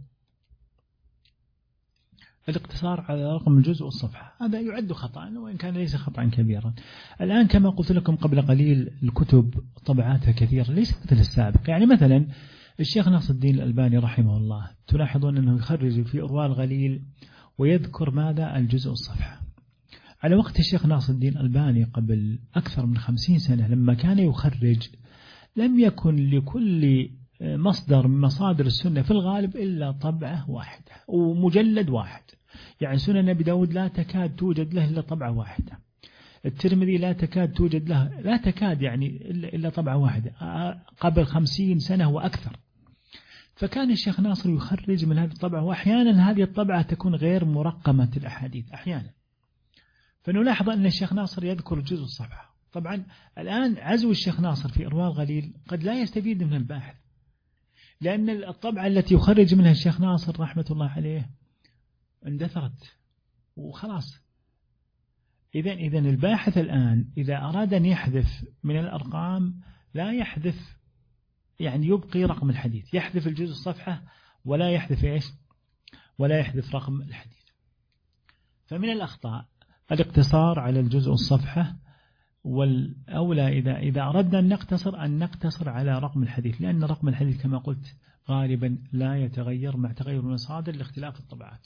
الاقتصار على رقم الجزء والصفحة هذا يعد خطأ، وإن كان ليس خطأ كبيرا. الآن كما قلت لكم قبل قليل الكتب طبعاتها كثيرة، ليس مثل السابق. يعني مثلا الشيخ ناصر الدين الألباني رحمه الله تلاحظون أنه يخرج في إرواء الغليل ويذكر ماذا؟ الجزء والصفحة. على وقت الشيخ ناصر الدين الألباني قبل أكثر من 50 سنة لما كان يخرج لم يكن لكل مصدر من مصادر السنة في الغالب إلا طبعة واحدة ومجلد واحد. يعني سنن أبي داود لا تكاد توجد له إلا طبعة واحدة، الترمذي لا تكاد توجد له، لا تكاد يعني إلا طبعة واحدة قبل 50 سنة وأكثر. فكان الشيخ ناصر يخرج من هذه الطبعة، وأحيانا هذه الطبعة تكون غير مرقمة الأحاديث أحيانا. فنلاحظ أن الشيخ ناصر يذكر جزء الصفحة. طبعا الآن عزو الشيخ ناصر في إرواء الغليل قد لا يستفيد من الباحث، لأن الطبعة التي يخرج منها الشيخ ناصر رحمة الله عليه اندثرت وخلاص. إذن الباحث الآن إذا أراد أن يحذف من الأرقام لا يحذف، يعني يبقي رقم الحديث، يحذف الجزء الصفحة ولا يحذف إيش؟ ولا يحذف رقم الحديث. فمن الأخطاء الاقتصار على الجزء الصفحة، والأولى إذا أردنا أن نقتصر على رقم الحديث، لأن رقم الحديث كما قلت غالبا لا يتغير مع تغير المصادر لاختلاف الطبعات.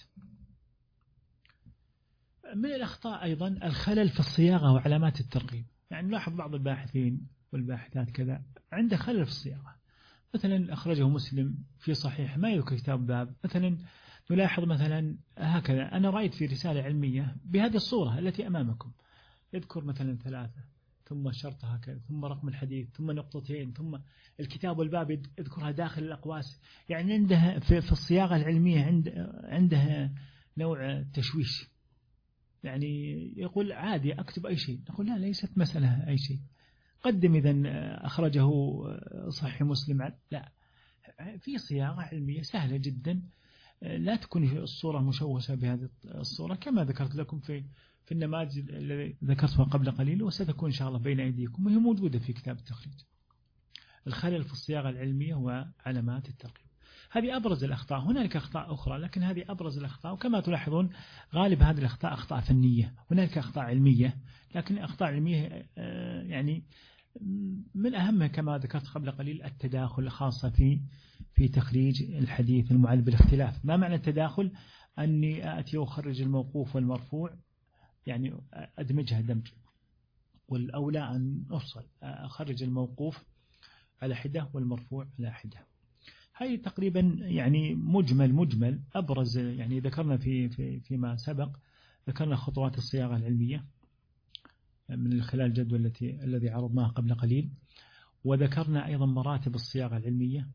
من الأخطاء أيضا الخلل في الصياغة وعلامات الترقيم. يعني نلاحظ بعض الباحثين والباحثات كذا عنده خلل في الصياغة. مثلا أخرجه مسلم في صحيح ما يذكر كتاب باب، مثلا نلاحظ مثلا هكذا. أنا رأيت في رسالة علمية بهذه الصورة التي أمامكم يذكر مثلا 3 ثم الشرط هكذا ثم رقم الحديث ثم نقطتين ثم الكتاب والباب يذكرها داخل الأقواس. يعني عندها في الصياغة العلمية عندها نوع تشويش. يعني يقول عادي أكتب أي شيء، نقول لا، ليست مسألة أي شيء. قدم إذن أخرجه صحيح مسلم، لا، في صياغة علمية سهلة جدا، لا تكون الصورة مشوشة بهذه الصورة كما ذكرت لكم في النماذج التي ذكرتها قبل قليل، وستكون إن شاء الله بين أيديكم وهي موجودة في كتاب التخريج. الخلل في الصياغة العلمية وعلامات الترقيم، هذه أبرز الأخطاء. هنالك أخطاء أخرى لكن هذه أبرز الأخطاء، وكما تلاحظون غالب هذه الأخطاء أخطاء فنية. هنالك أخطاء علمية، لكن أخطاء علمية يعني من أهمها كما ذكرت قبل قليل التداخل الخاصة في تخريج الحديث المعل بالاختلاف. ما معنى التداخل؟ أني أتي أخرج الموقوف والمرفوع، يعني أدمجها دمج، والأولى أن أخرج الموقوف على حدة والمرفوع على حدة. هذه تقريبا يعني مجمل أبرز. يعني ذكرنا فيما سبق ذكرنا خطوات الصياغة العلمية من خلال الجدول الذي عرضناه قبل قليل، وذكرنا أيضا مراتب الصياغة العلمية،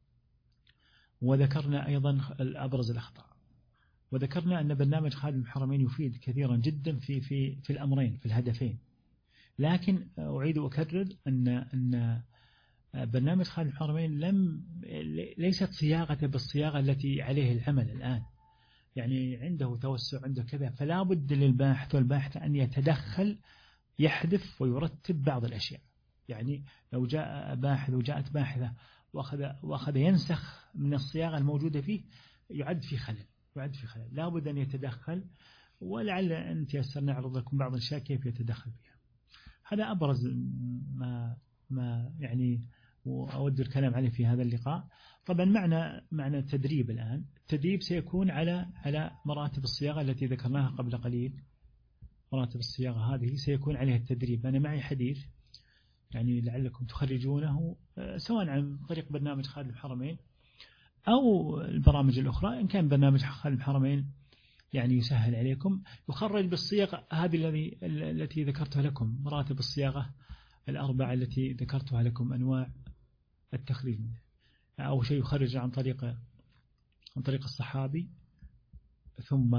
وذكرنا أيضا أبرز الأخطاء، وذكرنا أن برنامج خادم الحرمين يفيد كثيرا جدا في الأمرين، في الهدفين. لكن أعيد وأكرر أن برنامج خادم الحرمين ليست صياغته بالصياغة التي عليه العمل الآن. يعني عنده توسع، عنده كذا، فلا بد للباحث والباحث أن يتدخل، يحذف ويرتب بعض الأشياء. يعني لو جاء باحث وجاءت باحثة وأخذ ينسخ من الصياغة الموجودة فيه يعد في خلل. لا بد أن يتدخل، ولعل أن تيسر نعرض لكم بعض الأشياء كيف يتدخل فيها. هذا أبرز ما يعني وأود الكلام عليه في هذا اللقاء. طبعا معنى التدريب الآن، التدريب سيكون على مراتب الصياغة التي ذكرناها قبل قليل. مراتب الصياغة هذه سيكون عليها التدريب. أنا معي حديث يعني لعلكم تخرجونه سواء عن طريق برنامج خادم الحرمين أو البرامج الأخرى. إن كان برنامج خادم الحرمين يعني يسهل عليكم، يخرج بالصيغة هذه التي ذكرتها لكم، مراتب الصياغة الأربعة التي ذكرتها لكم، أنواع التخريج. أول شيء يخرج عن طريق الصحابي، ثم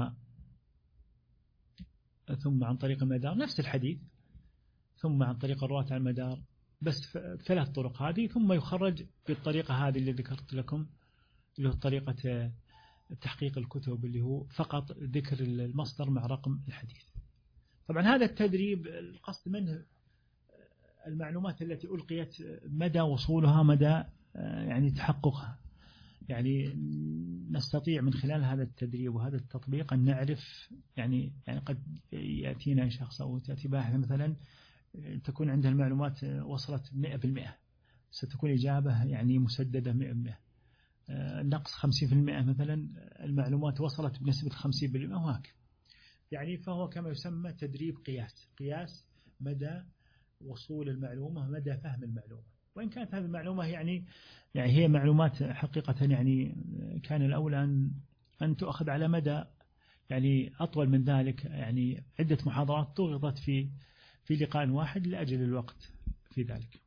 عن طريق المدار نفس الحديث، ثم عن طريق الرواة على المدار، بس 3 طرق هذه، ثم يخرج بالطريقة هذه اللي ذكرت لكم، اللي هو طريقة تحقيق الكتب، اللي هو فقط ذكر المصدر مع رقم الحديث. طبعا هذا التدريب القصد منه المعلومات التي ألقيت مدى وصولها، مدى يعني تحققها. يعني نستطيع من خلال هذا التدريب وهذا التطبيق أن نعرف يعني قد يأتينا شخص أو تأتي باحث مثلا تكون عنده المعلومات وصلت 100%، ستكون إجابة يعني مسددة 100%. نقص 50% مثلا المعلومات وصلت بنسبة 50%، وهكذا. يعني فهو كما يسمى تدريب قياس مدى وصول المعلومة، مدى فهم المعلومة. وإن كانت هذه المعلومة يعني هي معلومات حقيقة يعني كان الأولى أن تؤخذ على مدى يعني أطول من ذلك. يعني عدة محاضرات ضغطت في لقاء واحد لأجل الوقت في ذلك.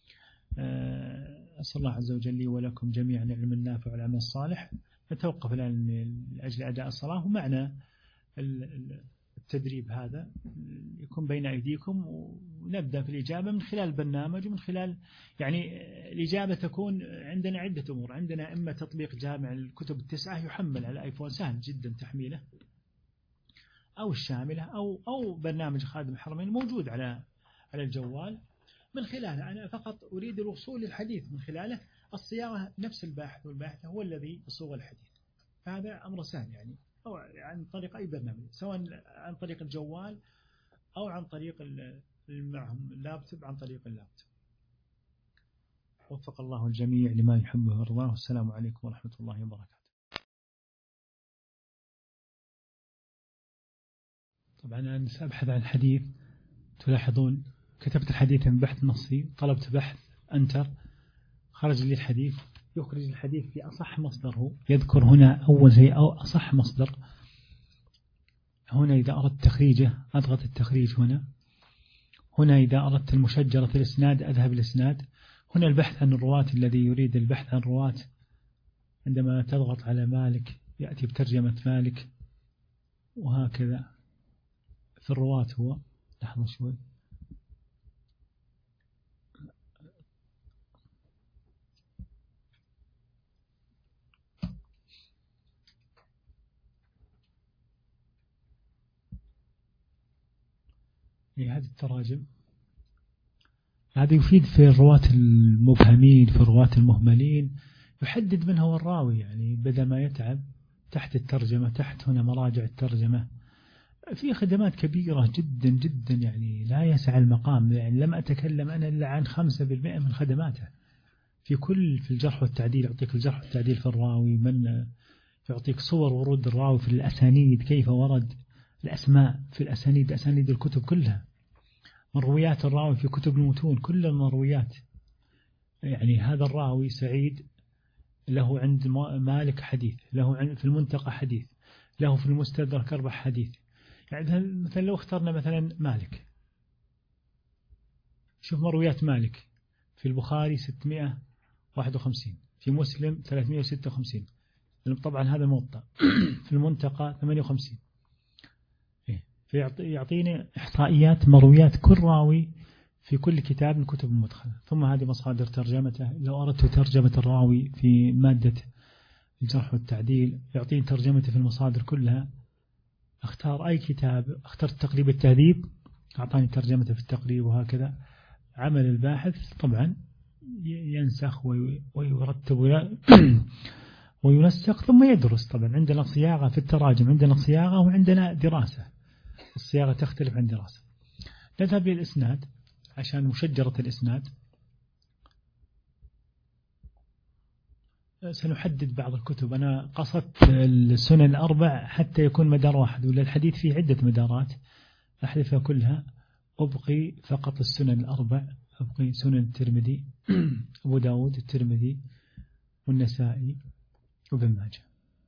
أسأل الله عز وجل لي ولكم جميعا العلم النافع والعمل الصالح. نتوقف الآن لأجل أداء الصلاة، ومعنى التدريب هذا يكون بين أيديكم، ونبدأ في الإجابة من خلال البرنامج، ومن خلال يعني الإجابة تكون عندنا عدة أمور. عندنا إما تطبيق جامع الكتب 9 يحمل على آيفون، سهل جدا تحميله، أو الشاملة، أو برنامج خادم الحرمين موجود على الجوال. من خلاله أنا فقط أريد الوصول للحديث من خلاله. الصياغة نفس الباحث والباحثة هو الذي يصوغ الحديث، فهذا أمر سهل يعني، أو عن طريق أي برنامج، سواء عن طريق الجوال أو عن طريق معهم اللابتوب، عن طريق اللابتوب. وفق الله الجميع لما يحبه ويرضاه. والسلام عليكم ورحمة الله وبركاته. طبعا أنا سأبحث عن حديث، تلاحظون كتبت الحديث من بحث نصي، طلبت بحث أنتر، خرج لي الحديث، يخرج الحديث في أصح مصدر. يذكر هنا أول شيء أو أصح مصدر. هنا إذا أردت تخريجه أضغط التخريج هنا إذا أردت المشجرة في الإسناد أذهب الإسناد. هنا البحث عن الرواة، الذي يريد البحث عن الرواة عندما تضغط على مالك يأتي بترجمة مالك، وهكذا في الرواة. هو لحظة شوي، هذه التراجم هذا يفيد في الرواة المبهمين، في الرواة المهملين، يحدد من هو الراوي. يعني بدل ما يتعب تحت الترجمة، تحت هنا مراجع الترجمة، في خدمات كبيرة جدا جدا يعني لا يسع المقام. يعني لم أتكلم أنا إلا عن 5% من خدماته. في الجرح والتعديل يعطيك الجرح والتعديل في الراوي، من يعطيك صور ورود الراوي في الأسانيد، كيف ورد الأسماء في الأسانيد، أسانيد الكتب كلها، مرويات الراوي في كتب المتون، كل المرويات. يعني هذا الراوي سعيد له عند مالك حديث، له في المنتقى حديث، له في المستدرك 4 حديث. يعني مثلا لو اخترنا مثلا مالك، شوف مرويات مالك في البخاري 651، في مسلم 356، طبعا هذا موطأ. في المنتقى 58. فيعطيني إحصائيات مرويات كل راوي في كل كتاب من كتب المدخل. ثم هذه مصادر ترجمته. لو أردت ترجمة الراوي في مادة الجرح والتعديل يعطيني ترجمته في المصادر كلها. اختار أي كتاب، اخترت تقريب التهذيب أعطاني ترجمته في التقريب، وهكذا. عمل الباحث طبعا ينسخ ويرتب وينسق ثم يدرس. طبعا عندنا صياغة في التراجم، عندنا صياغة وعندنا دراسة. الصياغة تختلف عن دراسة. نذهب للإسناد عشان مشجرة الإسناد. سنحدد بعض الكتب. أنا قصدت السنن الأربع حتى يكون مدار واحد، ولا الحديث فيه عدة مدارات أحذفها كلها، أبقي فقط السنن الأربع، أبقي سنن الترمذي أبو داود الترمذي والنسائي وابن ماجه.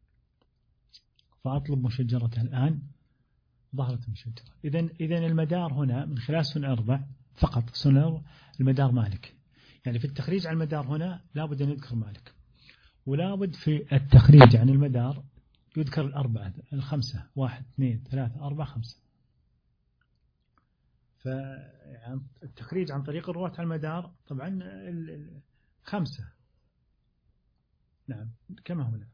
فأطلب مشجرتها الآن، ظهرت مشجرة. إذن المدار هنا من خلال سنن أربع فقط، سنن المدار مالك. يعني في التخريج عن المدار هنا لابد أن يذكر مالك، ولابد في التخريج عن المدار يذكر الأربعة الخمسة، 1 2 3 4 5. فالتخريج عن طريق الرواة على المدار طبعا 5. نعم كما هنا.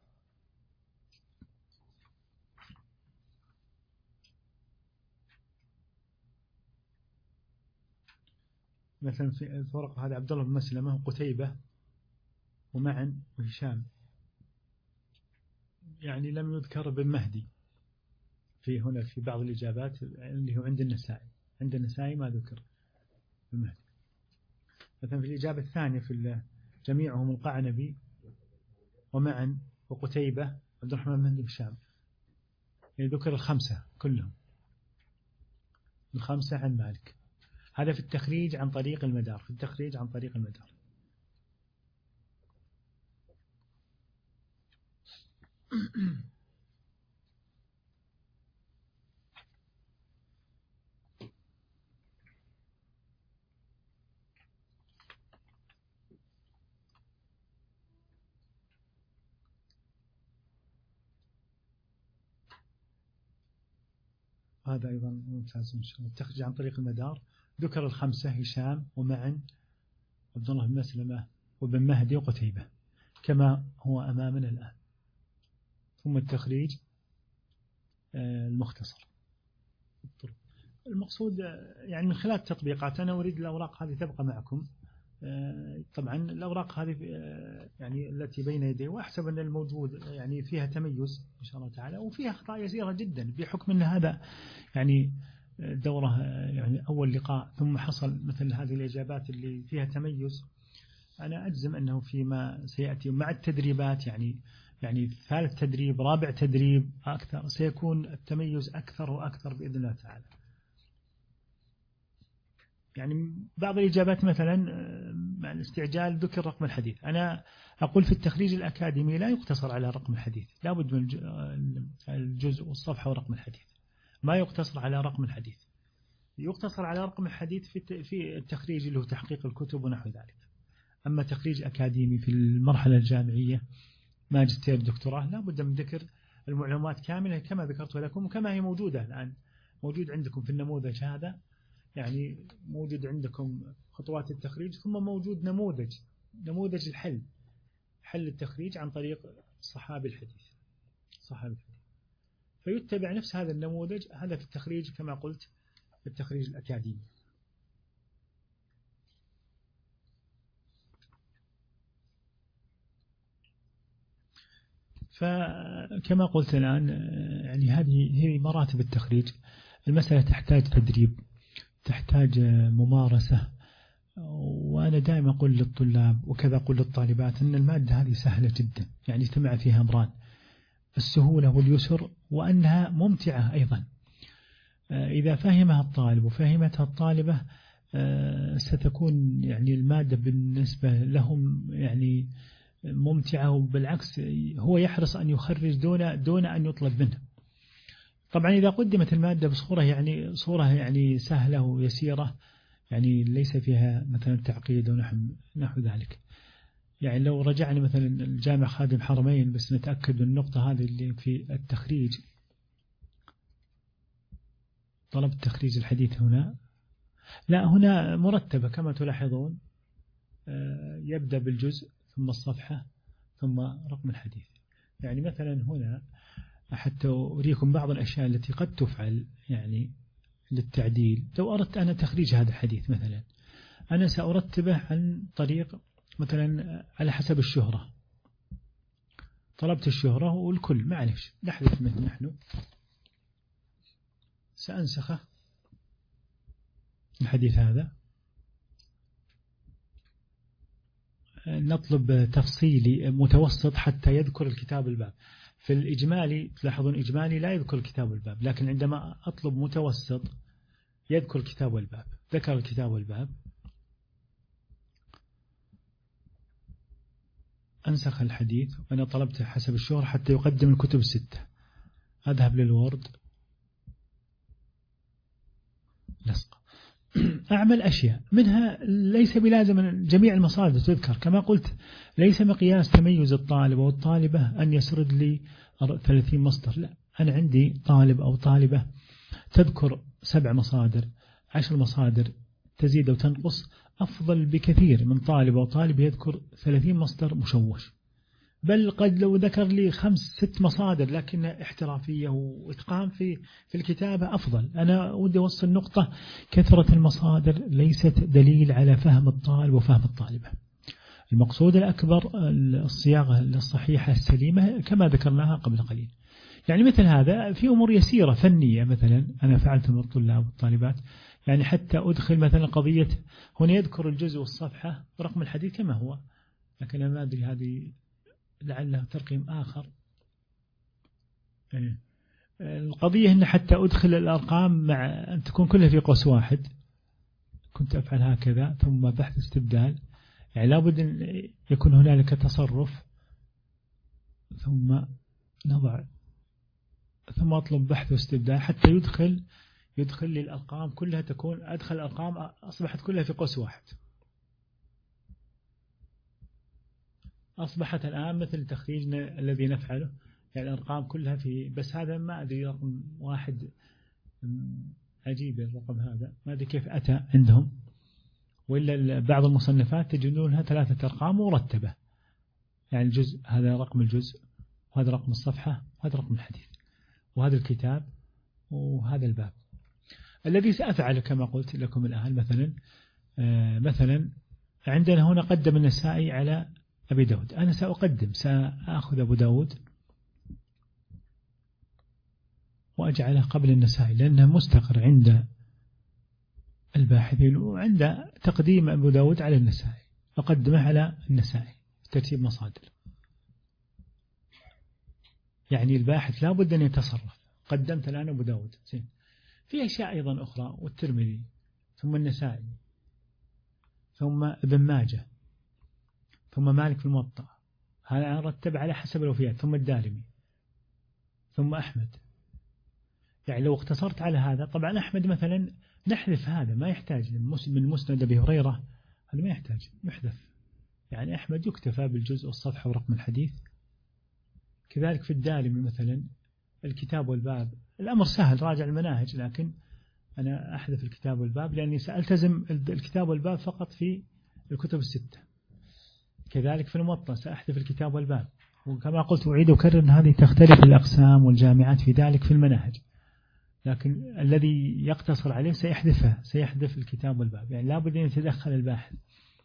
مثلا في الفرق هذا عبد الله بن مسلمة وقتيبة ومعن وهشام، يعني لم يذكر بن مهدي في هنا في بعض الإجابات اللي هو عند النسائي. عند النسائي ما ذكر بن مهدي. مثلا في الإجابة الثانية في جميعهم القعنبي ومعن وقتيبة عبد الرحمن بن مهدي وهشام، يعني ذكر الخمسة كلهم، الخمسة عن مالك. هذا في التخريج عن طريق المدار، في التخريج عن طريق المدار. هذا أيضا ممتاز إن شاء الله. التخريج عن طريق المدار ذكر الخمسة هشام ومعن عبد الله بن مسلمة وبن مهدي وقتيبة كما هو أمامنا الآن. ثم التخريج المختصر. المقصود يعني من خلال التطبيقات، أنا أريد الأوراق هذه تبقى معكم. طبعا الأوراق هذه يعني التي بين يدي، وأحسب أن الموجود يعني فيها تميز إن شاء الله تعالى، وفيها أخطاء يسيرة جدا بحكم أن هذا يعني دورة يعني أول لقاء، ثم حصل مثل هذه الإجابات اللي فيها تميز. أنا أجزم أنه فيما سيأتي مع التدريبات، يعني ثالث تدريب رابع تدريب أكثر، سيكون التميز أكثر وأكثر بإذن الله تعالى. يعني بعض الإجابات مثلا مع الاستعجال ذكر رقم الحديث. أنا أقول في التخريج الأكاديمي لا يقتصر على رقم الحديث، لابد من الجزء والصفحة ورقم الحديث، ما يقتصر على رقم الحديث. يقتصر على رقم الحديث في التخريج اللي هو تحقيق الكتب ونحو ذلك. أما تخريج أكاديمي في المرحلة الجامعية ماجستير دكتوراه لابد من ذكر المعلومات كاملة كما ذكرت لكم، وكما هي موجودة الآن، موجود عندكم في النموذج هذا. يعني موجود عندكم خطوات التخريج، ثم موجود نموذج حل التخريج عن طريق صحابي الحديث. فيتبع نفس هذا النموذج، هذا في التخريج كما قلت في التخريج الأكاديمي. فكما قلت الآن يعني هذه هي مراتب التخريج. المسألة تحتاج تدريب، تحتاج ممارسة. وأنا دائما أقول للطلاب وكذا أقول للطالبات أن المادة هذه سهلة جدا، يعني اجتمع فيها أمران: السهولة واليسر، وأنها ممتعة أيضا. إذا فهمها الطالب وفهمتها الطالبة ستكون يعني المادة بالنسبة لهم يعني ممتعة، وبالعكس هو يحرص أن يخرج دون أن يطلب منه. طبعا إذا قدمت المادة بصورة صورة سهلة ويسيرة، يعني ليس فيها مثلا تعقيد ونحو ذلك. يعني لو رجعنا مثلا الجامع خادم حرمين بس نتأكد من النقطة هذه اللي في التخريج. طلب تخريج الحديث هنا لا، هنا مرتبة كما تلاحظون، يبدأ بالجزء ثم الصفحة ثم رقم الحديث. يعني مثلا هنا حتى أريكم بعض الأشياء التي قد تفعل يعني للتعديل. لو أردت أنا تخريج هذا الحديث مثلا، أنا سأرتبه عن طريق مثلا على حسب الشهرة. طلبت الشهرة والكل، معلش نحذف منه، نحن سأنسخه الحديث هذا نطلب تفصيلي متوسط حتى يذكر الكتاب الباب. في الإجمالي تلاحظون إجمالي لا يذكر الكتاب والباب، لكن عندما أطلب متوسط يذكر الكتاب والباب. ذكر الكتاب والباب، أنسخ الحديث، وأنا طلبت حسب الشهرة حتى يقدم الكتب الستة. أذهب للوورد، لصق، أعمل أشياء منها ليس بلازم أن جميع المصادر تذكر. كما قلت ليس مقياس تميز الطالب أو الطالبة أن يسرد لي 30 مصدر، لا، أنا عندي طالب أو طالبة تذكر 7 مصادر 10 مصادر، تزيد أو تنقص، أفضل بكثير من طالب أو طالب يذكر 30 مصدر مشوش. بل قد لو ذكر لي 5-6 مصادر لكن احترافية وإتقان في الكتابة أفضل. أنا ودي أوصل نقطة: كثرة المصادر ليست دليل على فهم الطالب وفهم الطالبة. المقصود الأكبر الصياغة الصحيحة السليمة كما ذكرناها قبل قليل. يعني مثل هذا في أمور يسيرة فنية، مثلا أنا فعلت من الطلاب والطالبات، يعني حتى أدخل مثلا قضية هنا يذكر الجزء والصفحة ورقم الحديث كما هو، لكن أنا ما أدري هذه لعله ترقيم آخر. القضية أن حتى أدخل الأرقام مع أن تكون كلها في قوس واحد، كنت أفعل هكذا، ثم بحث استبدال، يعني لابد أن يكون هنالك تصرف، ثم نضع، ثم أطلب بحث واستبدال حتى يدخل لي الأرقام كلها، تكون أدخل الأرقام أصبحت كلها في قوس واحد. أصبحت الآن مثل تخريجنا الذي نفعله، يعني الأرقام كلها في، بس هذا ما أدري رقم واحد عجيب الرقم هذا، ما أدري كيف أتى عندهم، وإلا بعض المصنفات تجدونها 3 أرقام مرتبة، يعني الجزء هذا رقم الجزء، وهذا رقم الصفحة، وهذا رقم الحديث، وهذا الكتاب، وهذا الباب. الذي سأفعل كما قلت لكم الآن مثلا عندنا هنا قدم النسائي على أبي داود، أنا سأخذ أبو داود وأجعله قبل النسائي، لأنه مستقر عند الباحثين، وعند تقديم أبو داود على النسائي أقدمه على النسائي ترتيب مصادر. يعني الباحث لا بد أن يتصرف، قدمت الآن أبو داود، في أشياء أيضا أخرى، والترمذي، ثم النسائي، ثم ابن ماجه، ثم مالك في الموطأ، هذا رتب على حسب الوفيات، ثم الدارمي، ثم أحمد. يعني لو اقتصرت على هذا، طبعا أحمد مثلا نحذف هذا، ما يحتاج من مسند أبي هريرة، هذا ما يحتاج، يحذف. يعني أحمد يكتفى بالجزء والصفحة ورقم الحديث. كذلك في الدارمي مثلا الكتاب والباب، الأمر سهل، راجع المناهج، لكن أنا أحذف الكتاب والباب لأني سألتزم الكتاب والباب فقط في الكتب الستة. كذلك في الموطأ سأحذف الكتاب والباب، وكما قلت أعيد وكرر أن هذه تختلف الأقسام والجامعات في ذلك في المناهج، لكن الذي يقتصر عليه سيحذف الكتاب والباب، يعني لا بد أن يتدخل الباحث.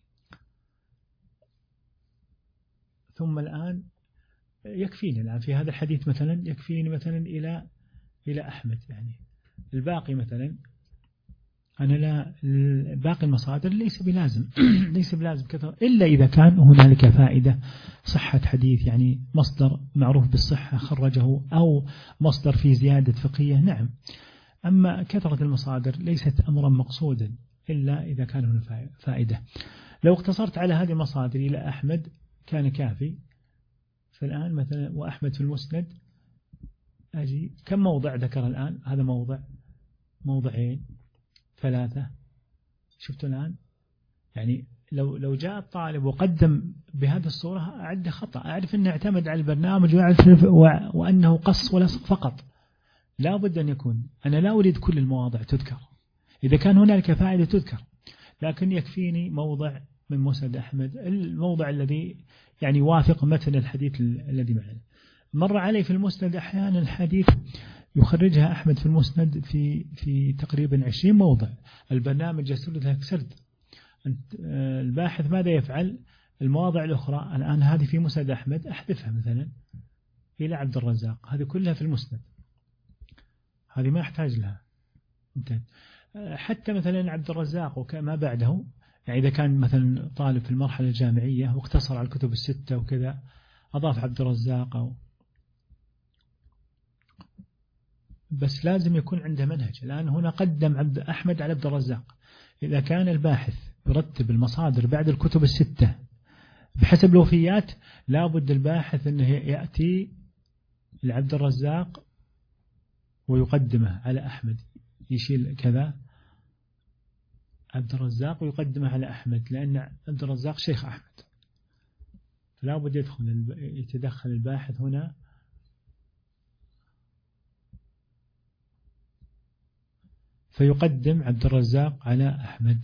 ثم الآن يكفيني الآن في هذا الحديث مثلا، يكفيني مثلا إلى أحمد، يعني الباقي مثلا أنا لا، باقي المصادر ليس بلازم كثر، إلا إذا كان هنالك فائدة، صحة حديث، يعني مصدر معروف بالصحة خرجه، أو مصدر فيه زيادة فقهية، نعم. أما كثرة المصادر ليست أمرا مقصودا إلا إذا كان هناك فائدة. لو اقتصرت على هذه المصادر إلى أحمد كان كافي. فالآن مثلا وأحمد في المسند، أجي كم موضع ذكر الآن؟ هذا موضعين 3، شفتوا الآن؟ يعني لو جاء الطالب وقدم بهذه الصورة أعد خطأ، أعرف أنه اعتمد على البرنامج وأنه قص ولصق فقط. لا بد أن يكون، أنا لا أريد كل المواضع تذكر، إذا كان هنالك فائدة تذكر، لكن يكفيني موضع من مسند أحمد، الموضع الذي يعني وافق متن الحديث الذي معنا. مر علي في المسند أحيانا الحديث يخرجها أحمد في المسند في تقريبا 20 موضع، البرنامج يسرد لك سرد. الباحث ماذا يفعل؟ المواضع الأخرى الآن هذه في مسند أحمد أحذفها مثلا إلى عبد الرزاق، هذه كلها في المسند، هذه ما يحتاج لها. حتى مثلا عبد الرزاق وما بعده يعني إذا كان مثلا طالب في المرحلة الجامعية واقتصر على الكتب الستة وكذا، أضاف عبد الرزاق بس لازم يكون عنده منهج. الآن هنا قدم أحمد على عبد الرزاق. إذا كان الباحث يرتب المصادر بعد الكتب الستة بحسب الوفيات، لابد الباحث أنه يأتي لعبد الرزاق ويقدمه على أحمد، يشيل كذا عبد الرزاق ويقدمه على أحمد، لأن عبد الرزاق شيخ أحمد، لابد يتدخل الباحث هنا فيقدم عبد الرزاق على أحمد.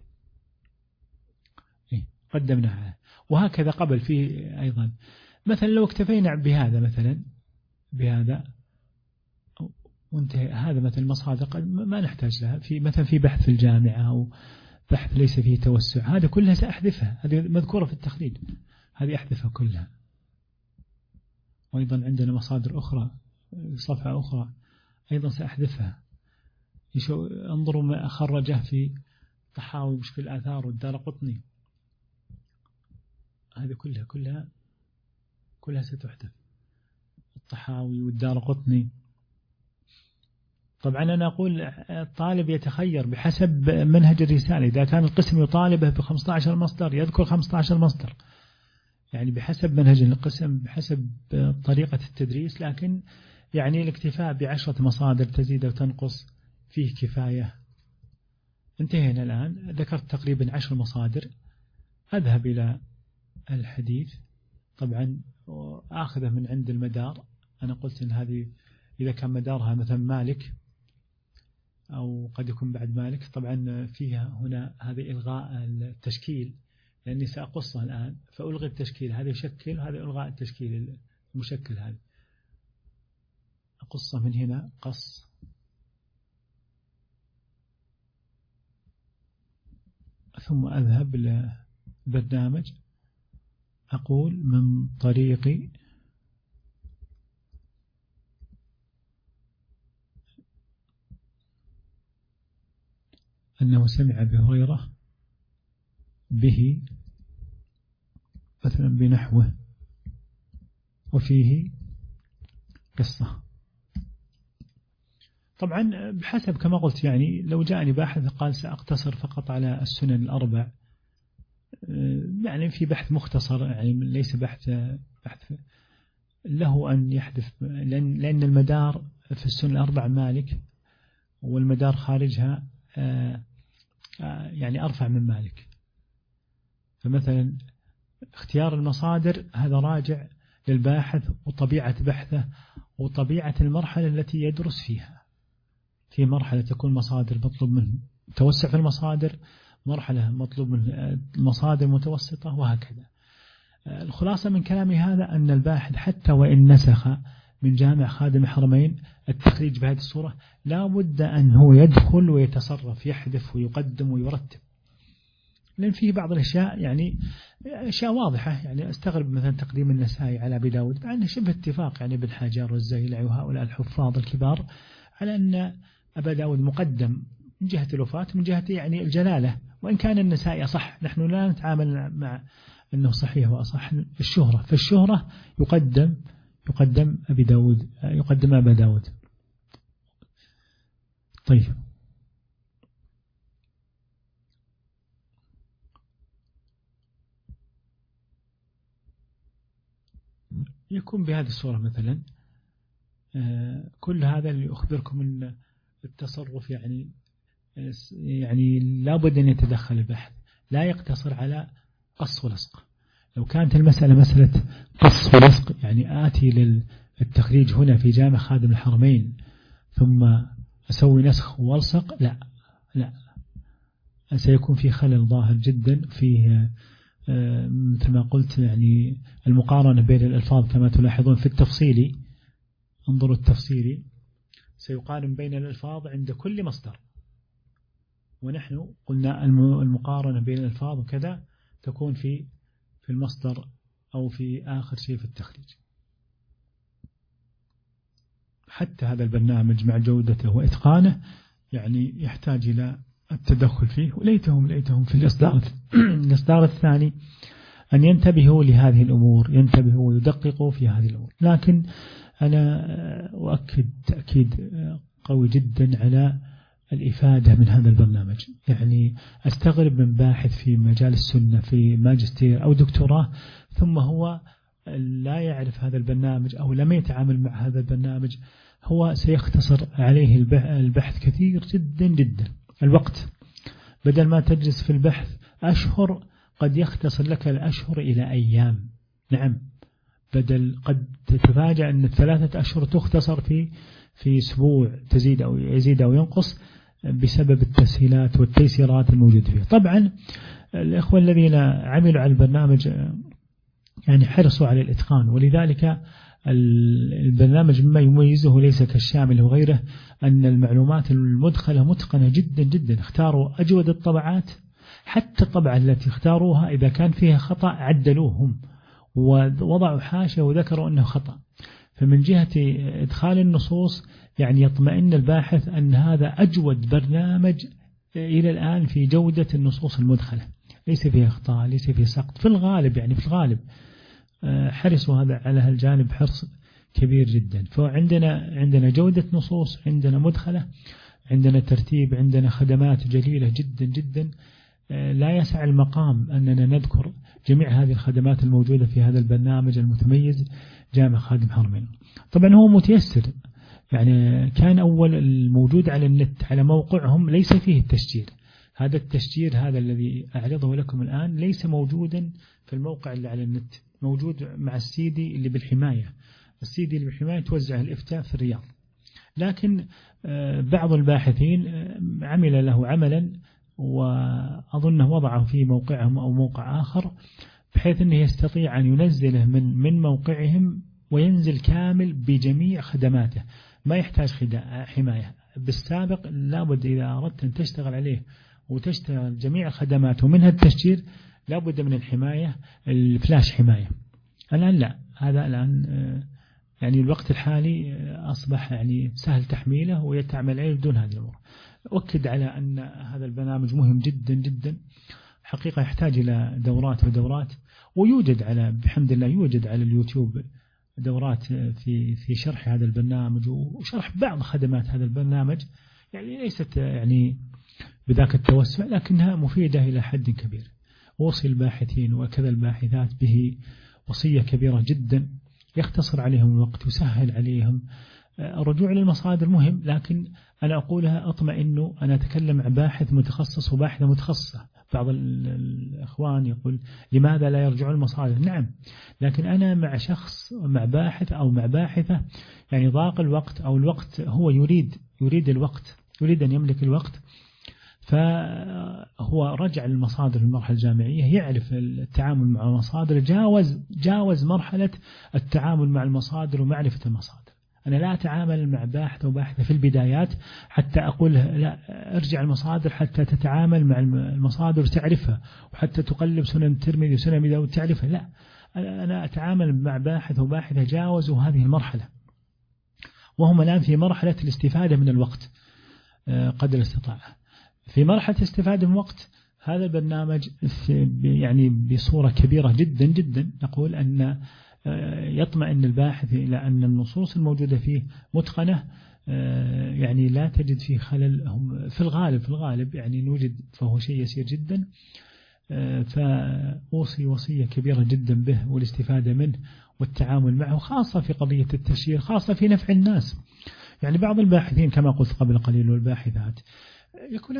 قدمناها. وهكذا قبل فيه أيضا. مثلا لو اكتفينا بهذا مثلا بهذا وانتهى، هذا مثلا مصادر ما نحتاج لها في مثلا في بحث في الجامعة أو بحث ليس فيه توسع، هذا كلها سأحذفها، هذه مذكورة في التخريج، هذه أحذفها كلها. وأيضا عندنا مصادر أخرى، صفحة أخرى أيضا سأحذفها. انظروا ما خرجه في طحاوي مشكل الآثار والدارقطني، هذه كلها ستحذف. الطحاوي والدارقطني. طبعا أنا أقول الطالب يتخير بحسب منهج الرسالة. إذا كان القسم يطالبه ب15 مصدر يذكر 15 مصدر، يعني بحسب منهج القسم بحسب طريقة التدريس. لكن يعني الاكتفاء ب10 مصادر تزيد وتنقص فيه كفاية. انتهينا الآن، ذكرت تقريبا 10 مصادر. أذهب إلى الحديث، طبعا آخذه من عند المدار. أنا قلت إن هذه إذا كان مدارها مثلا مالك أو قد يكون بعد مالك، طبعا فيها هنا هذه إلغاء التشكيل، لأني سأقصها الآن فألغي التشكيل، هذا يشكل، هذا إلغاء التشكيل المشكل، هذا أقصه من هنا قص. ثم أذهب للبرنامج، أقول من طريق أنه سمع بهريرة به مثلا بنحوه وفيه قصة. طبعا بحسب كما قلت، يعني لو جاءني باحث قال سأقتصر فقط على السنن الأربع، يعني في بحث مختصر، يعني ليس بحث له أن يحذف، لأن المدار في السنن الأربع مالك، والمدار خارجها يعني أرفع من مالك. فمثلا اختيار المصادر هذا راجع للباحث وطبيعة بحثه وطبيعة المرحلة التي يدرس فيها. في مرحلة تكون مصادر مطلوب منه توسع في المصادر، مرحلة مطلوب من المصادر متوسطة، وهكذا. الخلاصة من كلامي هذا أن الباحث حتى وإن نسخ من جامع خادم الحرمين التخريج بهذه الصورة، لا بد أن هو يدخل ويتصرف، يحذف ويقدم ويرتب، لأن فيه بعض الأشياء يعني أشياء واضحة. يعني أستغرب مثلا تقديم النسائي على أبي داود، مع أنه شبه اتفاق يعني ابن حجر والزيلعي وهؤلاء الحفاظ الكبار على أن أبا داود مقدم من جهة الوفاة من جهة يعني الجلالة، وإن كان النسائي أصح. نحن لا نتعامل مع أنه صحيح وأصح، الشهرة، فالشهرة يقدم أبي داود، يقدم أبا داود. طيب، يكون بهذه الصورة مثلا. كل هذا اللي أخبركم من التصرف، يعني لابد أن يتدخل البحث، لا يقتصر على قص ولصق. لو كانت المسألة مسألة قص ولصق، يعني آتي للتخريج هنا في جامع خادم الحرمين ثم أسوي نسخ والصق، لا سيكون في خلل ظاهر جدا فيه. مثل ما قلت يعني المقارنة بين الألفاظ كما تلاحظون في التفصيلي، انظروا التفصيلي سيقارن بين الألفاظ عند كل مصدر، ونحن قلنا المقارنة بين الألفاظ وكذا تكون في المصدر أو في آخر شيء في التخريج. حتى هذا البرنامج مع جودته وإتقانه يعني يحتاج إلى التدخل فيه، وليتهم في الإصدار الثاني أن ينتبهوا لهذه الأمور، ينتبهوا ويدققوا في هذه الأمور. لكن أنا أؤكد تأكيد قوي جدا على الإفادة من هذا البرنامج. يعني أستغرب من باحث في مجال السنة في ماجستير أو دكتوراه ثم هو لا يعرف هذا البرنامج أو لم يتعامل مع هذا البرنامج، هو سيختصر عليه البحث كثير جدا جدا. الوقت بدل ما تجلس في البحث أشهر قد يختصر لك الأشهر إلى أيام. نعم، بدل قد تتفاجأ أن 3 أشهر تختصر في أسبوع، تزيد أو يزيد أو ينقص بسبب التسهيلات والتيسيرات الموجودة فيه. طبعا الإخوة الذين عملوا على البرنامج يعني حرصوا على الإتقان، ولذلك البرنامج مما يميزه ليس كالشامل وغيره أن المعلومات المدخلة متقنة جدا جدا. اختاروا أجود الطبعات، حتى الطبعة التي اختاروها إذا كان فيها خطأ عدلوهم ووضعوا حاشية وذكروا أنه خطأ. فمن جهة إدخال النصوص يعني يطمئن الباحث أن هذا أجود برنامج إلى الآن في جودة النصوص المدخلة، ليس فيه أخطاء، ليس فيه سقط في الغالب. يعني في الغالب حرصوا هذا على هالجانب حرص كبير جدا. فعندنا جودة نصوص، عندنا مدخلة، عندنا ترتيب، عندنا خدمات جليلة جدا جدا. لا يسع المقام أننا نذكر جميع هذه الخدمات الموجودة في هذا البرنامج المتميز جامع خادم حرمين. طبعا هو متيسر، يعني كان أول الموجود على النت على موقعهم ليس فيه التشجير. هذا التشجير هذا الذي أعرضه لكم الآن ليس موجودا في الموقع اللي على النت، موجود مع السيدي اللي بالحماية. السيدي اللي بالحماية توزع الإفتاء في الرياض، لكن بعض الباحثين عمل له عملا وأظنه وضعه في موقعهم أو موقع آخر بحيث أنه يستطيع أن ينزله من موقعهم وينزل كامل بجميع خدماته، ما يحتاج حماية. بالسابق لابد إذا أردت أن تشتغل عليه وتشتغل جميع خدماته ومنها التشجير لابد من الحماية، الفلاش حماية. الآن لا، هذا الآن يعني الوقت الحالي أصبح يعني سهل تحميله ويتعمل عليه بدون هذه الأمور. أؤكد على أن هذا البرنامج مهم جدا جدا، حقيقة يحتاج إلى دورات ويوجد بحمد الله يوجد على اليوتيوب دورات في شرح هذا البرنامج وشرح بعض خدمات هذا البرنامج، يعني ليست يعني بذاك التوسع لكنها مفيدة إلى حد كبير. أوصي الباحثين وكذا الباحثات به وصية كبيرة جدا، يختصر عليهم الوقت ويسهل عليهم. الرجوع للمصادر مهم، لكن أنا أقولها أطمئنوا، أنا أتكلم عن باحث متخصص وباحثة متخصصة. بعض الإخوان يقول لماذا لا يرجعون المصادر؟ نعم، لكن أنا مع شخص مع باحث أو مع باحثة يعني ضاق الوقت أو الوقت هو يريد الوقت، يريد أن يملك الوقت، فهو رجع للمصادر في المرحلة الجامعية، يعرف التعامل مع المصادر، جاوز مرحلة التعامل مع المصادر ومعرفة المصادر. أنا لا أتعامل مع باحث أو باحثة في البدايات حتى أقول لا ارجع المصادر حتى تتعامل مع المصادر وتعرفها، وحتى تقلب سنن الترمذي وسنن أبي داود وتعرفها. لا، أنا أتعامل مع باحث وباحثة جاوزوا هذه المرحلة، وهم الآن في مرحلة الاستفادة من الوقت قدر الاستطاعة. في مرحلة استفادة من الوقت هذا البرنامج يعني بصورة كبيرة جدا جدا نقول أن يطمئن الباحث إلى أن النصوص الموجودة فيه متقنة، يعني لا تجد فيه خلل. هم في الغالب يعني نوجد فهو شيء يسير جدا. فأوصي وصية كبيرة جدا به والاستفادة منه والتعامل معه، خاصة في قضية التشهير، خاصة في نفع الناس. يعني بعض الباحثين كما قلت قبل قليل والباحثات يكون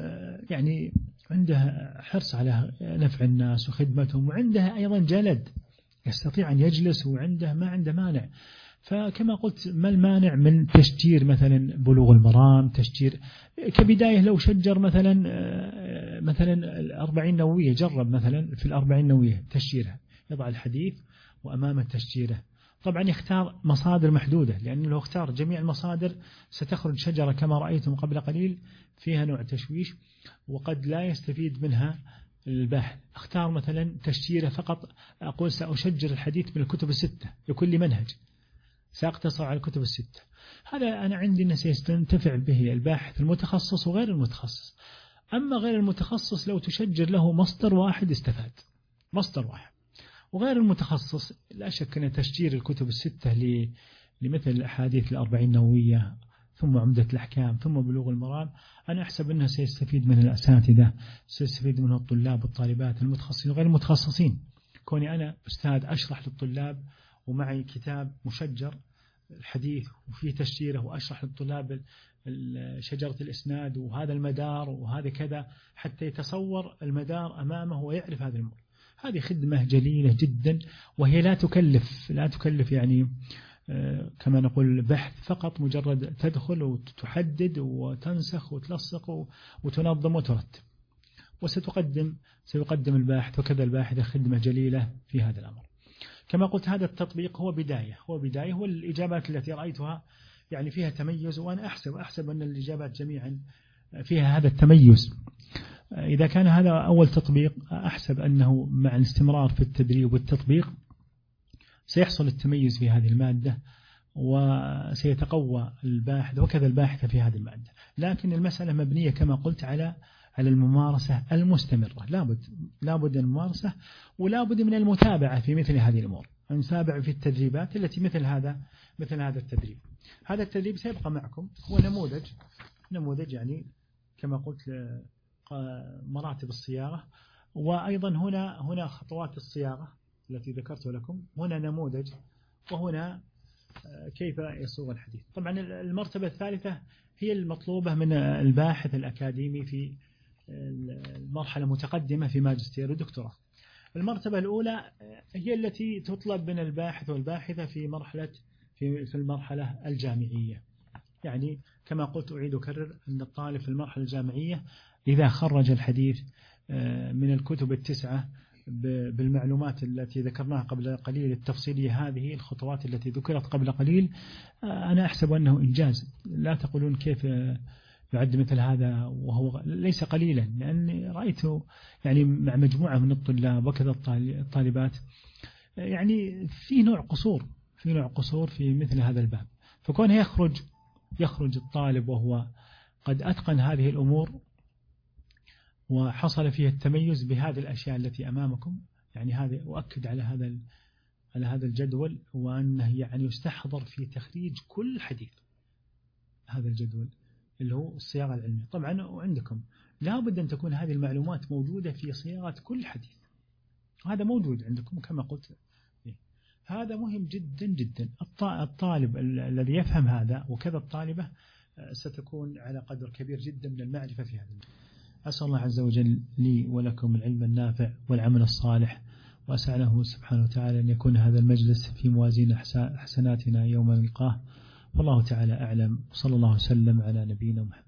عنده حرص على نفع الناس وخدمتهم، وعنده أيضا جلد يستطيع أن يجلس وعنده ما عنده مانع. فكما قلت ما المانع من تشجير مثلا بلوغ المرام، تشجير كبداية لو شجر مثلا 40 نووية، جرب مثلا في 40 نووية تشجيرها، يضع الحديث وأمامه تشجيره. طبعا يختار مصادر محدودة، لأنه لو اختار جميع المصادر ستخرج شجرة كما رأيتم قبل قليل فيها نوع تشويش وقد لا يستفيد منها الباحث. اختار مثلا تشجيره فقط، أقول سأشجر الحديث من الكتب 6 لكل منهج، سأقتصر على الكتب 6. هذا أنا عندي أن سيستنتفع به الباحث المتخصص وغير المتخصص. أما غير المتخصص لو تشجر له مصدر واحد استفاد، مصدر واحد. وغير المتخصص لا شك أن تشجير الكتب الستة لمثل الأحاديث الأربعين نووية ثم عمدة الأحكام ثم بلوغ المرام، أنا أحسب أنه سيستفيد من الأساتذة، سيستفيد منه الطلاب والطالبات المتخصصين وغير المتخصصين. كوني أنا أستاذ أشرح للطلاب ومعي كتاب مشجر الحديث وفيه تشجيره وأشرح للطلاب شجرة الإسناد وهذا المدار وهذا كذا حتى يتصور المدار أمامه ويعرف هذا الأمور. هذه خدمة جليلة جدا، وهي لا تكلف يعني كما نقول بحث فقط، مجرد تدخل وتحدد وتنسخ وتلصق وتنظم وترتب، سيقدم الباحث وكذا الباحث خدمة جليلة في هذا الأمر. كما قلت هذا التطبيق هو بداية، والإجابات التي رأيتها يعني فيها تميز، وأنا أحسب أن الإجابات جميعا فيها هذا التميز. إذا كان هذا أول تطبيق أحسب أنه مع الاستمرار في التدريب والتطبيق سيحصل التميز في هذه المادة وسيتقوى الباحث وكذا الباحث في هذه المادة. لكن المسألة مبنية كما قلت على الممارسة المستمرة، لابد من الممارسة ولابد من المتابعة في مثل هذه الأمور، نتابع في التدريبات التي مثل هذا التدريب. هذا التدريب سيبقى معكم، هو نموذج يعني كما قلت مراتب الصياغة، وأيضا هنا خطوات الصياغة التي ذكرت لكم، هنا نموذج، وهنا كيف يصوغ الحديث. طبعا المرتبة الثالثة هي المطلوبة من الباحث الأكاديمي في المرحلة المتقدمة في ماجستير ودكتوراه. المرتبة الأولى هي التي تطلب من الباحث والباحثة في المرحلة الجامعية. يعني كما قلت أعيد أكرر أن الطالب في المرحلة الجامعية إذا خرج الحديث من الكتب التسعة بالمعلومات التي ذكرناها قبل قليل التفصيلية، هذه الخطوات التي ذكرت قبل قليل، أنا أحسب أنه إنجاز. لا تقولون كيف يعد مثل هذا وهو ليس قليلا، لأني رأيته يعني مع مجموعة من الطلاب وكذا الطالبات يعني في نوع قصور في مثل هذا الباب. فكون يخرج الطالب وهو قد أتقن هذه الأمور وحصل فيه التميز بهذه الأشياء التي أمامكم، يعني هذا أؤكد على هذا الجدول، وأنه يعني يستحضر في تخريج كل حديث. هذا الجدول اللي هو الصياغة العلمية طبعا، وعندكم لا بد أن تكون هذه المعلومات موجودة في صياغة كل حديث، هذا موجود عندكم كما قلت. هذا مهم جدا جدا. الطالب الذي يفهم هذا وكذا الطالبة ستكون على قدر كبير جدا من المعرفة في هذا. أسأل الله عز وجل لي ولكم العلم النافع والعمل الصالح، وأسأله سبحانه وتعالى أن يكون هذا المجلس في موازين حسناتنا يوم نلقاه، والله تعالى أعلم. صلى الله وسلم على نبينا محمد.